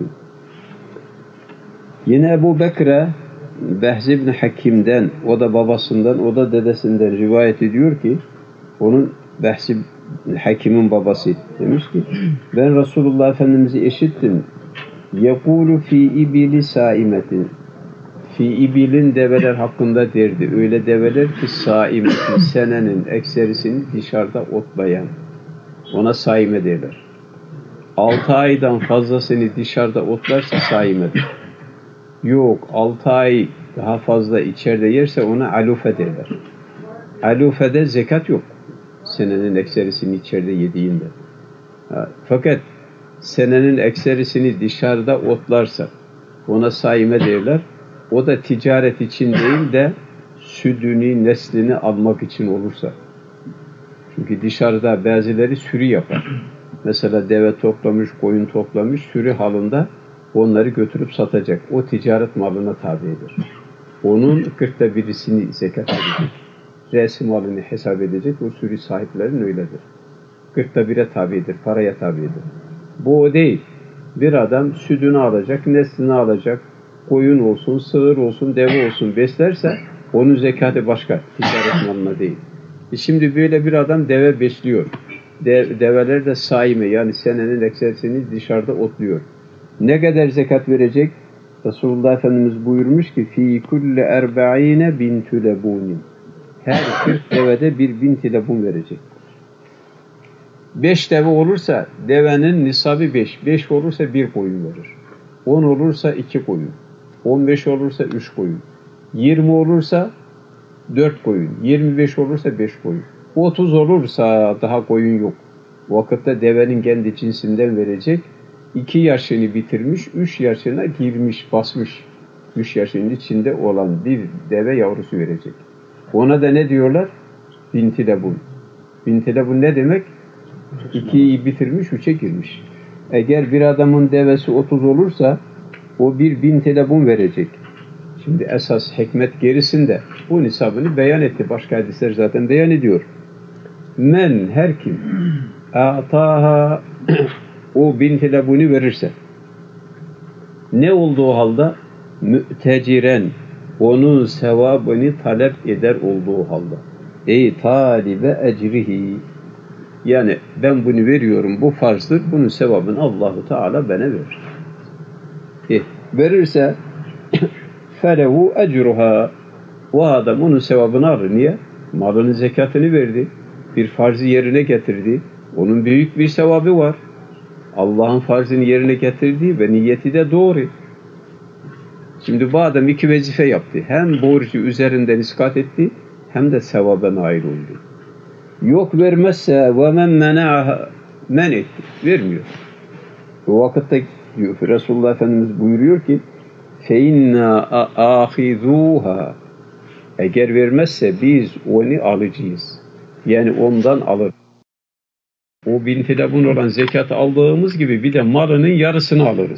Yine Ebu Bekre Behz ibn Hakim'den, o da babasından, o da dedesinden rivayet ediyor ki onun Behz ibn Hakim'in babası demiş ki ben Resulullah Efendimiz'i işittim. يَقُولُ فِي اِبِلِ سَائِمَةٍ. Fi ibilin develer hakkında derdi. Öyle develer ki saimetin, senenin ekserisini dışarıda otlayan. Ona saime derler. 6 aydan fazlasını dışarıda otlarsa saimedir. Yok, 6 ay daha fazla içeride yerse ona alufe derler. Alufede zekat yok. Senenin ekserisini içeride yediğinde. Fakat senenin ekserisini dışarıda otlarsa ona saime derler. O da ticaret için değil de südünü, neslini almak için olursa. Çünkü dışarıda bazıları sürü yapar. Mesela deve toplamış, koyun toplamış, sürü halinde onları götürüp satacak. O ticaret malına tabidir. Onun 40'ta birisini zekat edecek. Resim malını hesap edecek. O sürü sahiplerin öyledir. 40'ta 1'e tabidir, paraya tabidir. Bu o değil. Bir adam sütünü alacak, neslini alacak, koyun olsun, sığır olsun, deve olsun beslerse onun zekatı başka, ticaret malına değil. Şimdi böyle bir adam deve besliyor. Develer de saime, yani senenin ekserisini dışarıda otluyor. Ne kadar zekat verecek? Resulullah Efendimiz buyurmuş ki فِي كُلِّ اَرْبَعِينَ بِنْتُ لَبُونٍ. Her 40 devede bir bint lebun verecek. 5 deve olursa devenin nisabı 5. 5 olursa 1 koyun verir. 10 olursa 2 koyun. 15 olursa 3 koyun. 20 olursa 4 koyun. 25 olursa 5 koyun. 30 olursa daha koyun yok. Vakitte devenin kendi cinsinden verecek. 2 yaşını bitirmiş, 3 yaşına girmiş, basmış. 3 yaşının içinde olan bir deve yavrusu verecek. Ona da ne diyorlar? Binti lebun. Binti lebun ne demek? 2'yi bitirmiş, 3'e girmiş. Eğer bir adamın devesi 30 olursa o bir binti lebun verecek. Şimdi esas hikmet gerisinde bu nisabını beyan etti. Başka hadisler zaten beyan ediyor. Men her kim ataha o binti Lebun'i verirse ne olduğu halde mü'teciren onun sevabını talep eder olduğu halde ey talibe ecrihi yani ben bunu veriyorum bu farzdır bunun sevabını Allahu Teala bana verir. Verirse felehu ecruha o adam onun sevabını alır. Niye? Malının zekatını verdi. Bir farzı yerine getirdi. Onun büyük bir sevabı var. Allah'ın farzını yerine getirdiği ve niyeti de doğru. Şimdi bu adam iki vazife yaptı. Hem borcu üzerinden iskat etti hem de sevaba nail oldu. Yok vermezse ve men mena'aha men etti. Vermiyor. Bu vakitte Resulullah Efendimiz buyuruyor ki فَاِنَّا آخِذُوهَا eğer vermezse biz onu alacağız. Yani ondan alır. O binti Lebun olan zekatı aldığımız gibi bir de malının yarısını alırız.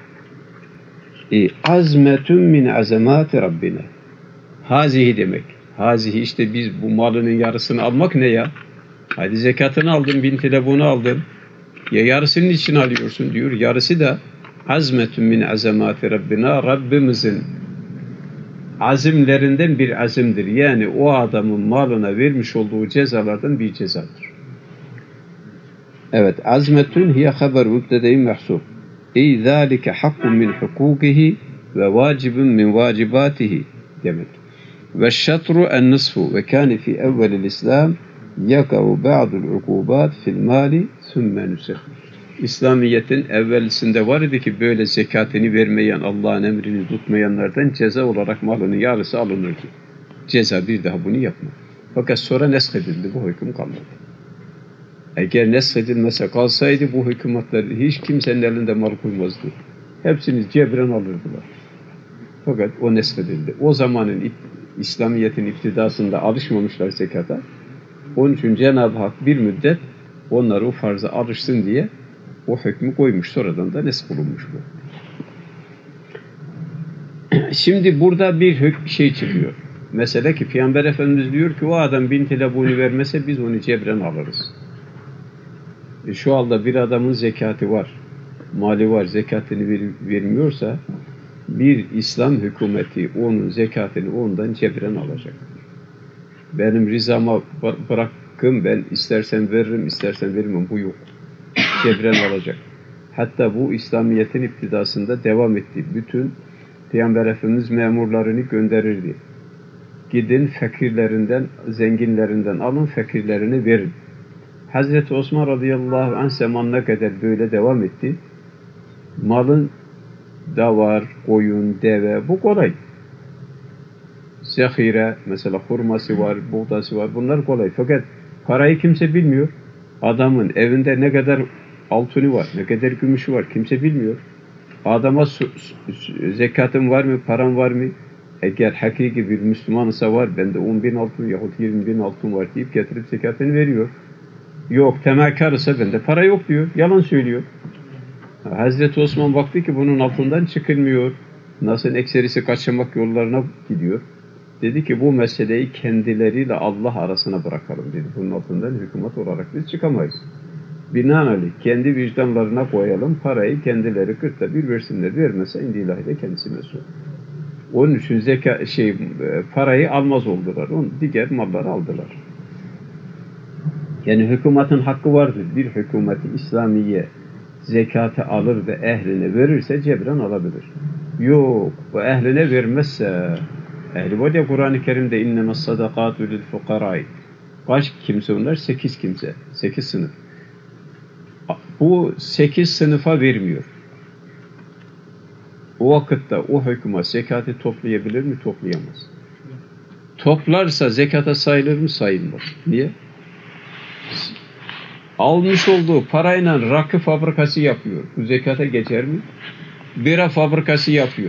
Azmetun min azamati Rabbina. Hazihi demek. Hazihi işte biz bu malının yarısını almak ne ya? Hadi zekatını aldın, binti Lebun'u aldın. Ya yarısının için alıyorsun diyor. Yarısı da azmetun min azamati Rabbina. Rabbimizin azimlerinden bir azimdir. Yani o adamın malına vermiş olduğu cezalardan bir cezadır. Evet, azmetun hiye haber mübtede-i mahsub. Ey zâlike hakkun min hukukihi ve vacibun min vacibatihi demek. Ve şatru en nisfu ve kâne fi evvelil İslam yakavu ba'dul ukubat fil mali sümme nuseh. İslamiyet'in evvelisinde var idi ki böyle zekatını vermeyen, Allah'ın emrini tutmayanlardan ceza olarak malının yarısı alınırdı. Ceza bir daha bunu yapma. Fakat sonra neshedildi, bu hüküm kalmadı. Eğer neshedilmese kalsaydı bu hükümetler hiç kimsenin elinde mal koymazdı. Hepsini cebren alırdılar. Fakat o neshedildi. O zamanın İslamiyet'in iktidasında alışmamışlar zekata. Onun için Cenab-ı Hak bir müddet onları o farza alışsın diye o hükmü koymuş. Sonradan da nesk bulunmuş bu. Şimdi burada bir şey çıkıyor. Mesela ki Peygamber Efendimiz diyor ki o adam binti Lebun'u vermese biz onu cebren alırız. Şu anda bir adamın zekatı var. Mali var, zekatını vermiyorsa bir İslam hükümeti onun zekatını ondan cebren alacak. Benim rızama bırakın ben istersen veririm, istersen vermem. Bu yok. Cebren alacak. Hatta bu İslamiyet'in iktidasında devam etti. Bütün Peygamber Efendimiz memurlarını gönderirdi. Gidin fakirlerinden, zenginlerinden alın, fakirlerini verin. Hazreti Osman radıyallahu anh zamanına kadar böyle devam etti. Malın da var, koyun, deve, bu kolay. Zehire, mesela hurması var, buğdası var, bunlar kolay. Fakat parayı kimse bilmiyor. Adamın evinde ne kadar altını var, ne kadar gümüşü var, kimse bilmiyor. Adama zekatın var mı, paran var mı? Eğer hakiki bir Müslümansa var, bende 10.000 altın yahut 20.000 altın var deyip getirip zekatını veriyor. Yok, temelkar ise bende para yok diyor, yalan söylüyor. Hazreti Osman baktı ki bunun altından çıkılmıyor. Nasıl ekserisi kaçırmak yollarına gidiyor. Dedi ki bu meseleyi kendileriyle Allah arasına bırakalım dedi. Bunun altından hükümet olarak biz çıkamayız. Binaenaleyh kendi vicdanlarına koyalım, parayı kendileri 40'ta bir versinler. Vermese indilahi de kendisi mesul. Onun için parayı almaz oldular. Onu diğer malları aldılar. Yani hükümetin hakkı vardır. Bir hükümeti İslamiye zekatı alır ve ehline verirse cebren alabilir. Yok, bu ehline vermezse ehli var ya Kur'an-ı Kerim'de innemes sadakatu lil fukarai. Kaç kimse onlar? 8 kimse. 8 sınıf. Bu 8 sınıfa vermiyor. O vakitte o hükümet zekatı toplayabilir mi? Toplayamaz. Toplarsa zekata sayılır mı? Sayılmaz. Niye? Almış olduğu parayla rakı fabrikası yapıyor. Bu zekata geçer mi? Bira fabrikası yapıyor.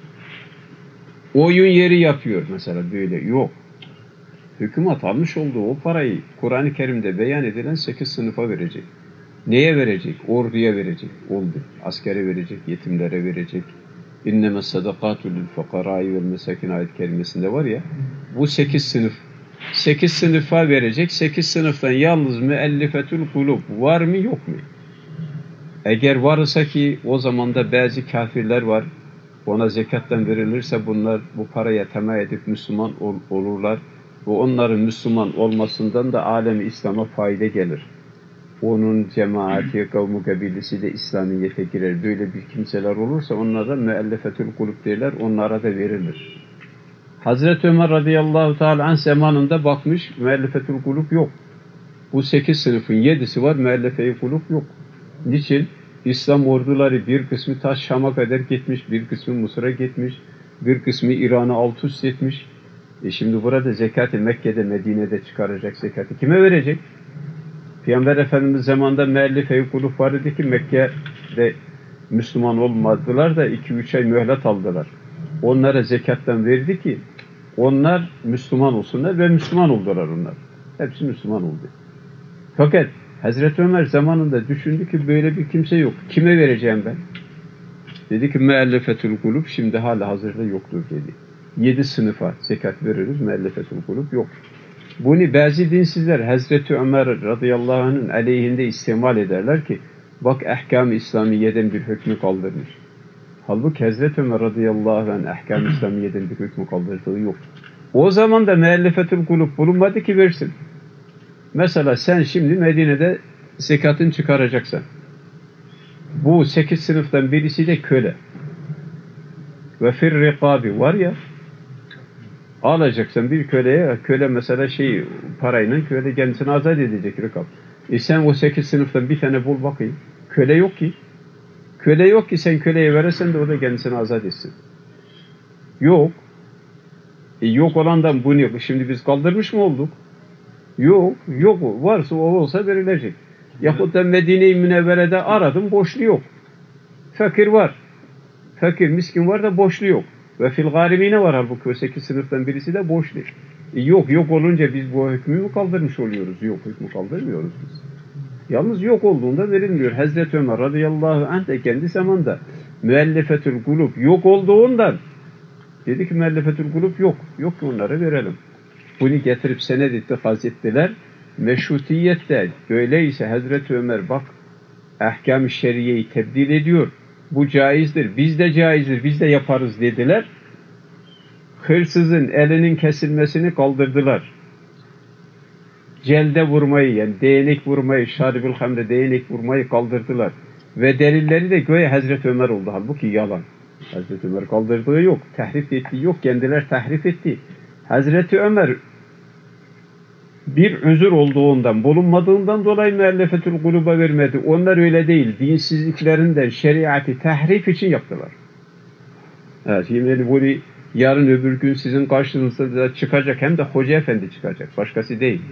Oyun yeri yapıyor mesela böyle. Yok. Hükümet almış olduğu o parayı Kur'an-ı Kerim'de beyan edilen 8 sınıfa verecek. Neye verecek? Orduya verecek. Oldu. Askere verecek, yetimlere verecek. İnnemes sadakatu lil fukarai vel mesakin ayet kerimesinde var ya, bu 8 sınıf 8 sınıfa verecek. 8 sınıftan yalnız müellifetül kulub var mı yok mu? Eğer varsa ki o zaman da bazı kafirler var. Ona zekattan verilirse bunlar bu paraya temel edip Müslüman olurlar. Ve onların Müslüman olmasından da alemi İslam'a fayda gelir. Onun cemaati, kavmu, kabilesi de İslamiyet'e girer. Böyle bir kimseler olursa onlara müellifetül kulub derler. Onlara da verilir. Hazreti Ömer radıyallahu teala anh zamanında bakmış müellifetül kulub yok. Bu 8 sınıfın 7'si var, müellife-i kulub yok. Niçin? İslam orduları bir kısmı ta Şam'a kadar gitmiş, bir kısmı Mısır'a gitmiş, bir kısmı İran'ı alt üst etmiş. Şimdi burada zekatı Mekke'de, Medine'de çıkaracak zekatı kime verecek? Peygamber Efendimiz zamanında müellife-i kulub var idi ki Mekke'de Müslüman olmadılar da 2-3 ay mühlet aldılar. Onlara zekattan verdi ki onlar Müslüman olsunlar ve Müslüman oldular onlar. Hepsi Müslüman oldu. Fakat Hazreti Ömer zamanında düşündü ki böyle bir kimse yok. Kime vereceğim ben? Dedi ki müellifetül kulub şimdi hala hazırda yoktur dedi. 7 sınıfa zekat veririz, müellifetül kulub yok. Bunu bazı dinsizler Hazreti Ömer radıyallahu anh'ın aleyhinde istimal ederler ki bak ahkam-ı İslamiye'den bir hükmü kaldırmış. Halbuki Hazreti Ömer radıyallahu anh ahkam-ı İslamiye'den bir hükmü kaldırdığı yok. O zaman da müellifetül kulub bulunmadı ki versin. Mesela sen şimdi Medine'de zekatını çıkaracaksan bu 8 sınıftan birisi de köle. Ve fir rikabi var ya alacaksan bir köleye, köle mesela parayla köle kendisini azat edecek rikab. Sen o 8 sınıftan bir tane bul bakayım. Köle yok ki. Köle yok ki sen köleye verirsen de o da kendisini azat etsin. Yok. Yok olandan bunu yok. Şimdi biz kaldırmış mı olduk? Yok. Yok. Varsa o olsa verilecek. Yahut da Medine-i Münevvere'de aradım boşluğu yok. Fakir var. Fakir, miskin var da boşluğu yok. Ve fil garimine var halbuki o 8 sınıftan birisi de boşluğu. Yok olunca biz bu hükmü mü kaldırmış oluyoruz? Yok, hükmü kaldırmıyoruz biz. Yalnız yok olduğunda verilmiyor. Hazreti Ömer radıyallahu anh de kendi zamanda müellifetül kulub yok olduğundan dedi ki müellifetül kulub yok. Yok ki onları verelim. Bunu getirip senet ittikaz ettiler. Meşrutiyette öyleyse Hazreti Ömer bak ahkam-ı şeriyeyi tebdil ediyor. Bu caizdir. Biz de caizdir. Biz de yaparız dediler. Hırsızın elinin kesilmesini kaldırdılar. Celde vurmayı yani değnek vurmayı, şaribül hamre değnek vurmayı kaldırdılar. Ve delilleri de göğe Hazreti Ömer oldu. Halbuki yalan. Hazreti Ömer kaldırdığı yok. Tahrif ettiği yok. Kendiler tahrif etti. Hazreti Ömer bir özür olduğundan, bulunmadığından dolayı müellifetül kuluba vermedi. Onlar öyle değil. Dinsizliklerinden şeriatı tahrif için yaptılar. Evet, şimdi bunu yarın öbür gün sizin karşınızda çıkacak. Hem de Hoca Efendi çıkacak. Başkası değil.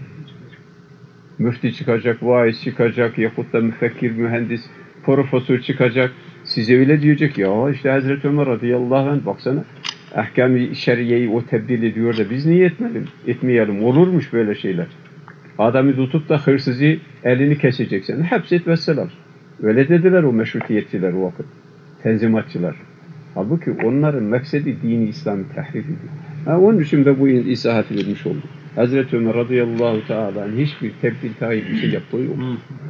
Müfti çıkacak, vaiz çıkacak, yahut da müfekkir, mühendis, profesör çıkacak. Size öyle diyecek ya işte Hazreti Ömer radıyallahu anh baksana ahkam-ı şeriyeyi o tebdil ediyor da biz niye etmeyelim? Olurmuş böyle şeyler. Adamı tutup da hırsızı elini keseceksin. Hapset vesselam. Öyle dediler o meşrutiyetçiler o vakit. Tenzimatçılar. Halbuki onların maksedi dini İslam'ı tahrif ediyor. Onun için de bu izahatı vermiş oldu. Hazreti Ömer radıyallahu teala hiçbir tebdil tayyip bir şey yaptığı yok.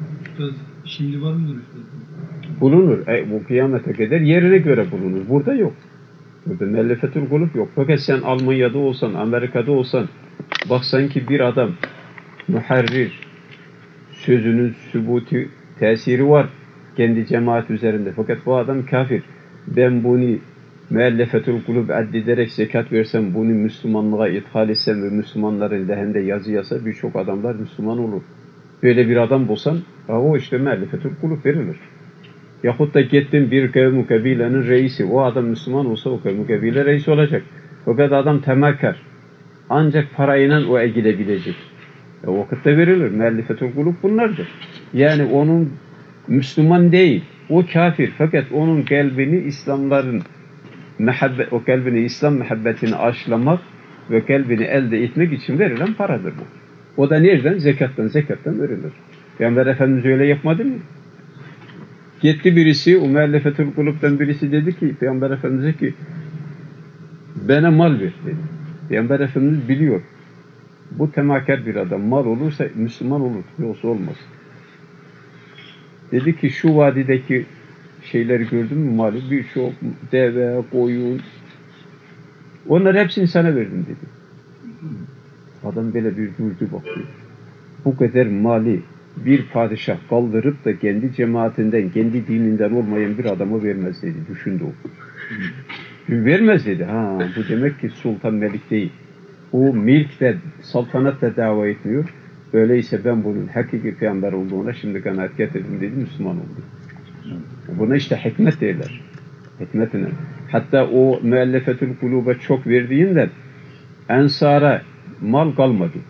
Şimdi var mıdır? Bulunur. Bu kıyamete kadar yerine göre bulunur. Burada yok. Burada müellifetül kulub yok. Fakat sen Almanya'da olsan, Amerika'da olsan baksan ki bir adam muharrir sözünün sübuti tesiri var kendi cemaat üzerinde. Fakat bu adam kafir. Ben bunu müellifetül kulub addederek zekat versem, bunu Müslümanlığa ithal etsem ve Müslümanların lehinde yazı yasa birçok adamlar Müslüman olur. Böyle bir adam bulsan o işte müellifetül kulub verilir. Yahut da gittin bir kavmu kabilenin reisi. O adam Müslüman olsa o kavmu kabile reisi olacak. Fakat adam temelkar. Ancak parayla o egilebilecek. O vakitte verilir. Müellifetül kulub bunlardır. Yani onun Müslüman değil. O kafir. Fakat onun kalbini İslamların o kalbini İslam muhabbetini aşılamak ve kalbini elde etmek için verilen paradır bu. O da nereden? Zekattan verilir. Peygamber Efendimiz öyle yapmadı mı? Gitti birisi, o müellifetül kulub'dan birisi dedi ki, Peygamber Efendimiz'e ki bana mal ver dedi. Peygamber Efendimiz biliyor. Bu temakar bir adam. Mal olursa Müslüman olur. Yoksa olmaz. Dedi ki şu vadideki şeyleri gördün mü mali? Birçok deve, koyun. Onları hepsini sana verdim dedi. Adam böyle bir durdu bakıyor. Bu kadar mali bir padişah kaldırıp da kendi cemaatinden, kendi dininden olmayan bir adama vermez dedi. Düşündü o. Vermez dedi. Ha, bu demek ki sultan melik değil. O milk de saltanat da dava etmiyor. Öyleyse ben bunun hakiki peygamber olduğuna şimdi kanaat getirdim dedi. Müslüman oldu. Buna işte hikmet derler. Hikmetine. Hatta o müellefetül kuluba çok verdiğinden ensara mal kalmadı.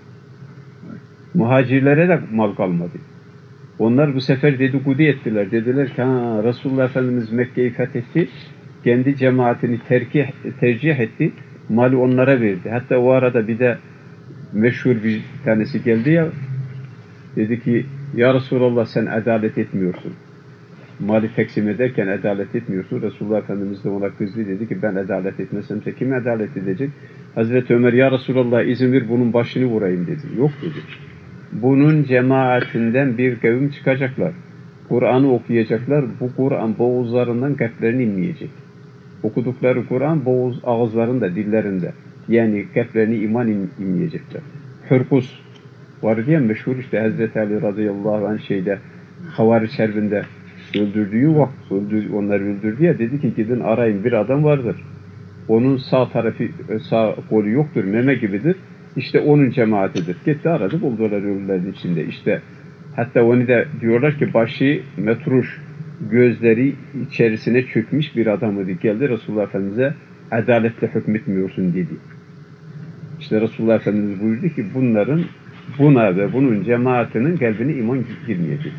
Muhacirlere de mal kalmadı. Onlar bu sefer dedikodu ettiler. Dediler ki Resulullah Efendimiz Mekke'yi fethetti. Kendi cemaatini tercih etti. Mali onlara verdi. Hatta o arada bir de meşhur bir tanesi geldi ya, dedi ki ya Resulallah sen adalet etmiyorsun. Mali teksim ederken adalet etmiyorsun. Resulullah Efendimiz de ona kızdı, dedi ki ben adalet etmezsem kim adalet edecek? Hazreti Ömer ya Resulallah izin ver bunun başını vurayım dedi. Yok dedi. Bunun cemaatinden bir kavim çıkacaklar. Kur'an'ı okuyacaklar. Bu Kur'an boğazlarından kalplerine inmeyecek. Okudukları Kur'an boğaz ağızlarında, dillerinde. Yani kalplerine iman inmeyecekler. Hürkus var diye meşhur işte Hazreti Ali radıyallahu anh şeyde Havariç Harbi'nde öldürdüğü vakit onları öldürdü ya, dedi ki gidin arayın bir adam vardır. Onun sağ tarafı sağ kolu yoktur, meme gibidir. İşte onun cemaatidir. Gitti aradı, buldular ölülerin içinde. İşte hatta onu da diyorlar ki başı metruş, gözleri içerisine çökmüş bir adamdı. Geldi Resulullah Efendimiz'e adaletle hükmetmiyorsun dedi. İşte Resulullah Efendimiz buyurdu ki bunların buna ve bunun cemaatinin kalbine iman girmeyecek.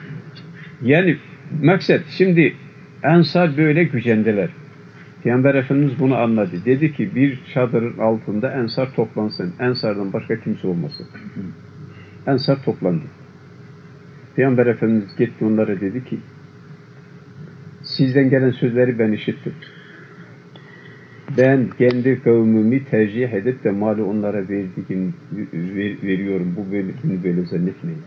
Yani maksat şimdi Ensar böyle gücendiler. Peygamber Efendimiz bunu anladı. Dedi ki bir çadırın altında Ensar toplansın. Ensar'dan başka kimse olmasın. Ensar toplandı. Peygamber Efendimiz gitti onlara dedi ki sizden gelen sözleri ben işittim. Ben kendi kavmimi tercih edip de mali onlara veriyorum. Bunu böyle zannetmeyin.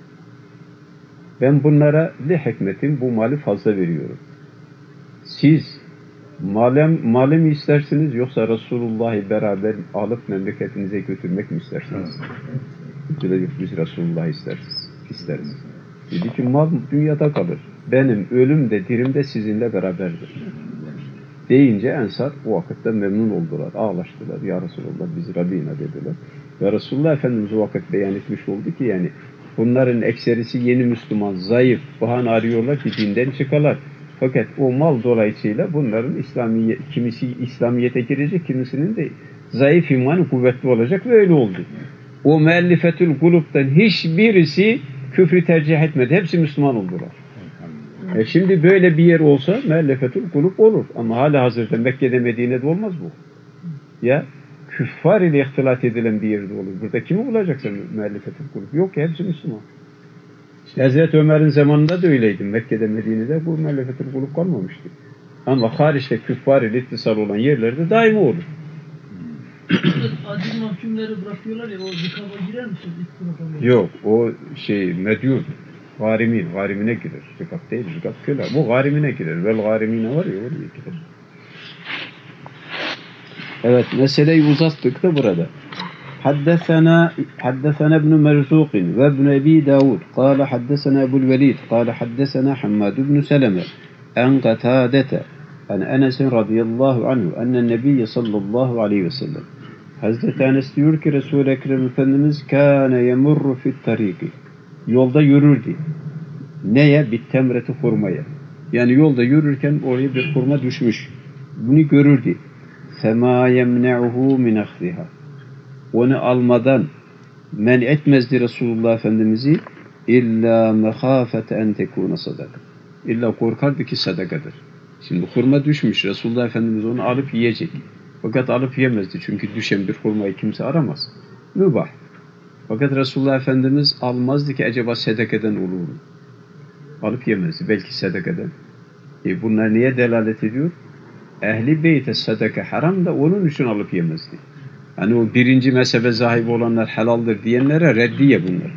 Ben bunlara ne hikmetim bu mali fazla veriyorum. Siz mali mi istersiniz yoksa Resulullah'ı beraber alıp memleketinize götürmek mi istersiniz? Biz Resulullah'ı isteriz. Dedi ki mal dünyada kalır. Benim ölüm de dirim de sizinle beraberdir. Deyince Ensar o vakitte memnun oldular. Ağlaştılar. Ya Resulullah biz Rabbina dediler. Ve Resulullah Efendimiz o vakit beyan etmiş oldu ki yani bunların ekserisi yeni Müslüman, zayıf, bahane arıyorlar ki dinden çıkarlar. Fakat o mal dolayısıyla bunların kimisi İslamiyet'e girecek, kimisinin de zayıf imanı kuvvetli olacak ve öyle oldu. O müellifetül kuluptan hiçbirisi küfrü tercih etmedi. Hepsi Müslüman oldular. Şimdi böyle bir yer olsa müellifetül kulup olur. Ama hala hazırda Mekke'de Medine'de olmaz bu. Ya küffar ile ihtilat edilen bir yerde olur. Burada kimi bulacaksın müellifetül kulup? Yok ya hepsi Müslüman. İşte Hazreti Ömer'in zamanında da öyleydi. Mekke'de Medine'de bu müellifetül kulup kalmamıştı. Ama hariçte küffar ile ittisal olan yerlerde daima olur. Aziz mahkumları bırakıyorlar ya, o zikaba girer misin? Yok, o medyur, garimine girer. Zikap değil, zikap köle. Bu garimine girer. Vel garimine var ya, oraya girer. Evet, meseleyi uzattık da burada. حدثنا ابن مرزوق وابن أبي داود قال حدثنا أبو الوليد قال حدثنا حماد بن سلمة عن قتادة عن أنس رضي الله عنه أن النبي صلى الله عليه وسلم Hazreti Enes diyor ki Resul-i Ekrem Efendimiz kâne yemurru fit-tarîki, yolda yürürdü. Neye? Bit-temreti hurmaya. Yani yolda yürürken oraya bir hurma düşmüş. Bunu görürdü. فَمَا يَمْنَعُهُ مِنْ اَخْذِهَا, onu almadan men etmezdi Resulullah Efendimiz'i illa mehafete en tekune sadaka. İlla korkardı ki sadakadır. Şimdi hurma düşmüş. Resulullah Efendimiz onu alıp yiyecek. Fakat alıp yemezdi. Çünkü düşen bir hurmayı kimse aramaz. Mübah. Fakat Resulullah Efendimiz almazdı ki acaba sadakadan olur mu? Alıp yemezdi. Belki sadakadan. Bunlar niye delalet ediyor? Ehli beyte sadaka haram da onun için alıp yemezdi. Hani o birinci mezhebe sahibi olanlar helaldir diyenlere reddiye bunlar.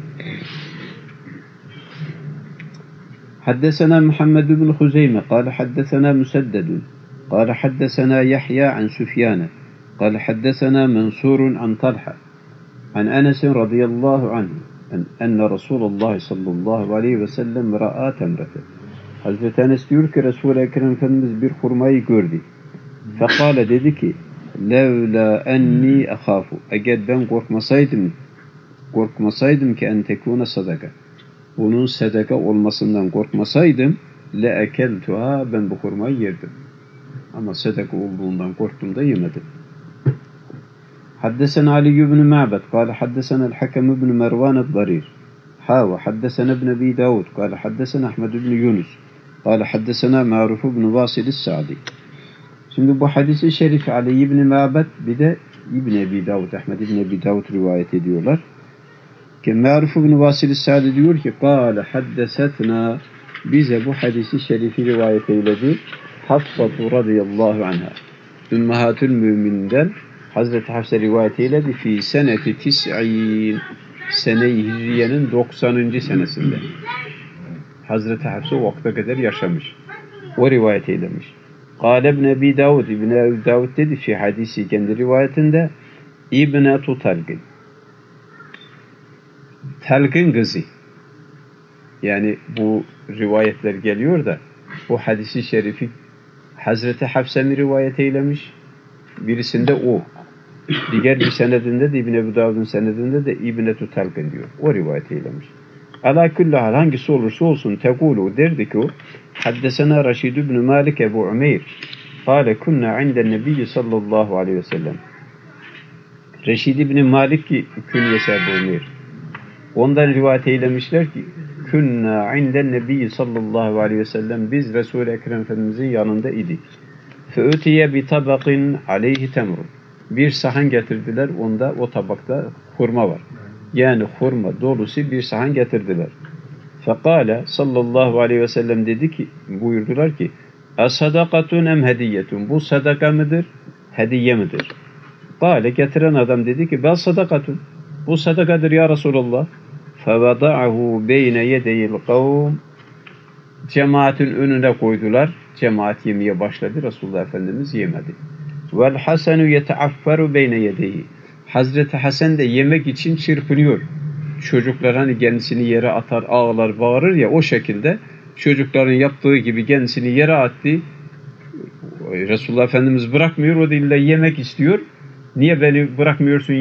Haddesena Muhammed ibn Huzeyme kâle haddesena Müseddedun kâle haddesena Yahya an Süfyâne kâle haddesena Mensurun an Talha an Enes'in radıyallahu anh enne Resulullah sallallahu aleyhi ve sellem ra'a temrete. Hazreti Enes diyor ki Resul-i Ekrem Efendimiz bir hurmayı gördü. Fekale dedi ki levla enni akhafu, eğer ben korkmasaydım ki en tekune sadaka, bunun sadaka olmasından korkmasaydım le ekeltuha, ben bu hurmayı yerdim. Ama sadaka olduğundan korktum da yemedim. Haddesena Ali ibn Ma'bad kâle haddesena el-Hakem ibn Mervan el-Darir ve haddesena ibn Abi Davud kâle haddesena Ahmed ibn Yunus kâle haddesena Ma'ruf ibn Vasil es-Sa'di. Şimdi bu hadisi şerif Ali ibn Ma'bad bir de İbn Abi Davud, Ahmed ibn Abi Davud rivayet ediyorlar. Ki Ma'ruf ibn Vasil es-Sa'di diyor ki kâle haddesetna, bize bu hadisi şerifi rivayet eyledi Hafsatu radıyallahu anha, Ümmahatül Mümin'den Hazreti Hafsa rivayet eyledi fi seneti 90, sene-i Hicriye'nin 90. senesinde. Hazreti Hafsa o vakte kadar yaşamış. O rivayet eylemiş. Kâle ibn Abi Davud, İbn Abi Davud dedi fi hadisi kendi rivayetinde İbnetu Talqin, Talqin kızı. Yani bu rivayetler geliyor da bu hadisi şerifi Hazreti Hafsa mı rivayet eylemiş? Birisinde o. Diğer bir senedinde de İbn Ebu Davud'un senedinde de İbnetu Talqin diyor. O rivayet eylemiş. Ala kulli hal, hangisi olursa olsun tekulu derdi ki o haddesena Reşid ibn Malik Ebu Umeyr kâle kunna inden nebiyyi sallallahu aleyhi ve sellem. Reşid ibn Malik ki künyesi Ebu Umeyr. Ondan rivayet eylemişler ki kunna inden nebiyyi sallallahu aleyhi ve sellem, biz Resul-i Ekrem Efendimizin yanında idik. Feötiye bi tabakin aleyhi temrun, bir sahan getirdiler, onda o tabakta hurma var. Yani hurma dolusu bir sahan getirdiler. Fekale sallallahu aleyhi ve sellem dedi ki, buyurdular ki asadakatun em hediyetun, bu sadaka mıdır, hediye midir? Kale, getiren adam dedi ki bel sadakatun, bu sadakadır ya Resulallah. Fevada'ahu beyne yedeyil kavm, cemaatin önüne koydular. Cemaat yemeye başladı. Resulullah Efendimiz yemedi. Vel Hasenu yeteafferu beyne yedeyi, Hazreti Hasan da yemek için çırpınıyor. Çocuklar hani kendisini yere atar, ağlar, bağırır ya, o şekilde çocukların yaptığı gibi kendisini yere attı. Resulullah Efendimiz bırakmıyor, o da illa yemek istiyor. Niye beni bırakmıyorsun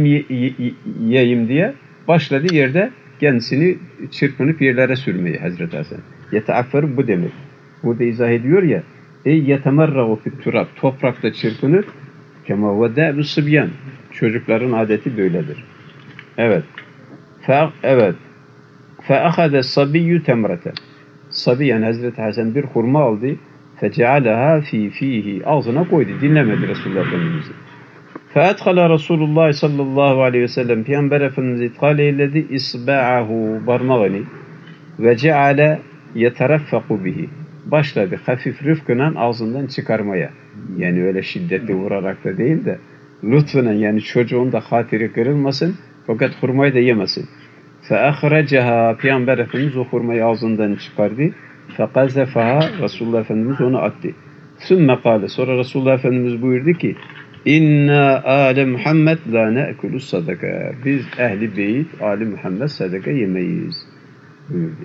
yiyeyim diye başladı yerde kendisini çırpınıp yerlere sürmeye Hazreti Hasan. Yeteaffer bu demek. Burada izah ediyor ya, yetemerrahu fit turab, toprakta çırpınır. Kema ve da'bu sıbyan, çocukların adeti böyledir. Evet. Evet. Fe'ahade sabiyyü temrete. Sabi, yani Hazreti Hasan bir hurma aldı. Fecealaha fihi, ağzına koydu. Dinlemedi Resulullah Efendimiz'i. Fe'edhala Resulullah sallallahu aleyhi ve sellem, Peygamber Efendimiz ithal eyledi isba'ahu, parmağını, ve ceale yetereffaku bihi, başladı hafif rıfkınan ağzından çıkarmaya. Yani öyle şiddetli vurarak da değil de lütfünen, yani çocuğun da hatiri kırılmasın fakat hurmayı da yemesin. Fe'ahreceha, Peygamber Efendimiz o hurmayı ağzından çıkardı. Feqazefaha, Resulullah Efendimiz onu attı. Sümme kâle, sonra Resulullah Efendimiz buyurdu ki İnna âle Muhammed la ne'kulü sadaka, biz ehli beyt âli Muhammed sadaka yemeyiz buyurdu.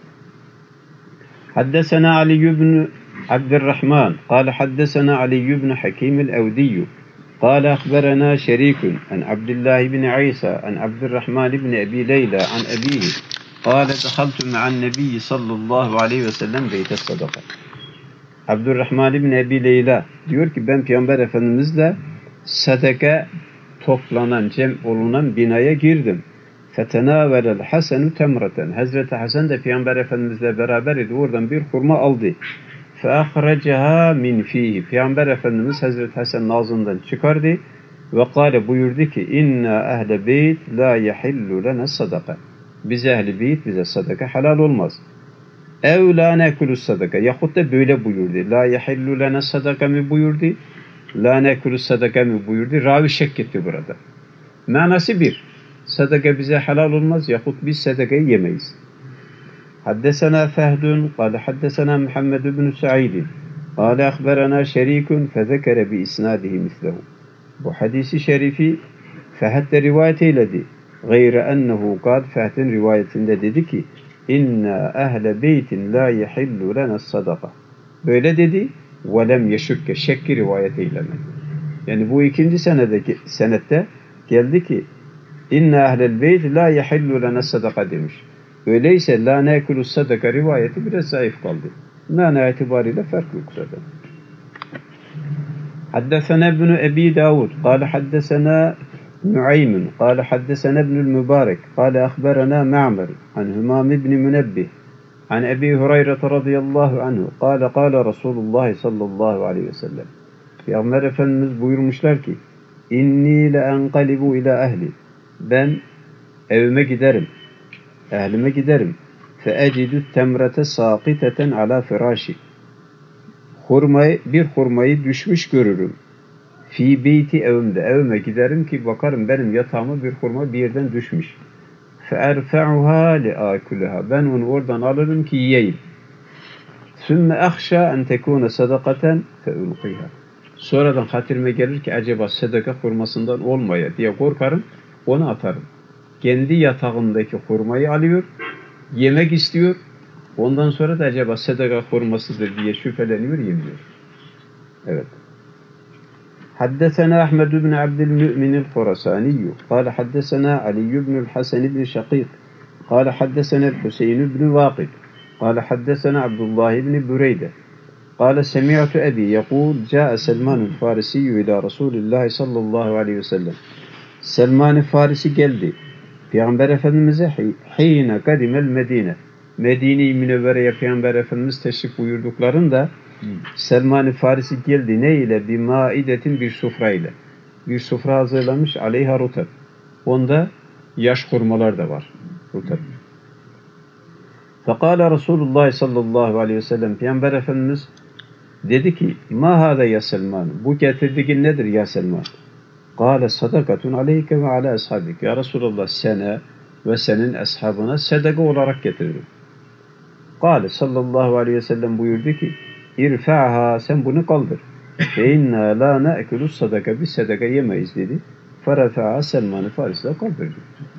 Haddesena Ali ibn Abdurrahman kâle haddesena Ali ibn Hakim el-Evdiyyü kâle akhberena şerikun an Abdullah ibn İsa an Abdurrahman ibn Abi Leyla an abihi kâle dehaltu ma'an nebiyyi sallallahu aleyhi ve sellem beyte sadaka. Abdurrahman ibn Abi Leyla diyor ki ben Peygamber Efendimizle sadaka toplanan, cem olunan binaya girdim. Fetenavelel Hasenu temreten, Hazreti Hasan da Peygamber Efendimizle beraber idi, oradan bir hurma aldı. Feahreceha min fihi, Peygamber Efendimiz Hazreti Hasan'ın ağzından çıkardı ve kâle, buyurdu ki inna ehle beyt la yahillu lena sadaka, biz ehli beyt, bize sadaka halal olmaz. Ev la nekulu sadaka, yahut da böyle buyurdu. La yahillu lena sadaka mı buyurdu? La nekulu sadaka mı buyurdu? Ravi şek etti burada. Manası bir. Sadaka bize helal olmaz yahut biz sadakayı yemeyiz. Haddesena Fehdun, kâle haddesena Muhammed ibn Sa'idin, kâle akberena şerikun fezekere bi isnadihi mislehu. Bu hadisi şerifi Fehd de rivayet eyledi. Gayre ennehu kâd Fehd'in rivayetinde dedi ki İnna ehle beytin la yehillu lena sadaka. Böyle dedi ve lem yeşükke şekki rivayet eylemedi. Yani bu ikinci senette geldi ki İnna ehlel beyt la yehillu lena sadaka demiş. Öyleyse la nekulu sadaka rivayeti biraz zayıf kaldı. Mana itibariyle fark yok zaten. Haddesena ibn Ebi Davud, kâle haddesena Nu'aym, kâle haddesena ibnül Mübarek, kâle akhberena Ma'mer, an Hümam ibn Münebbih, an Ebi Hureyre radıyallahu anhu, kâle Resulullah sallallahu aleyhi ve sellem. Peygamber Efendimiz buyurmuşlar ki, İnni le enqalibu ila ehli. Ben evime giderim, ehlime giderim. Feecidü temrete sâkiteten ala firâşi. Bir hurmayı düşmüş görürüm. Fi beyti evimde. Evime giderim ki bakarım benim yatağıma bir hurma bir yerden düşmüş. Feerfe'uha li'akulaha. Ben onu oradan alırım ki yiyeyim. Sümme ahşa en tekune sadakaten feulqiha. Sonradan hatırıma gelir ki acaba sadaka hurmasından olmaya diye korkarım. Onu atarım. Kendi yatağındaki hurmayı alıyor. Yemek istiyor. Ondan sonra da acaba sadaka hurmasıdır diye şüpheleniyor, yemiyor. Evet. Haddesena Ahmed ibn Abdülmü'min el-Khurasaniyyü. Kâle haddesena Ali ibn el-Hasan ibn Şakîk. Kâle haddesena Hüseyin ibn Vâkid. Kâle haddesena Abdullah ibn Büreyde. Kâle semi'tu ebi yekûl câe Selman el-Farisiyyü ila Resulillah sallallahu aleyhi ve sellem. Selman-ı Farisi geldi. Peygamber Efendimiz'e hîne kadimel Medine. Medine-i Münevvere'ye Peygamber Efendimiz teşrif buyurduklarında Selman-ı Farisi geldi. Ne ile? Bir maidetin bir sofra ile. Bir sofra hazırlamış. Aleyha rutab. Onda yaş hurmalar da var. Rutab. Fekâle Resulullah sallallahu aleyhi ve sellem. Peygamber Efendimiz dedi ki ma hâda ya Selman. Bu getirdiğin nedir ya Selman? Kâle sadakatun aleyke ve ala ashabik. Ya Resulallah sana ve senin ashabına sadaka olarak getirdim. Kâle sallallahu aleyhi ve sellem buyurdu ki İrfa'ha sen bunu kaldır. Fe inna la ne'kulu sadaka biz sadaka yemeyiz dedi. Ferefa'ha Selman-ı Faris'le kaldırdı.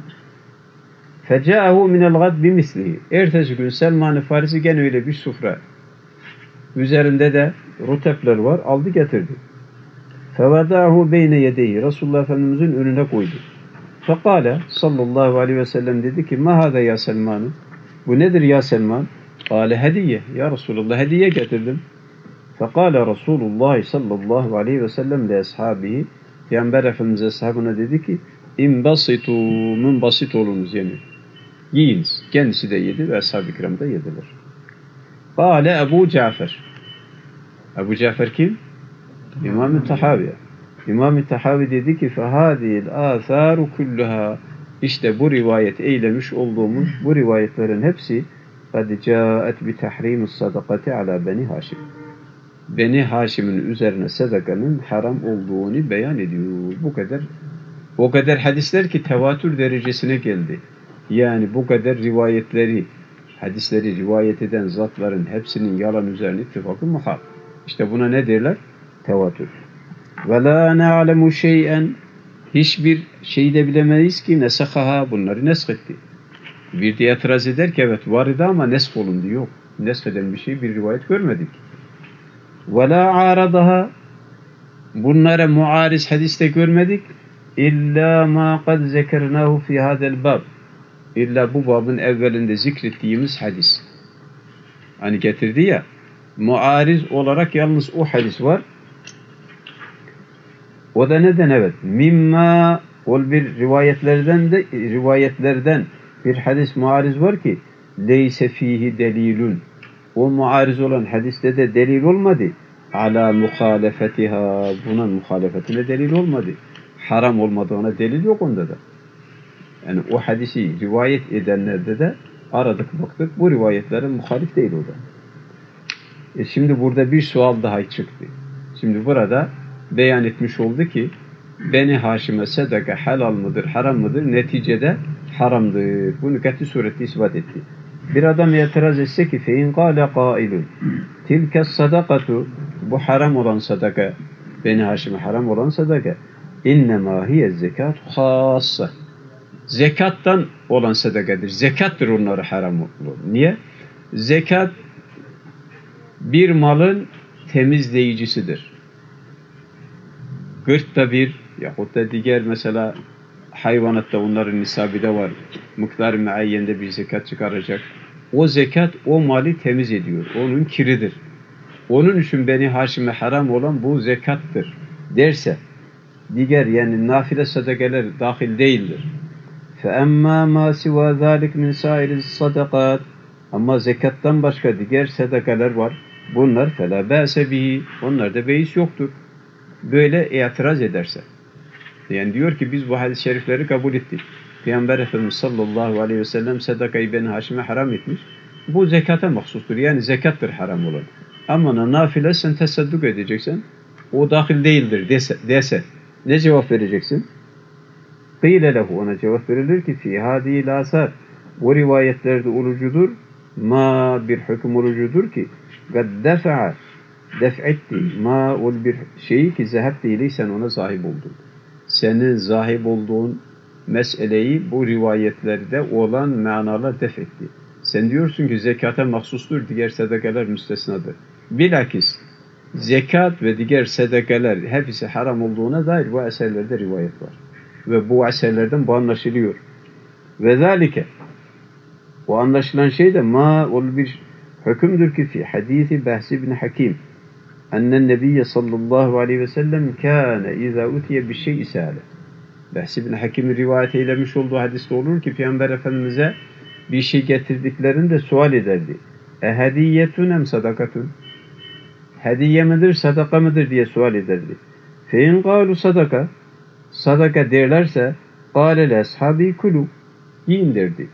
Feca'ahu minel gad bimislihi. Ertesi gün Selman-ı Farisi gene öyle bir sofra. Üzerinde de rutepler var. Aldı getirdi. Fevadahu beyne yedeyi. Resulullah Efendimiz'in önüne koydu. Fekale sallallahu aleyhi ve sellem dedi ki ma hâda ya Selman'ı. Bu nedir ya Selman? Kale hediye. Ya Resulullah hediye getirdim. Fekale Resulullah sallallahu aleyhi ve sellem de ashabihi. Peygamber Efendimiz ashabına dedi ki İmbasitu basit olunuz yani. Yiyiniz. Kendisi de yedi ve ashab-ı kiram da yediler. Kale Ebu Cafer. Ebu Cafer kim? İmam-ı Tahavi. İmam-ı Tahavi dedi ki فَهَذِهِ الْآثَارُ كُلُّهَا. İşte bu rivayet eylemiş olduğumuz bu rivayetlerin hepsi قَدْ جَاءَتْ بِتَحْرِيمُ الصَّدَقَةِ عَلَى بَنِي Haşim. Beni Haşim'in üzerine sadakanın haram olduğunu beyan ediyor. Bu kadar. O kadar hadisler ki tevatür derecesine geldi. Yani bu kadar rivayetleri, hadisleri rivayet eden zatların hepsinin yalan üzerine ittifakı muhal. İşte buna ne derler? Tevatür. Ve la na'lemu şey'en. Hiçbir şey de bilemeyiz ki nesakaha bunları nesketti. Bir diye itiraz eder ki evet var idi ama nesk olundu. Yok. Neskeden bir şey bir rivayet görmedik. Ve la aradaha. Bunlara muariz hadiste görmedik. İlla ma kad zekernahu fi hadel bab. İlla bu babın evvelinde zikrettiğimiz hadis. Hani getirdi ya. Muariz olarak yalnız o hadis var. O da neden evet? Mimma ol bir rivayetlerden bir hadis muariz var ki leyse fihi delilun. O muariz olan hadiste de delil olmadı. Ala muhalefetiha. Buna muhalefetine delil olmadı. Haram olmadığına delil yok onda da. Yani o hadisi rivayet edenlerde de aradık baktık bu rivayetlerin muhalif değil o da. Şimdi burada bir sual daha çıktı. Şimdi burada beyan etmiş oldu ki Beni Haşim'e sadaka halal mıdır, haram mıdır? Neticede haramdır. Bunu kat'i surette ispat etti. Bir adam itiraz etse ki fein qâle qâilun tilke sadakatu, bu haram olan sadaka, Beni Haşim'e haram olan sadaka, innemâ hiye zekat hâssa, zekattan olan sadakadır. Zekattır onları haram olur. Niye? Zekat bir malın temizleyicisidir. Gırtta bir yahut da diğer mesela hayvanatta onların nisabı var. Miktar müeyyende bir zekat çıkaracak. O zekat o mali temiz ediyor. Onun kiridir. Onun için Beni Haşim'e haram olan bu zekattır derse diğer yani nafile sadakalar dahil değildir. فَاَمَّا مَا سِوَى ذَٰلِكْ مِنْ سَائِرِ الصَّدَقَاتِ, ama zekattan başka diğer sadakalar var. Bunlar فَلَا بَأْسَ بِهِ, onlarda beis yoktur. Böyle itiraz ederse. Yani diyor ki biz bu hadis-i şerifleri kabul ettik. Peygamber Efendimiz sallallahu aleyhi ve sellem sadakayı Beni Haşim'e haram etmiş. Bu zekata mahsustur. Yani zekattır haram olan. Ama nafile sen tesadduk edeceksen o dahil değildir dese ne cevap vereceksin? Kıyle lehu, ona cevap verilir ki fi hadi lasar, bu rivayetlerde olucudur, ma bir hüküm olucudur ki kad defa'a def'etti ma ol bir şeyi ki zehebte ile sen ona sahip oldun. Senin sahip olduğun meseleyi bu rivayetlerde olan manala def etti. Sen diyorsun ki zekata mahsustur, diğer sadakalar müstesnadır. Bilakis zekat ve diğer sadakalar hepsi haram olduğuna dair bu eserlerde rivayet var. Ve bu eserlerden bu anlaşılıyor. Ve zalike, o anlaşılan şey de ma ol bir hükümdür ki fi hadisi Bahs ibn Hakim ennen nebiyye sallallahu aleyhi ve sellem kâne izâ utiye bir şey isâle. Bahs ibn Hakim'i rivayet eylemiş olduğu hadiste olur ki Peygamber Efendimiz'e bir şey getirdiklerinde sual ederdi. Ehediyetun em sadakatun, hediye midir, sadaka mıdır diye sual ederdi. Fein kâlu sadaka, sadaka derlerse kâlel ashabi kulu, yiyin derdi.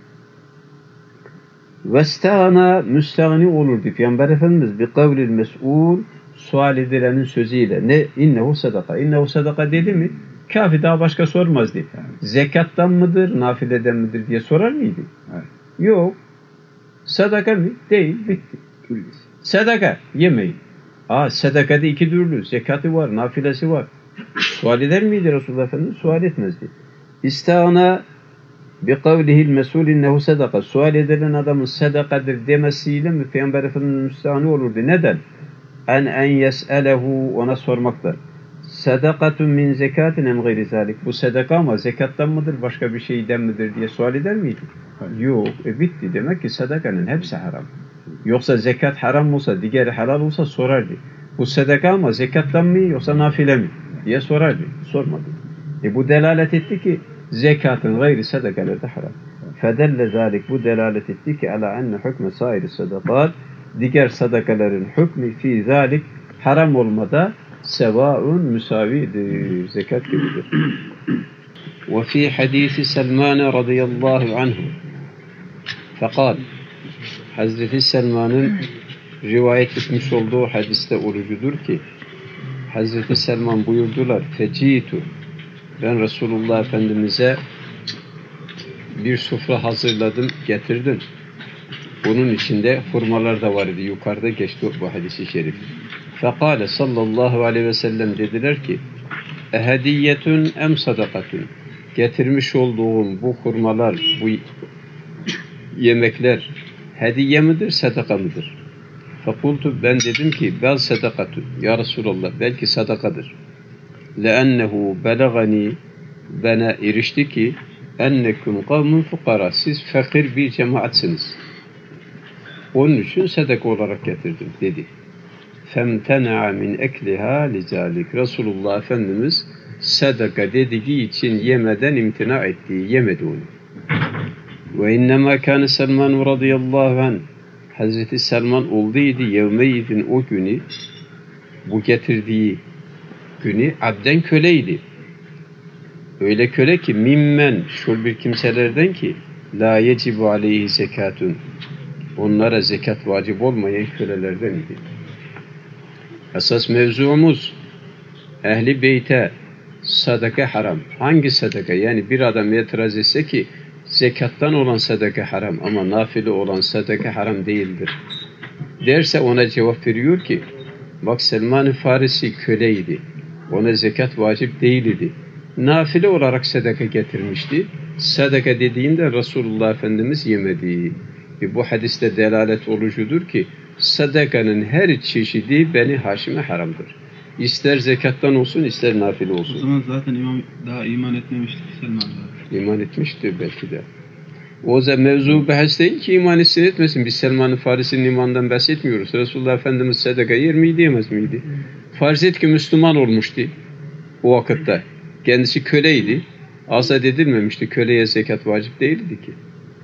Vestâna, müstâni olurdu Peygamber Efendimiz bi kavlil mes'ûl, sual edilenin sözüyle. Ne? İnnehu sadaka. İnnehu sadaka dedi mi? Kafi, daha başka sormazdı. Zekattan mıdır, nafileden midir diye sorar mıydı? Evet. Yok. Sadaka mı? Değil. Bitti. Sadaka. Yemeyin. Sadakada iki türlü. Zekatı var, nafilesi var. Sual eder miydi Resulullah Efendimiz? Sual etmezdi. İstağna bi kavlihil mesul innehu sadaka. Sual edilen adamın sadakadır demesiyle mi Peygamber Efendimiz müstahni olurdu? Neden? En yes'elehu, ona sormakla. Sadakatun min zekatin em gayri zalik. Bu sadaka ama zekattan mıdır, başka bir şeyden midir diye sual eder miydi? Yok. Bitti. Demek ki sadakanın hepsi haram. Yoksa zekat haram olsa, diğeri halal olsa sorardı. Bu sadaka ama zekattan mı yoksa nafile mi diye sorardı. Sormadı. Bu delalet etti ki zekatın gayri sadakalarda haram. Fedelle zalik, bu delalet etti ki ala enne hükme sairi sadakat, diğer sadakaların hükmü fi zalik, haram olmada sevaun müsavidir. Zekat gibidir. Ve fi hadisi Selman radıyallahu anhu fekal, Hazreti Selman'ın rivayet etmiş olduğu hadiste orucudur ki Hazreti Selman buyurdular, fecitu, ben Resulullah Efendimiz'e bir sofra hazırladım, getirdim. Bunun içinde hurmalar da vardı. Yukarıda geçti bu hadis-i şerif. Fekale sallallahu aleyhi ve sellem, dediler ki ehediyetun em sadakatun, getirmiş olduğum bu hurmalar, bu yemekler hediye midir, sadaka mıdır? Fekultu, ben dedim ki bel sadakatun ya Resulallah, belki sadakadır. Le'ennehu belagani, bana erişti ki ennekum kavmun fukara, siz fakir bir cemaatsiniz. Onun için sadaka olarak getirdim dedi. Femtena'a min ekliha lizalik. Resulullah Efendimiz sadaka dediği için yemeden imtina etti, yemedi onu. Ve innemâ kâne Selman radıyallahu anh, Hazreti Selman olduydu yevmeydin, o günü, bu getirdiği günü abden köleydi. Öyle köle ki mimmen, şu bir kimselerden ki la yecibu aleyhi zekatun, onlara zekat vacip olmayan kölelerden idi. Esas mevzumuz ehli beyte sadaka haram. Hangi sadaka? Yani bir adam itiraz etse ki zekattan olan sadaka haram ama nafile olan sadaka haram değildir derse ona cevap veriyor ki bak Selman-ı Farisi köleydi. Ona zekat vacip değildi. Nafile olarak sadaka getirmişti. Sadaka dediğinde Resulullah Efendimiz yemedi. Bu hadiste delalet olucudur ki sadakanın her çeşidi Beni Haşim'e haramdır. İster zekattan olsun ister nafile olsun. O zaman zaten imam daha iman etmemişti ki Selman'da. İman etmiştir belki de. O zaman mevzu bahis değil ki iman etsin etmesin. Biz Selman-ı Farisi'nin imandan bahsetmiyoruz. Resulullah Efendimiz sadaka yer miydi yemez miydi? Farz et ki Müslüman olmuştu o vakitte. Kendisi köleydi. Azat edilmemişti. Köleye zekat vacip değildi ki.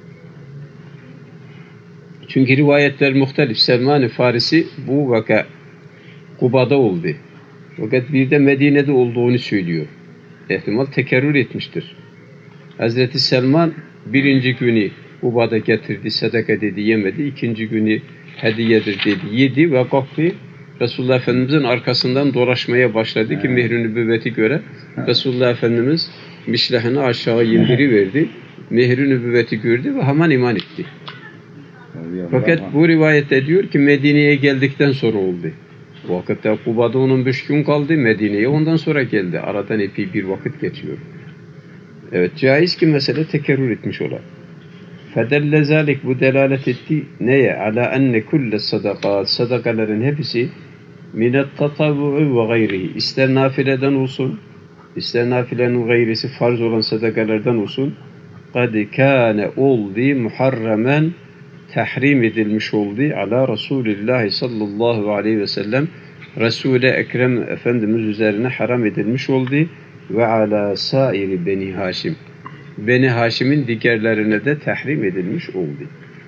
Çünkü rivayetler muhtelif. Selman-ı Farisi bu vaka Kuba'da oldu. Fakat bir de Medine'de olduğunu söylüyor. İhtimal tekerrür etmiştir. Hazreti Selman birinci günü Kuba'da getirdi, sadaka dedi, yemedi. İkinci günü hediyedir dedi, yedi ve kalktı. Resulullah Efendimiz'in arkasından dolaşmaya başladı ki Mehr-i Nübüvvet'i göre Resulullah Efendimiz mişlahını aşağı indiriverdi. Mehr-i Nübüvvet'i gördü ve hemen iman etti. Fakat bu rivayette diyor ki Medine'ye geldikten sonra oldu. O vakitte Kuba'da 15 gün kaldı, Medine'ye ondan sonra geldi. Aradan epey bir vakit geçiyor. Evet, caiz ki mesele tekerrür etmiş ola. Fedelle zalik bu delalet etti neye? Ala enne kulle sadakat, sadakaların hepsi minet tatavvu'u ve gayrihi. İster nafileden olsun, ister nafilenin gayrisi farz olan sadakalardan olsun. Kad kâne oldu muharremen tahrim edilmiş oldu ala Resulullah sallallahu aleyhi ve sellem Resul-i Ekrem Efendimiz üzerine haram edilmiş oldu ve ala sairi Beni Haşim. Beni Haşim'in diğerlerine de tahrim edilmiş oldu.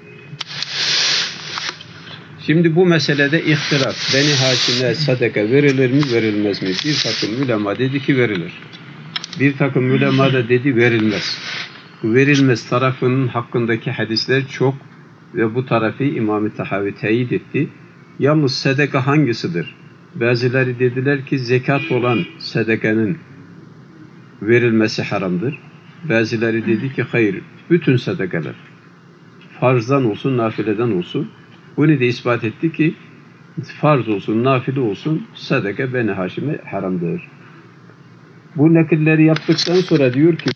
Şimdi bu meselede ihtilaf. Beni Haşim'e sadaka verilir mi verilmez mi? Bir takım ulema dedi ki verilir. Bir takım ulema da dedi verilmez. Bu verilmez tarafının hakkındaki hadisler çok ve bu tarafı İmam-ı Tahavi teyit etti. Yalnız sadaka hangisidir? Bazıları dediler ki zekat olan sadakanın verilmesi haramdır. Bazıları dedi ki hayır, bütün sadakalar farzdan olsun, nafileden olsun. Bunu da ispat etti ki farz olsun, nafile olsun sadaka Beni Haşim'e haramdır. Bu nakilleri yaptıktan sonra diyor ki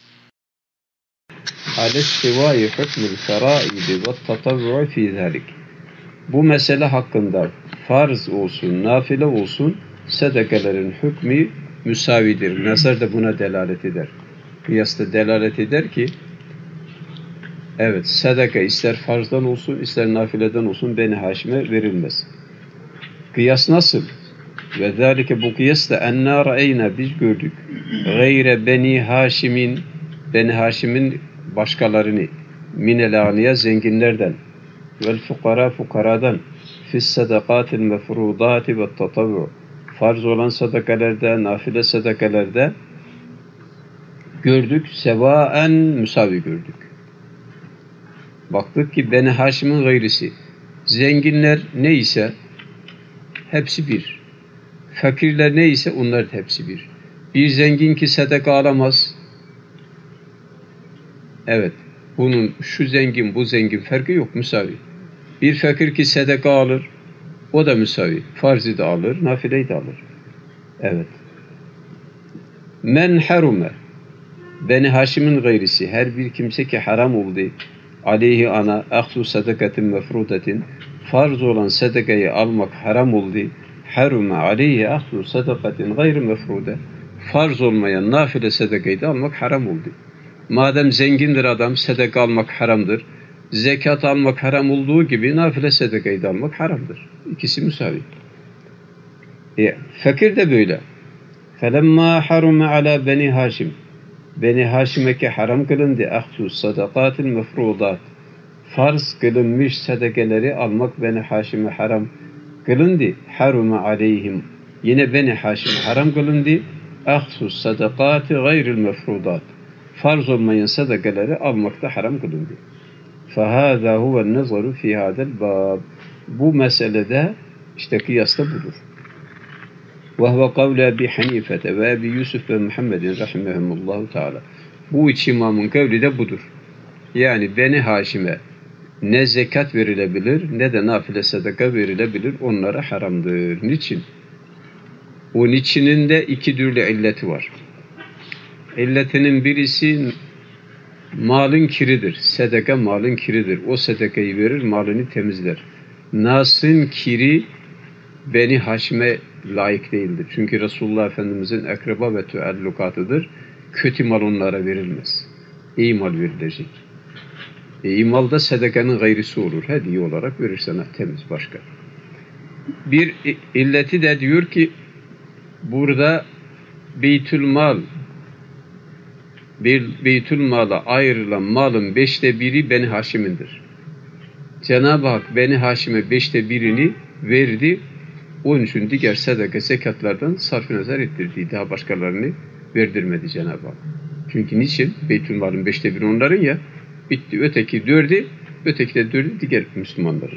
aleştivâi hükmül ferâidi ve tatavvu'u fî zâlik. Bu mesele hakkında farz olsun, nafile olsun sadakaların hükmü müsavidir. Nazar da buna delalet eder. Kıyasla delalet eder ki evet sadaka ister farzdan olsun ister nafileden olsun Beni Haşim'e verilmez. Kıyas nasıl? Ve zâlike bu kıyasla ennâ ra'eyna biz gördük. Gayre Beni Haşim'in Beni Haşim'in başkalarını minel ağniya zenginlerden vel fukara fukaradan fis sadakatil mefrudati ve tatavvu farz olan sadakalarda, nafile sadakalarda gördük, sevaen müsavi gördük. Baktık ki Beni Haşim'in gayrisi. Zenginler neyse hepsi bir. Fakirler neyse onlar da hepsi bir. Bir zengin ki sadaka alamaz. Evet, bunun şu zengin, bu zengin farkı yok, müsavi. Bir fakir ki sadaka alır, o da müsavi. Farzı da alır, nafileyi de alır. Evet. Men harume Beni Haşim'in gayrisi her bir kimse ki haram oldu aleyhi ana ahsu sadakatin mefrudatin farz olan sadakayı almak haram oldu harume aleyhi ahsu sadakatin gayri mefruda farz olmayan nafile sadakayı da almak haram oldu. Madem zengindir adam sadaka almak haramdır. Zekat almak haram olduğu gibi nafile sadakayı da almak haramdır. İkisi müsavi. Fakir de böyle. فَلَمَّا حَرُمَ عَلَى Beni Haşim Beni Haşim'e haram kılındı ahsu sadakatil mefrudat farz kılınmış sadakeleri almak Beni Haşim'e haram kılındı harume aleyhim yine Beni Haşim'e haram kılındı ahsu sadakati gayril mefrudat farz olmayan sadakeleri almakta haram kılındı. فَهَذَا هُوَ النَّظَرُ فِي هَذَا الْبَابِ bu meselede işte kıyas da budur. Ve huve kavle Ebi Hanifete ve Ebi Yusuf ve Muhammedin rahimehumullahu teala. Bu üç imamın kavli de budur. Yani Beni Haşim'e ne zekat verilebilir ne de nafile sadaka verilebilir. Onlara haramdır. Niçin? O niçinin de iki türlü illeti var. İlletinin birisi malın kiridir. Sadaka malın kiridir. O sadakayı verir, malını temizler. Nas'ın kiri Beni Haşim'e layık değildir. Çünkü Resulullah Efendimizin akraba ve tüellukatıdır. Kötü mal onlara verilmez. İyi mal verilecek. İyi mal da sadakanın gayrisi olur. Hediye olarak verirsen temiz başka. Bir illeti de diyor ki burada Beytülmal Beytülmal'a ayrılan malın 1/5'i Beni Haşim'indir. Cenab-ı Hak Beni Haşim'e 1/5'ini verdi. Onun için diğer sadaka zekatlardan sarf-ı nazar ettirdi. Daha başkalarını verdirmedi Cenab-ı Hak. Çünkü niçin? Beytülmal'ın 1/5 onların ya. Bitti. Öteki 4'ü, öteki de 4'ü diğer Müslümanların.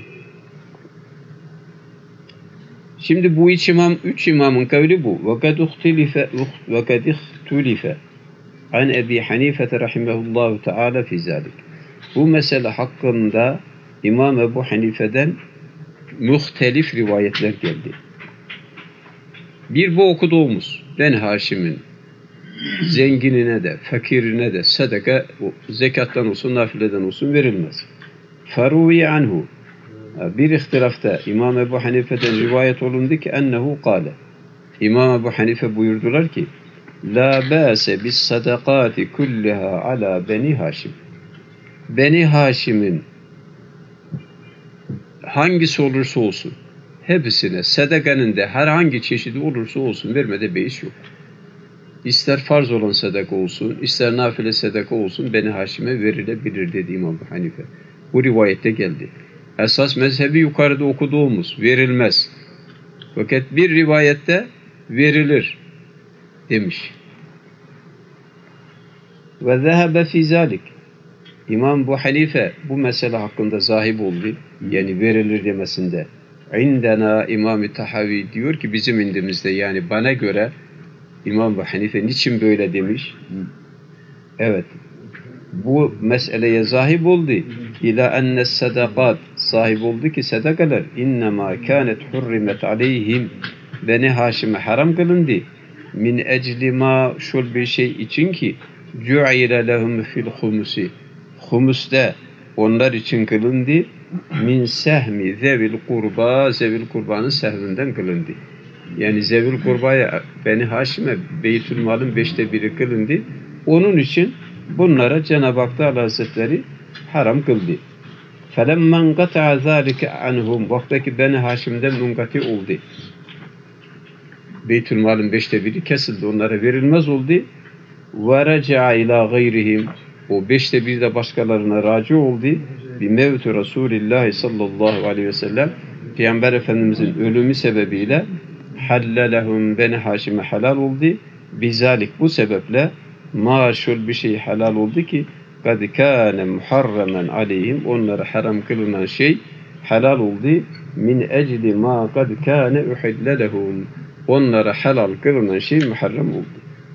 Şimdi bu üç imamın kavli bu. وَقَدْ اُخْتُلِفَ an Ebi Hanife rahimehullahu teala fi zalik. Bu mesele hakkında İmam Ebu Hanife'den muhtelif rivayetler geldi. Bir bu okuduğumuz Ben Haşim'in zenginine de, fakirine de sadaka zekattan olsun, nafileden olsun verilmez. Faruvi anhu. Bir ihtilafta İmam Ebu Hanife'den rivayet olundu ki ennehu kâle. İmam Ebu Hanife buyurdular ki la bâse bis sadakati kulliha ala Beni Haşim. Beni Haşim'in hangisi olursa olsun hepsine sadakanın da herhangi çeşidi olursa olsun vermede beis yok. İster farz olan sadaka olsun, ister nafile sadaka olsun Beni Haşim'e verilebilir dedi İmam Ebu Hanife. Bu rivayette geldi. Esas mezhebi yukarıda okuduğumuz verilmez. Fakat bir rivayette verilir demiş. Ve zehebe fi zalik. İmam Ebu Hanife bu mesele hakkında zahib oldu. Yani verilir demesinde. İndena İmam-ı Tahavi diyor ki bizim indimizde yani bana göre İmam Ebu Hanife niçin böyle demiş? Evet. Bu meseleye zahib oldu. İlâ ennes sadakat sahip oldu ki sadakalar innema kânet hurrimet aleyhim Beni Haşim'e haram kılındı. Min ecli ma şul bir şey için ki cu'ile lehum fil humusi. Humuste onlar için kılındı. Min sehmi zevil kurba zevil kurbanın sehvinden kılındı. Yani zevil kurbaya Beni Haşim'e Beytülmal'ın 1/5 kılındı. Onun için bunlara Cenab-ı Hak Teala Hazretleri haram kıldı. فَلَمَّنْ قَطَعَ ذَٰلِكَ عَنْهُمْ Vaktaki Beni Haşim'den munkati oldu. Beytülmal'ın 1/5 kesildi. Onlara verilmez oldu. وَرَجَعَ اِلٰى غَيْرِهِمْ O 1/5 de başkalarına raci oldu. بِمَوْتُ Resulillah sallallahu aleyhi ve sellem Peygamber Efendimizin ölümü sebebiyle hallelehum Beni Haşim'e halal oldu. Bizalik bu sebeple maşul bir şey halal oldu ki kad kâne muharramen aleyhim onlara haram kılınan şey halal oldu. Min ecli ma kad kâne uhille lehum onlara halal kılınan şey muharram oldu.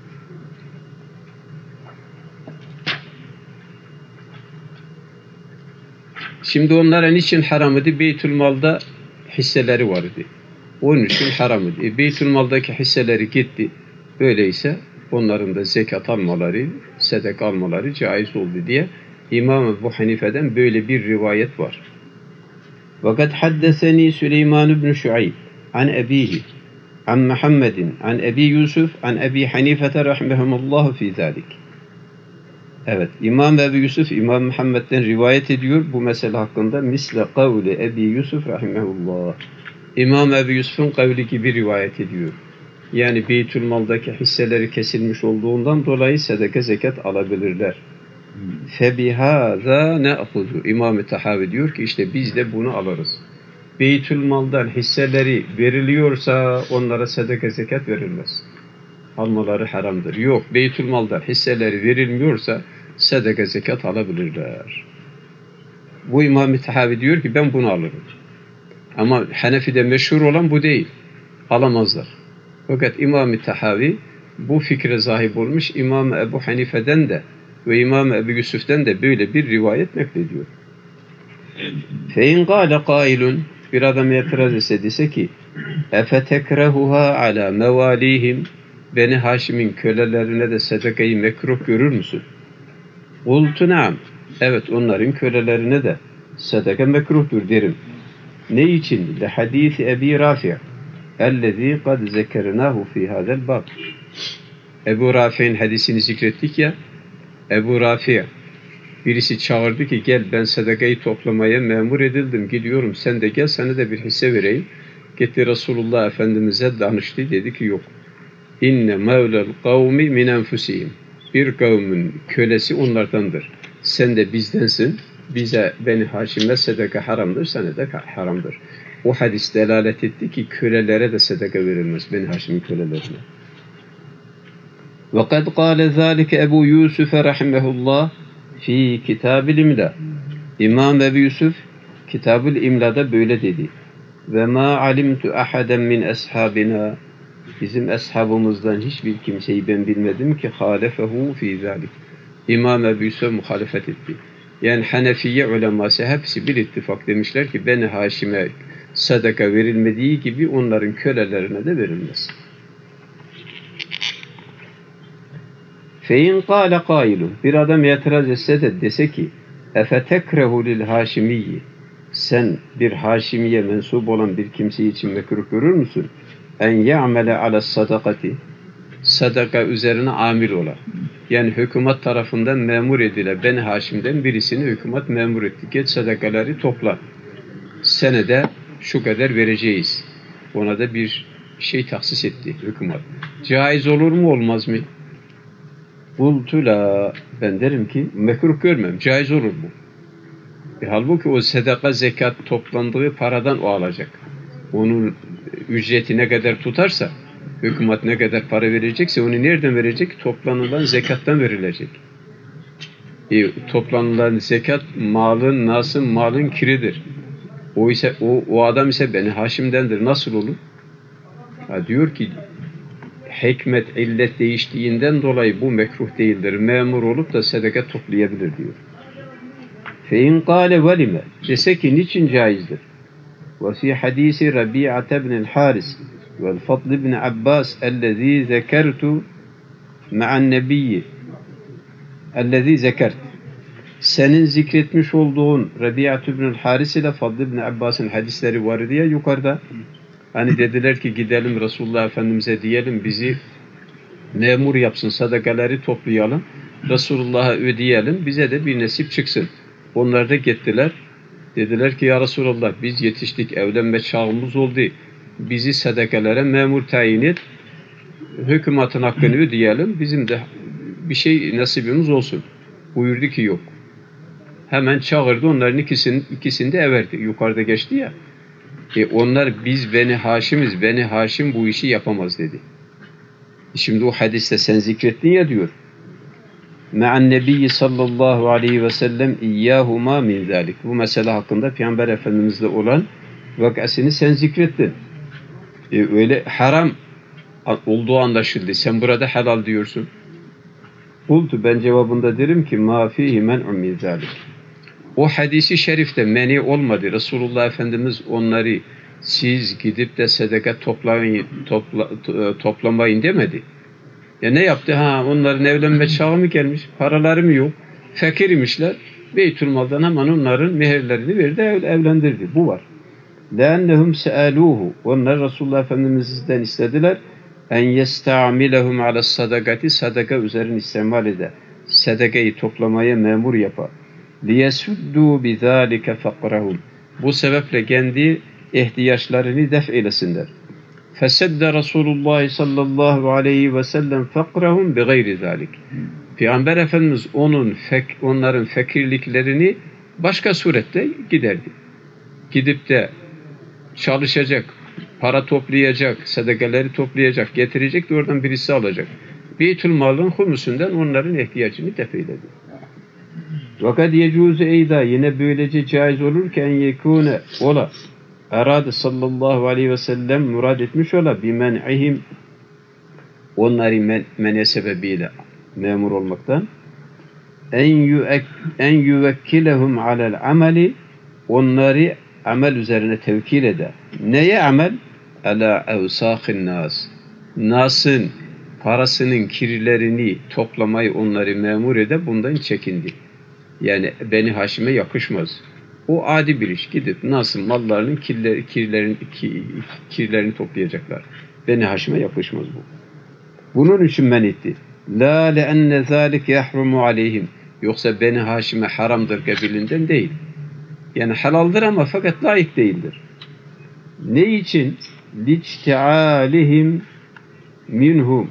Şimdi onlara niçin haram idi? Beytülmal'da hisseleri vardı. Onun için haram idi. Beytülmal'daki hisseleri gitti. Öyleyse onların da zekat almaları, sadaka almaları caiz oldu diye İmam Ebu Hanife'den böyle bir rivayet var. Fakat haddeseni Süleyman ibn Şuayb an ebihi an Muhammedin an Ebi Yusuf an Ebi Hanife rahimehumullah fi zalik. Evet, İmam Ebu Yusuf İmam Muhammed'den rivayet ediyor bu mesele hakkında misle kavli Ebi Yusuf rahimehullah. İmam Ebu Yusuf'un kavli gibi rivayet ediyor. Yani Beytülmal'daki hisseleri kesilmiş olduğundan dolayı sadaka zekat alabilirler. Febihâzâ ne'huzu. İmam-ı Tahavi diyor ki işte biz de bunu alırız. Beytülmal'dan hisseleri veriliyorsa onlara sadaka zekat verilmez. Almaları haramdır. Yok, Beytülmal'dan hisseleri verilmiyorsa sadaka zekat alabilirler. Bu İmam-ı Tahavi diyor ki ben bunu alırım. Ama Hanefi'de meşhur olan bu değil. Alamazlar. Fakat İmam-ı Tahavi bu fikre sahip olmuş, İmam Ebu Hanife'den de ve İmam Ebu Yusuf'ten de böyle bir rivayet naklediyor. فَاِنْ قَالَ قَائِلٌ Bir adam itiraz etse dese ki اَفَتَكْرَهُهَا عَلَى مَوَالِيهِمْ Beni Haşim'in kölelerine de sadakayı mekruh görür müsün? قُلْتُ نَعَمْ Evet, onların kölelerine de sadaka mekruhtur derim. Ne için? لِحَد۪يثِ Ebi Rafi' اَلَّذ۪ي قَدْ ذَكَرْنَاهُ ف۪ي هَذَا الْبَابِ Ebu Rafi'nin hadisini zikrettik ya, Ebu Rafi' birisi çağırdı ki gel ben sadakayı toplamaya memur edildim, gidiyorum, sen de gel, sana da bir hisse vereyim. Gitti Resulullah Efendimiz'e danıştı, dedi ki yok. İnne mevlel kavmi min enfusihim. Bir kavmin kölesi onlardandır. Sen de bizdensin. Bize Beni Haşim'e sadaka haramdır, sana da haramdır. O hadis delalet etti ki kölelere de sadaka verilmez, Beni Haşim'in kölelerine. Ve kad kâle zâlike Ebu Yusuf rahimehullah fi Kitab-ül İmla. İmam Ebu Yusuf Kitab-ül İmla'da böyle dedi. Ve ma alimtu ahaden min ashabina Bizim ashabımızdan hiçbir kimseyi ben bilmedim ki halefehu fi zalik. İmam Ebu Yusuf muhalefet etti. Yani Hanefiye uleması hepsi bir ittifak demişler ki Beni Haşim'e sadaka verilmediği gibi onların kölelerine de verilmez. Fein kâle kâilun Bir adam itiraz etse de dese ki efetekrehu lil haşimiyyi Sen bir Haşimiye mensup olan bir kimse için mekruh görür müsün? En ya'mele ala sadakati Sadaka üzerine amir ola. Yani hükümet tarafından memur edile. Beni Haşim'den birisini hükümet memur etti. Geç sadakaları topla. Senede şu kadar vereceğiz. Ona da bir şey tahsis etti hükümet. Caiz olur mu olmaz mı? Bultu la Ben derim ki mekruh görmem. Caiz olur mu? Halbuki o sadaka zekat toplandığı paradan o alacak. Onun ücreti ne kadar tutarsa, hükümet ne kadar para verecekse onu nereden verecek? Toplanılan zekattan verilecek. Toplanılan zekat malın, nasın malın kiridir. O adam ise Beni Haşim'dendir. Nasıl olur? Diyor ki hikmet, illet değiştiğinden dolayı bu mekruh değildir. Memur olup da sadaka toplayabilir diyor. Fein kâle velime Dese ki niçin caizdir? Ve fi hadisi Rabi'ate ibn'l Haris vel Fadl ibn Abbas ellezî zekertu ma'an nebiyyi ellezî zekert Senin zikretmiş olduğun Rabi'ate ibn'l Haris ile Fadl ibn Abbas'ın hadisleri var diye yukarıda. Hani dediler ki gidelim Resulullah Efendimiz'e diyelim bizi memur yapsın, sadakaları toplayalım, Resulullah'a ödeyelim, bize de bir nasip çıksın. Onlar da gittiler. Dediler ki ya Resulullah biz yetiştik, evlenme çağımız oldu. Bizi sadakalara memur tayin et. Hükümetin hakkını ödeyelim. Bizim de bir şey nasibimiz olsun. Buyurdu ki yok. Hemen çağırdı. Onların ikisini de everdi. Yukarıda geçti ya. Onlar biz Beni Haşim'iz. Beni Haşim bu işi yapamaz dedi. Şimdi o hadiste sen zikrettin ya diyor. Me'an nebiyyi sallallahu aleyhi ve sellem iyyâhuma min zâlik. Bu mesele hakkında Peygamber Efendimiz'le olan vakasını sen zikrettin. Öyle haram olduğu anlaşıldı. Sen burada helal diyorsun. Kultu ben cevabında derim ki ma fihi men'un min zâlik. O hadisi şerifte meni olmadı. Resulullah Efendimiz onları siz gidip de sadaka toplamayın demedi. Ya ne yaptı? Onların evlenme çağı mı gelmiş? Paraları mı yok? Fakir imişler. Beytülmal'dan hemen onların meherlerini verdi, evlendirdi. Bu var. لَاَنَّهُمْ سَأَلُوهُ Onlar Resulullah Efendimiz'den istediler. اَنْ يَسْتَعْمِلَهُمْ عَلَى الصَّدَقَةِ Sadaka üzerine istimal eder. Sadakayı toplamaya memur yapar. لِيَسُدُّوا بِذَٰلِكَ فَقْرَهُمْ Bu sebeple kendi ihtiyaçlarını def eylesinler. فَسَدَّ رَسُولُ اللّٰهِ sallallahu aleyhi ve sellem فَقْرَهُمْ بِغَيْرِ ذَٰلِكَ Peygamber Efendimiz onların fakirliklerini başka surette giderdi. Gidip de çalışacak, para toplayacak, sadakaları toplayacak, getirecek de oradan birisi alacak. Beytülmal'ın humusundan onların ihtiyacını def eyledi. Fakat yecuzu eyda yine böylece caiz olurken yekûne ola Erade sallallahu aleyhi ve sellem murad etmiş ola bimen'ihim onları mene sebebiyle memur olmaktan en yüvekkilehum alel ameli, onları amel üzerine tevkil eder. Neye amel? Ala evsâhin nas. Nas'ın parasının kirlerini toplamayı onları memur eder, bundan çekindi. Yani Beni Haşim'e yakışmaz. O adi bir iş. Gidip Nas'ın mallarının kirlerini toplayacaklar. Beni Haşim'e yakışmaz bu. Bunun için men etti. La leenne zâlik yahrumu aleyhim. Yoksa Beni Haşim'e haramdır kabilinden değil. Yani halaldir ama fakat layık değildir. Ne için? Liçti'alihim minhum.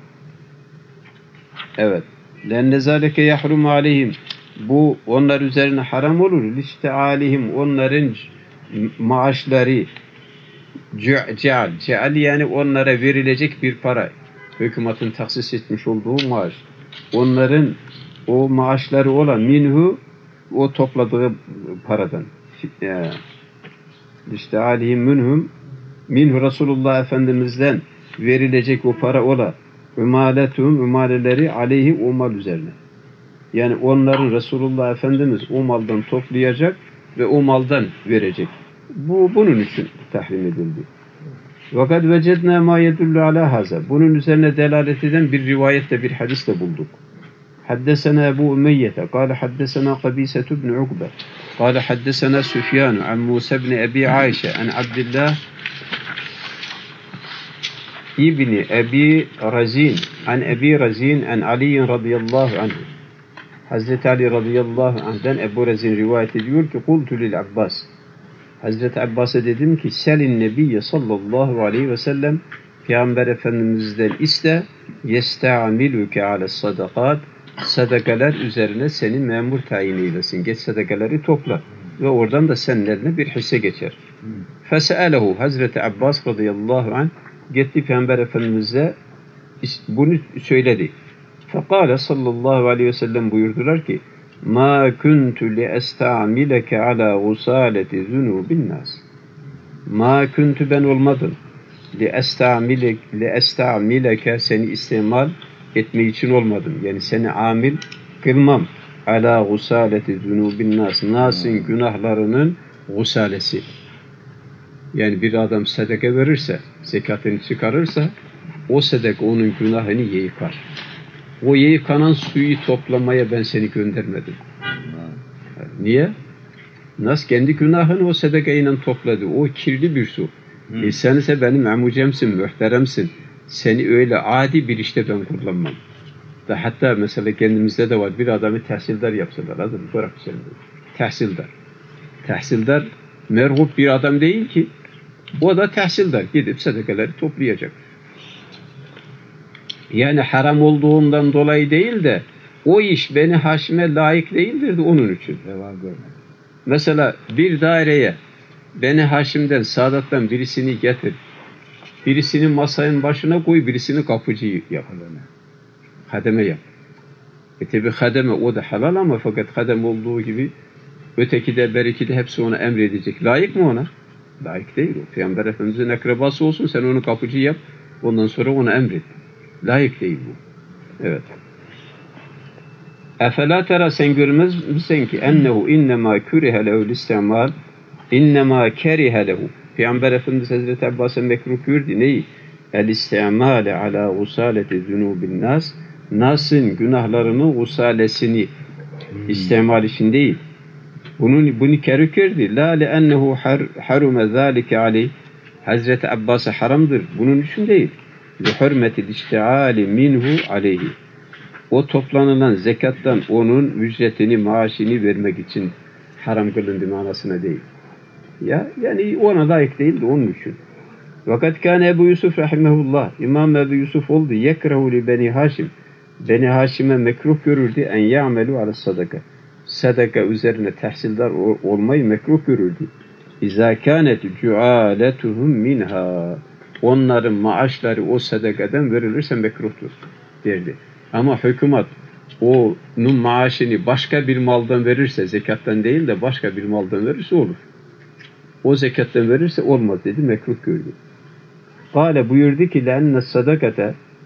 Evet. Lenne zâlike yahrumu aleyhim. Bu onlar üzerine haram olur. Liçti'alihim, onların maaşları ceal yani onlara verilecek bir para. Hükümetin tahsis etmiş olduğu maaş. Onların o maaşları olan minhu, o topladığı paradan. İşte alihim minhu Resulullah Efendimiz'den verilecek o para ola. Ümaleleri aleyhi o mal üzerine. Yani onların Resulullah Efendimiz o maldan toplayacak ve o maldan verecek. Bunun için tahrim edildi. Fakat vecedna ma yedullu ala haza. Bunun üzerine delalet eden bir rivayetle bir hadis de bulduk. Haddesena Ebu Umeyyete kâle haddesena Kabisetu ibn Ukbe kâle haddesena Süfyanu an Musa ibn Ebi Ayşe an Abdillah İbni Ebi Razin an Ebi Razin an Ali radıyallahu anh. Hazreti Ali radıyallahu anh'den Ebu Razin rivayet ediyor ki kultu lil Abbas. Hazreti Abbas'a dedim ki selin nebiyye sallallahu aleyhi ve sellem, Peygamber Efendimiz'den iste, yesta'amiluke ale sadakat, sadakalar üzerine seni memur tayin eylesin. Geç sadakaları topla ve oradan da seninlerine bir hisse geçer. Fese'alehu, Hazreti Abbas radıyallahu anh gitti Peygamber Efendimiz'e bunu söyledi. Fekale sallallahu aleyhi ve sellem buyurdular ki ma kuntu li esta'mileke ala gusaleti zunubin nas. Ma kuntu, ben olmadım. Li esta'mileke, seni istimal etme için olmadım. Yani seni amil kılmam. Ala gusaleti zunubin nas. Nas'ın günahlarının gusalesi. Yani bir adam sadaka verirse, zekatını çıkarırsa, o sadaka onun günahını yıkar. O yıkanan suyu toplamaya ben seni göndermedim. Niye? Nas kendi günahını o sadakayla topladı. O kirli bir su. Sen ise benim amucemsin, muhteremsin. Seni öyle adi bir işte ben kullanmam. Da hatta mesela kendimizde de var. Bir adamı tahsildar yapsalar. Hadi bırak seni. Tahsildar. Tahsildar merhup bir adam değil ki. O da tahsildar. Gidip sadakaları toplayacak. Yani haram olduğundan dolayı değil de o iş Beni Haşim'e layık değildir de onun için. Mesela bir daireye Beni Haşim'den, Sadat'tan birisini getir. Birisini masanın başına koy, birisini kapıcı yap. Hademe yap. Tabi hademe o da halal ama fakat hadem olduğu gibi öteki de beriki de hepsi ona emredecek. Layık mı ona? Layık değil o. Peygamber Efendimiz'in akrabası olsun, sen onu kapıcı yap. Ondan sonra ona emret. Layık değil bu. Evet. Efela tera, sen görmez misin ki ennehu innema kürihe lehul istimal innema kerihe lehu. Peygamber Efendimiz Hazreti Abbas'a mekruh gördü. Neyi? El istimale ala usaleti zunubin nas. Nas'ın günahlarının usalesini istimal için değil. Bunu kerih gördü. La le ennehu harume zâlike aleyh. Hazreti Abbas'a haramdır. Bunun için değil. Lihurmetil iştiali minhu aleyhi. O toplanılan zekattan onun ücretini, maaşını vermek için haram kılındı manasına değil. Yani ona layık değildi onun için. Fakat kâne Ebu Yusuf rahimehullah, İmam Ebu Yusuf oldu. Yekrehu li Beni Haşim. Beni Haşim'e mekruh görürdü. En ya'melu ala sadaka. Sadaka üzerine tahsildar olmayı mekruh görürdü. İzâ kânet cuâletuhum minha. Onların maaşları o sadakadan verilirse mekruhtur derdi. Ama hükümet onun maaşını başka bir maldan verirse, zekattan değil de başka bir maldan verirse olur. O zekattan verirse olmaz dedi, mekruh gördü. Kâle buyurdu ki lenne sadakate,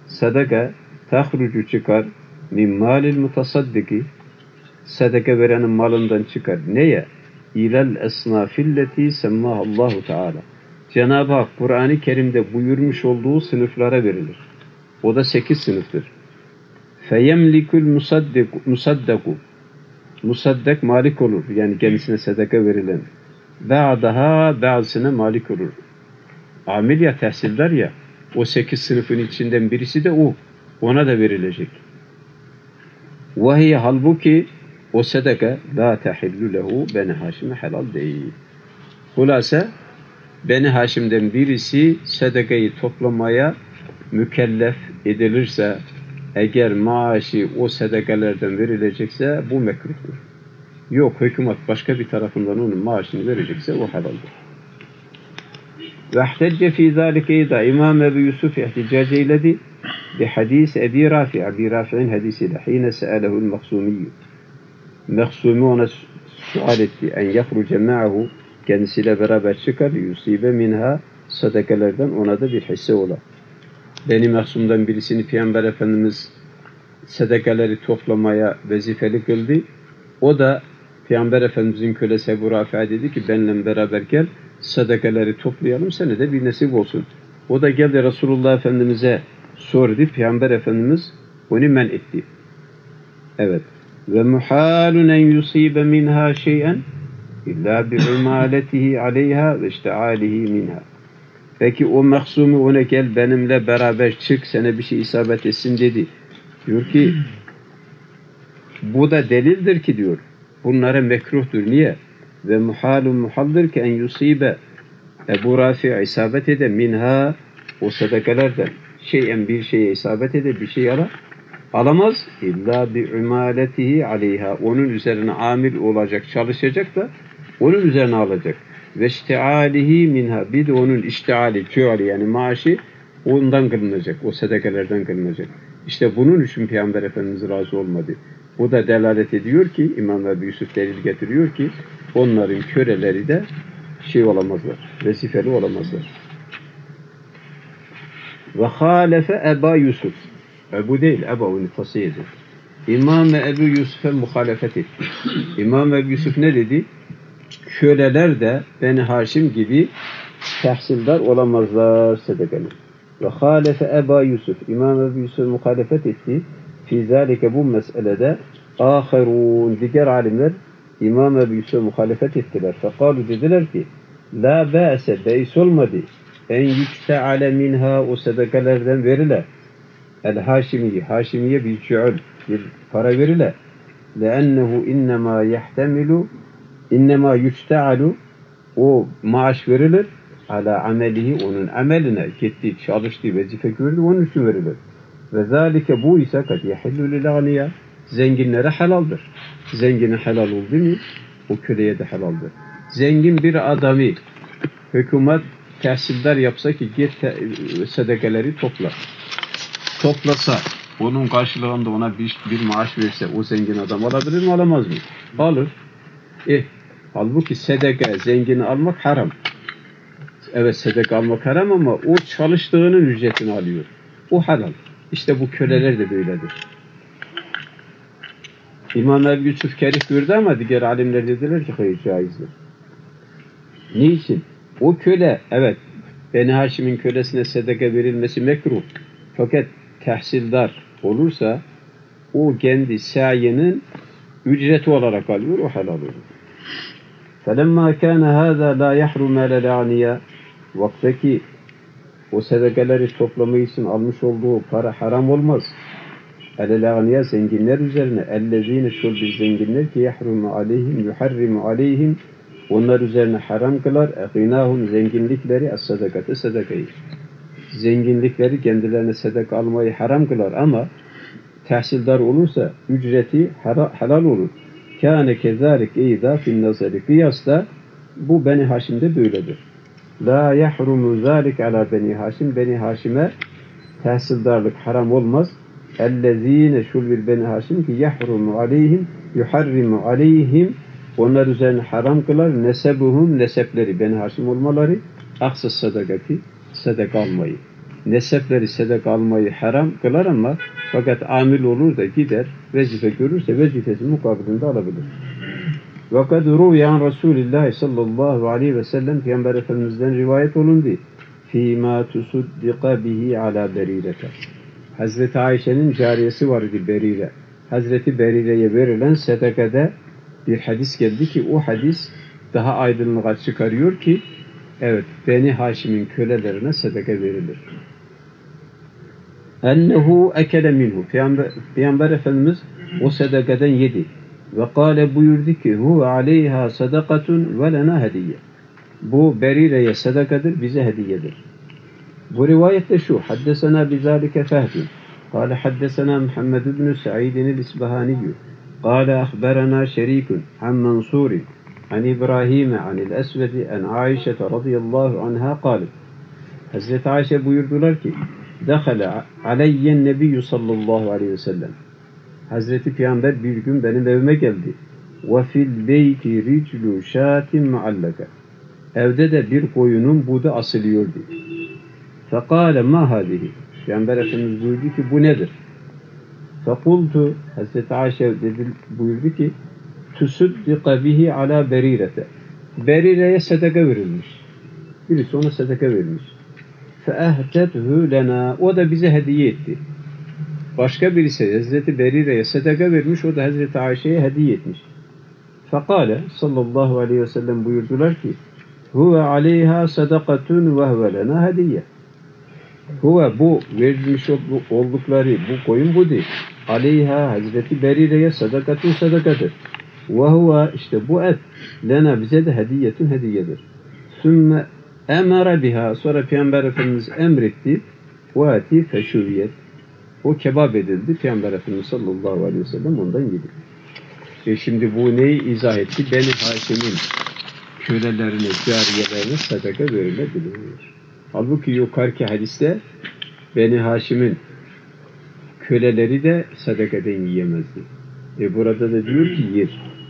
sadaka tahrucu çıkar min malil mutasaddiki, sadaka verenin malından çıkar. Neye? İlel esnafilleti semmahallahu teala. Cenab-ı Hak Kur'an-ı Kerim'de buyurmuş olduğu sınıflara verilir. O da 8 sınıftır. Feyemlikul musaddaku. Musaddak malik olur. Yani kendisine sadaka verilen. Ba'daha bazısına malik olur. Amil ya tehsildar ya. O 8 sınıfın içinden birisi de o. Ona da verilecek. Vahiye halbuki o sadaka la tehillu lehu Beni Haşim'e helal değil. Hulasa Beni Haşim'den birisi sadakayı toplamaya mükellef edilirse, eğer maaşı o sadakalardan verilecekse bu mekruhtur. Yok, hükümet başka bir tarafından onun maaşını verecekse o helaldir. Ve ihtecce fî zâlike da İmam Ebu Yusuf ihticac eyledi bi hadis Ebi Rafi, Ebi Rafi'nin hadisiyle hîne se'alehu'l Maksumiyyu. Maksumi ona sual etti en yahruce ma'ahu, kendisiyle beraber çıkar, yusibe minha, sadakalardan ona da bir hisse ola. Benim Maksum'dan birisini Peygamber Efendimiz sadakaları toplamaya vazifeli kıldı. O da Peygamber Efendimizin kölesi Ebu Rafi'ye dedi ki benimle beraber gel, sadakaları toplayalım, sana da bir nasip olsun. O da geldi Resulullah Efendimiz'e sordu. Peygamber Efendimiz onu men etti. Evet. Ve muhalun en yusibe minha şey'en illa bi umaletihi aleyha ve iştealihi minha. Peki o Maksumi ona gel benimle beraber çık, sana bir şey isabet etsin dedi. Diyor ki bu da delildir ki diyor. Bunlara mekruhtur. Niye? Ve muhalun muhaldir ki en yusibe Ebu Rafi isabet ede minha, o sadakalardan şeyen bir şeye isabet ede, bir şey alamaz. İlla bi umaletihi aleyha. Onun üzerine amil olacak, çalışacak da onun üzerine alacak. Ve iştialihi minha. Bir de onun iştiali, küali yani maaşı ondan kılınacak. O sadakalardan kılınacak. İşte bunun için Peygamber Efendimiz razı olmadı. Bu da delalet ediyor ki, İmam Ebu Yusuf delil getiriyor ki onların köleleri de şey olamazlar, vesifeli olamazlar. Ve hâlefe Eba Yusuf. Ebu değil, Eba onu tasih edin. İmam Ebu Yusuf'a muhalefet etti. İmam Ebu Yusuf ne dedi? Köleler de Beni Haşim gibi tehsildar olamazlar sadakalı. Ve hâlefe Eba Yusuf. İmam Ebu Yusuf muhalefet etti. Fî zâlike bu meselede âherûn, diğer alimler İmam Ebu Yusuf'a muhalefet ettiler. Fekalu dediler ki la ba'se, beis olmadı en yükte'ale minha, o sadakalardan veriler. El Haşimiye, Haşimiye bir cu'ul, bir para veriler. Leennehu innema yahtemilu, innema yükte'alu, o maaş verilir ala amelihi, onun ameline gitti, çalıştığı vazife gördü, onun için verilir. Ve zâlike bu ise kad yahillu lil aniya, zenginlere helaldir. Zengine helal oldu mu o köleye de helaldir. Zengin bir adamı hükümet tehsildar yapsa ki git sadakaları topla. Toplasa, onun karşılığında ona bir maaş verse o zengin adam alabilir mi, alamaz mı? Alır. Halbuki sadaka, zengini almak haram. Evet, sadaka almak haram ama o çalıştığının ücretini alıyor. O halal. İşte bu köleler de böyledir. İmam Ebu Yusuf kerih gördü ama diğer alimler dediler ki hayır, caizdir. Niçin? O köle, evet, Beni Haşim'in kölesine sadaka verilmesi mekruh. Fakat tehsildar olursa o kendi sayının ücreti olarak alıyor, o helal olur. فَلَمَّا كَانَ هَذَا لَا يَحْرُمَ لَلْعَانِيَا, vaktaki o sadakaları toplamayı için almış olduğu para haram olmaz. El-âniya, zenginler üzerine, ellezîne, şol bir zenginler ki yahrumu aleyhim, yuharrimu aleyhim, onlar üzerine haram kılar, gînâhum, zenginlikleri, es-sadakatı, sadakayı. Zenginlikleri kendilerine sadaka almayı haram kılar ama tehsildar olursa ücreti helal olur. Kâne kezâlik eydâ fin-nazari, kıyasla bu Beni Haşim'de böyledir. La yahrumu zâlik ala Beni Haşim, Beni Haşim'e tehsildarlık haram olmaz. Ellezîne, şul bir Beni Haşim ki yahrumu aleyhim, yuharrimu aleyhim, onlar üzerine haram kılar, nesebuhum, nesepleri, Beni Haşim olmaları, aksa sadakati, sadaka almayı. nesepleri sadaka almayı haram kılar ama fakat amil olur da gider, vazife görürse vazifesi mukabilinde alabilir. Fakat ruyan Resulullah sallallahu aleyhi ve sellem Peygamber Efendimiz'den rivayet olundu. Fîmâ tusuddika bihi alâ berirete. Hazreti Ayşe'nin cariyesi vardı Berire. Hazreti Berire'ye verilen sadakada bir hadis geldi ki o hadis daha aydınlığa çıkarıyor ki evet Beni Haşim'in kölelerine sadaka verilir. Ennehu ekele minhu. Peygamber Efendimiz o sadakadan yedi. Ve kâle buyurdu ki huve aleyha sadakatun ve lena hediye. Bu Berire'ye sadakadır, bize hediyedir. Bu rivayette şu. Haddesena bizalike Fehdi. Kâle haddesena Muhammed ibn Sa'idin el-İsbahaniyyü. Kâle ahberena şerikun an Mansurin an İbrahim'e anil Esvedi an Aişete radıyallahu anha kâlet. Hazreti Ayşe buyurdular ki Dehale aleyyen nebiyyü sallallahu aleyhi ve sellem. Hazreti Peygamber bir gün benim evime geldi. Ve fil beyti riclu şatin muallaka. Evde de bir koyunun budu asılıyordu. Fekale ma hadihi. Peygamber Efendimiz buyurdu ki bu nedir? Fekultu. Hazreti Ayşe buyurdu ki tusuddika bihi ala berirete. Berire'ye sadaka verilmiş. Birisi ona sadaka vermiş. Feehtethu lena. O da bize hediye etti. Başka birisi Hazreti Berire'ye sadaka vermiş, o da Hazreti Ayşe'ye hediye etmiş. Fekale sallallahu aleyhi ve sellem buyurdular ki huve aleyha sadakatun ve huve lena hediye. Huve bu verilmiş oldukları bu koyun bu değil. Aleyha Hazreti Berire'ye sadakatun sadakadır. Ve huve işte bu et lena bize de hediyetun hediyedir. Sümme emara biha sonra Peygamber Efendimiz emretti. Ve eti feşuviyet. O kebap edildi. Peygamber Efendimiz sallallahu aleyhi ve sellem ondan yedi. Şimdi bu neyi izah etti? Beni Haşim'in kölelerine, cariyelerine sadaka verilebilir. Halbuki yukarıki hadiste Beni Haşim'in köleleri de sadakadan yiyemezdi. Burada da diyor ki yer.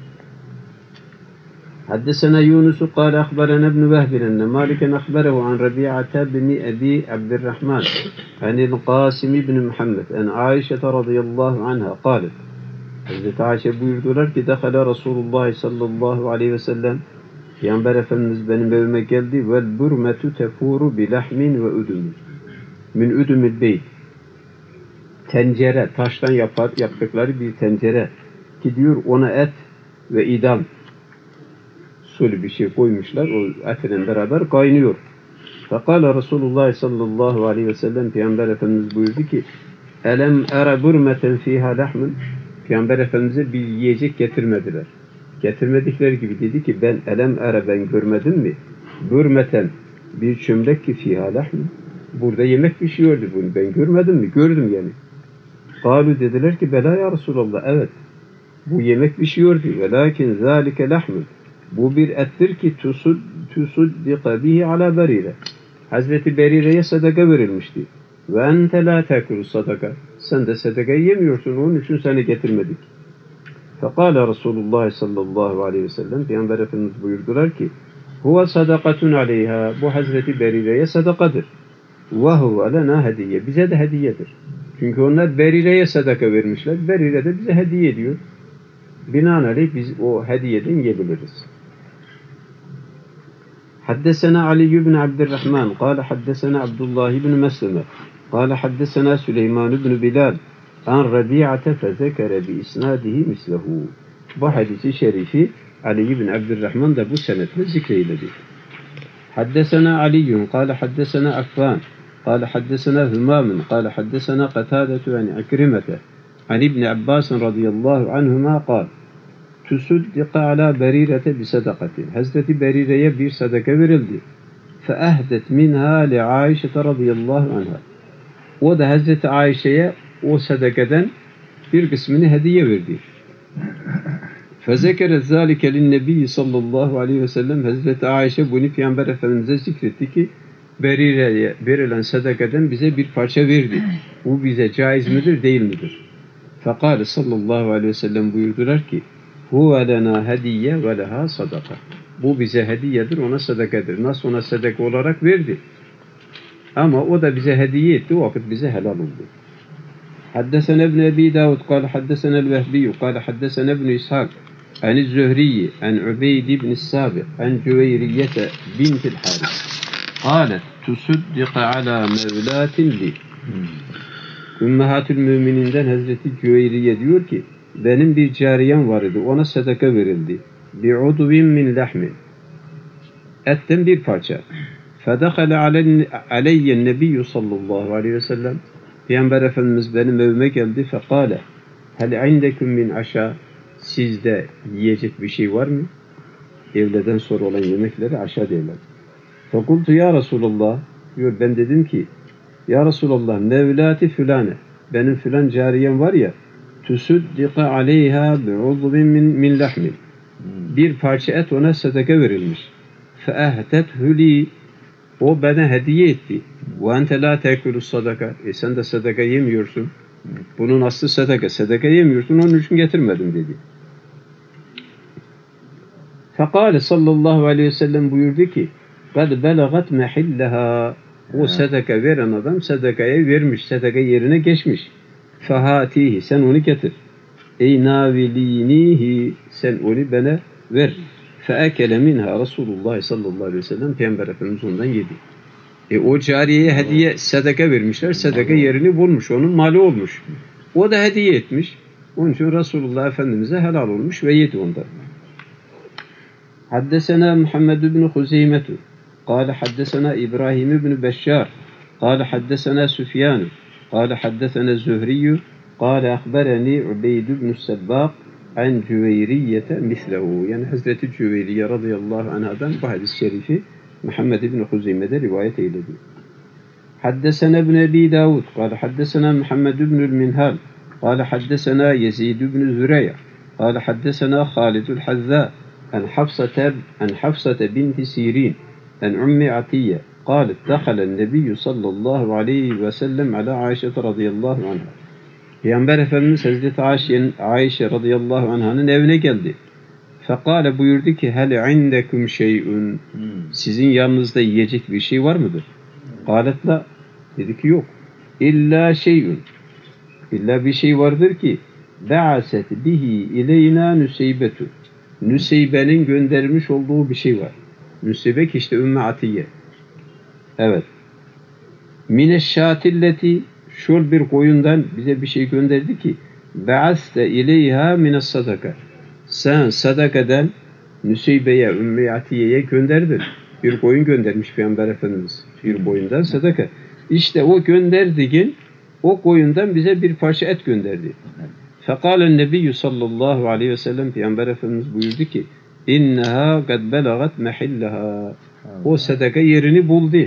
Haddesena Yunus'u kâle akbarana ibn Vehbin enne Maliken akberehu an Rabi'ata bni Ebi Abdurrahman anil Qasim ibn Muhammed en Aişete radıyallahu anha kâlet. Hazreti Ayşe buyurdular ki Dehale Resulullah sallallahu aleyhi ve sellem Peygamber Efendimiz benim evime geldi vel burmetu tefuru bi lahmin ve udum min udumil beyt. Tencere, taştan yaptıkları bir tencere ki diyor ona et ve idam sulü bir şey koymuşlar. O etle beraber kaynıyor. Fekale Resulullah sallallahu aleyhi ve sellem Peygamber Efendimiz buyurdu ki elem era burmeten fiha lahmun. Peygamber Efendimiz'e bir yiyecek getirmediler. Getirmedikleri gibi dedi ki ben elem era ben görmedim mi? Burmeten bir çömlek ki fiha lahmun. Burada yemek pişiyordu bunu. Ben görmedim mi? Gördüm yani. Kalu dediler ki bela ya Resulallah evet. Bu yemek pişiyordu. Velakin zâlike lahmun. Bu bir ettir ki tusuddika bihi ala berire. Hazreti Berire'ye sadaka verilmişti. Ve ente la tekulu sadaka. Sen de sadaka yemiyorsun. Onun için seni getirmedik. Fekale Resulullah sallallahu aleyhi ve sellem Peygamber Efendimiz buyurdular ki huve sadakatun aleyha. Bu Hazreti Berire'ye sadakadır. Ve huve lena hediye. Bize de hediyedir. Çünkü onlar Berire'ye sadaka vermişler. Berire de bize hediye ediyor. Binaenaleyh biz o hediyeden yiyebiliriz. حدثنا علي بن عبد الرحمن قال حدثنا عبد الله بن مسلمة قال حدثنا سليمان بن بلال عن ربيعة فذكر بإسناده مثله. Bu hadisi şerifi Ali bin Abdurrahman da bu senetle zikreyledi. حدثنا علي قال حدثنا عفان قال حدثنا همام قال حدثنا قتادة عن عكرمة عن ابن عباس رضي الله عنهما قال tusuddika ala berirete bi sadakatin. Hazreti Berire'ye bir sadaka verildi. Feehdet minha li Aişe radıyallahu anha. O da Hazreti Ayşe'ye o sadakadan bir kısmını hediye verdi. Fezekeret zâlike linnebiyyi sallallahu aleyhi ve sellem. Hazreti Ayşe bunu Peygamber Efendimiz'e zikretti ki Berire'ye verilen sadakadan bize bir parça verdi. Bu bize caiz midir değil midir? Fekale sallallahu aleyhi ve sellem buyurdular ki huve lena hediye ve leha sadaka. Bu bize hediyedir, ona sadakadır. Nasıl ona sadaka olarak verdi? Ama o da bize hediye etti. O vakit bize helal oldu. حدثنا ابن أبي داود قال حدثنا الوهبي قال حدثنا ابن إسحاق عن الزهري عن عبيد بن السابق عن جويرية بنت الحارث قالت تصدق على مevlat li. Ümmehatül Mümininden Hazreti Cüveyriye diyor ki benim bir cariyem var idi. Ona sadaka verildi. Bi'udvin min lahmi. Etten bir parça. Fedekale aleyye nebiyyü sallallahu aleyhi ve sellem. Peygamber Efendimiz benim evime geldi. Fekale hel indeküm min aşağı. Sizde yiyecek bir şey var mı? Evleden sonra olan yemekleri aşağı derler. Fekultu ya Resulallah diyor ben dedim ki ya Resulallah mevlati fülane benim filan cariyem var ya tüsüddika aleyha bi'udvin min lahmin bir parça et ona sadaka verilmiş feehtethü li o bana hediye etti ve ente la tekülü sadaka sen de sadaka yemiyorsun bunun aslı sadaka yemiyorsun onun için getirmedim dedi. Fekale sallallahu aleyhi ve sellem buyurdu ki قَدْ بَلَغَتْ مَحِلَّهَا o sadaka veren adam sadakaya vermiş, sadaka yerine geçmiş. فَهَاتِهِ sen onu getir. اَيْ نَاوِلِينِهِ sen onu bana ver. فَاَكَلَ مِنْهَا Resulullah sallallahu aleyhi ve sellem Peygamber Efendimiz ondan yedi. O cariyeye hediye sadaka vermişler, sadaka yerini bulmuş, onun mali olmuş. O da hediye etmiş. Onun için Resulullah Efendimiz'e helal olmuş ve yedi ondan. حدثنا محمد بن خزيمة قال حدثنا إبراهيم بن بشار قال حدثنا سفيان قال حدثنا الزهري قال أخبرني عبيد بن السباق عن جويرية مثله يعني حضرة جويرية رضي الله عنها bu hadis-i şerifi Muhammed ibn Huzeyme'de rivayet eyledi. حدثنا ابن أبي داود قال حدثنا محمد بن المنهال قال حدثنا يزيد بن زريع قال حدثنا خالد الحذاء عن حفصة بنت سيرين عن أم عطية قالت دخل النبي صلى الله عليه وسلم على عائشة رضي الله عنها. Peygamber Efendimiz Hazreti Ayşe radıyallahu anh'ın evine geldi. Fekale buyurdu ki hel indekum şey'un sizin yanınızda yiyecek bir şey var mıdır? Kalet la dedi ki yok. İlla şey'un illa bir şey vardır ki ba'aset bihi ileyna nuseybetu Nüseybe'nin göndermiş olduğu bir şey var. Nüseybe işte Ümmü Atiye. Evet. Mineşşatilleti şol bir koyundan bize bir şey gönderdi ki ba'aste ileyha mines sadaka. Sen sadakadan Nüseybe'ye, Ümmü Atiye'ye gönderdin. Bir koyun göndermiş Peygamber Efendimiz. Bir koyundan sadaka. İşte o gönderdiğin o koyundan bize bir parça et gönderdi. Fekalen Nebiyyü sallallahu aleyhi ve sellem Peygamber Efendimiz buyurdu ki inneha kad belagat mehillaha o sadaka yerini buldu.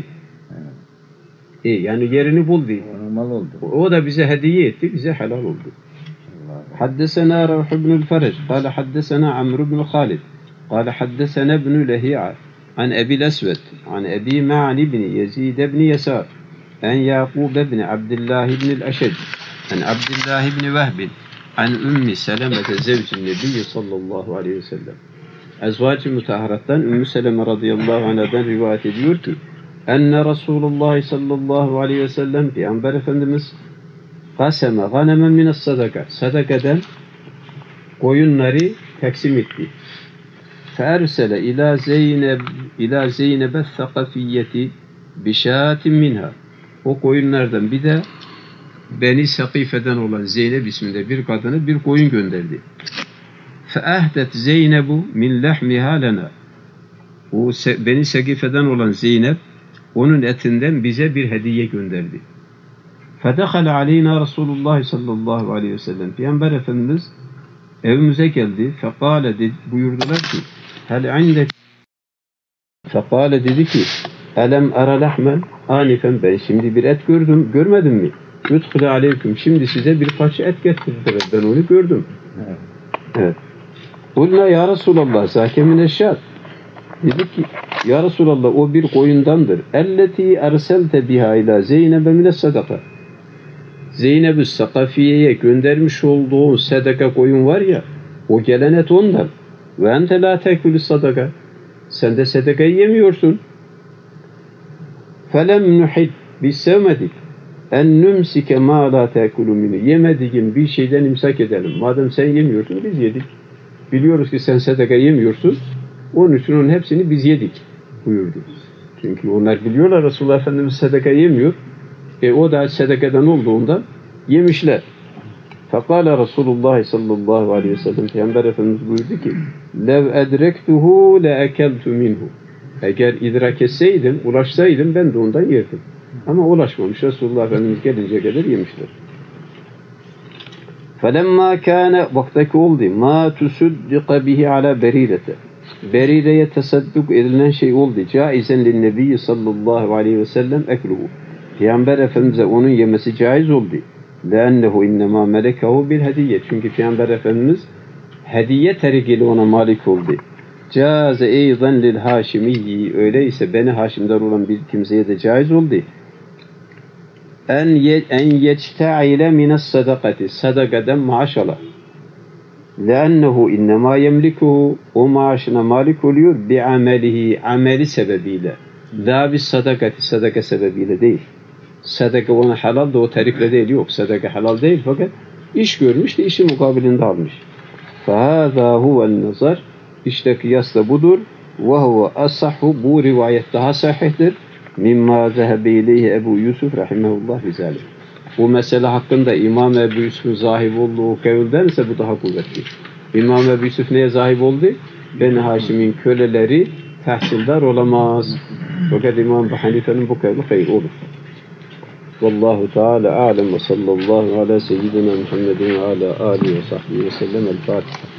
Yani yerini buldu. O da bize hediye etti, bize helal oldu. Haddesena Ravh ibn el-Ferec قال حدثنا عمرو بن خالد قال حدثنا ابن لهيعة عن أبي الأسود عن أبي معن بن يزيد بن يسار عن يعقوب بن عبد الله بن الأشج عن عبد الله بن وهب عن أم سلمة زوج النبي sallallahu aleyhi ve sellem. Ezvacı mutahharattan Ümmü Seleme radıyallahu anh'dan rivayet ediyor ki enne Resulullah sallallahu aleyhi ve sellem Peygamber Efendimiz kaseme ganemen mines sadaka sadakadan koyunları taksim etti. Fersele ila Zeyneb'e thakafiyeti bişatin minha o koyunlardan bir de Beni Sakife'den olan Zeynep isminde bir kadını bir koyun gönderdi. Feahdet Zeynebu min lahmiha lena. O Beni Sakife'den olan Zeynep onun etinden bize bir hediye gönderdi. Fedekhala aleyna Resulullah sallallahu aleyhi ve sellem. Peygamber Efendimiz evimize geldi. Fekale buyurdular ki hel indek Fekale dedi ki elem ara lahmen anifen ben şimdi bir et gördüm. Görmedin mi? Yudhule aleyküm. Şimdi size bir parça et getirdiler. Ben onu gördüm. Evet. Kulna ya Resulallah zâke mineşşâd. Dedi ki ya Resulallah o bir koyundandır. Elleti erselte biha ila Zeynep'e mine sadaka. Zeynep-ü Sakafiye'ye göndermiş olduğu sadaka koyun var ya o gelen et ondan. Ve ente la tekülü sadaka. Sen de sadakayı yemiyorsun. Felem nuhid. Biz sevmedik. En numsike ma la te'kulu minhu. Yemediğin bir şeyden imsak edelim. Madem sen yemiyorsun biz yedik. Biliyoruz ki sen sadaka yemiyorsun. Onun için onun hepsini biz yedik buyurdu. Çünkü onlar biliyorlar Resulullah Efendimiz sadaka yemiyor. O da sadakadan olduğundan yemişler. Fekala Resulullah sallallahu aleyhi ve sellem Peygamber Efendimiz buyurdu ki lev edrektuhu le ekeltu minhu. Eğer idrak etseydim, ulaşsaydım ben de ondan yerdim. Ama ulaşmamış. Resulullah Efendimiz gelince kadar yemişler. فَلَمَّا كَانَ vaktaki oldu. مَا تُسُدِّقَ بِهِ عَلَى بَرِيدَةِ Beride'ye tasadduk edilen şey oldu. Caizen linnebiyyi sallallahu aleyhi ve sellem ekluhu. Peygamber Efendimiz'e onun yemesi caiz oldu. لَاَنَّهُ اِنَّمَا مَلَكَهُ بِالْهَدِيَّةِ Çünkü Peygamber Efendimiz hediye terikiyle ona malik oldu. Caze eydan lil haşimiyyi öyleyse Beni Haşim'den olan bir kimseye de caiz oldu. En yecta'ile minas sadakati sadakadan maaş ala. Lennehu innema yemlikuhu o maaşına malik oluyor bi amelihi ameli sebebiyle. La bis sadakati sadaka sebebiyle değil. Sadaka ona halal da o tarifle değil yok. Sadaka halal değil fakat iş görmüş de işi mukabilinde almış. Fehâzâ huvel nazar işte kıyas da budur. Ve huve asahhu bu rivayet daha sahihtir. Mimma zehebe ileyhi Ebu Yusuf rahimehullah rizalik. Bu mesele hakkında İmam Ebu Yusuf'un zahib olduğu kavuldense bu daha kuvvetli. İmam Ebu Yusuf neye zahib oldu? Beni Haşim'in köleleri tahsildar olamaz. Fakat İmam Ebu Hanife'nin bu kavli hayır olur. Vallahu Teala alem ve sallallahu ala seyyidina Muhammedin ve ala alihi ve sahbihi ve sellem el Fatiha.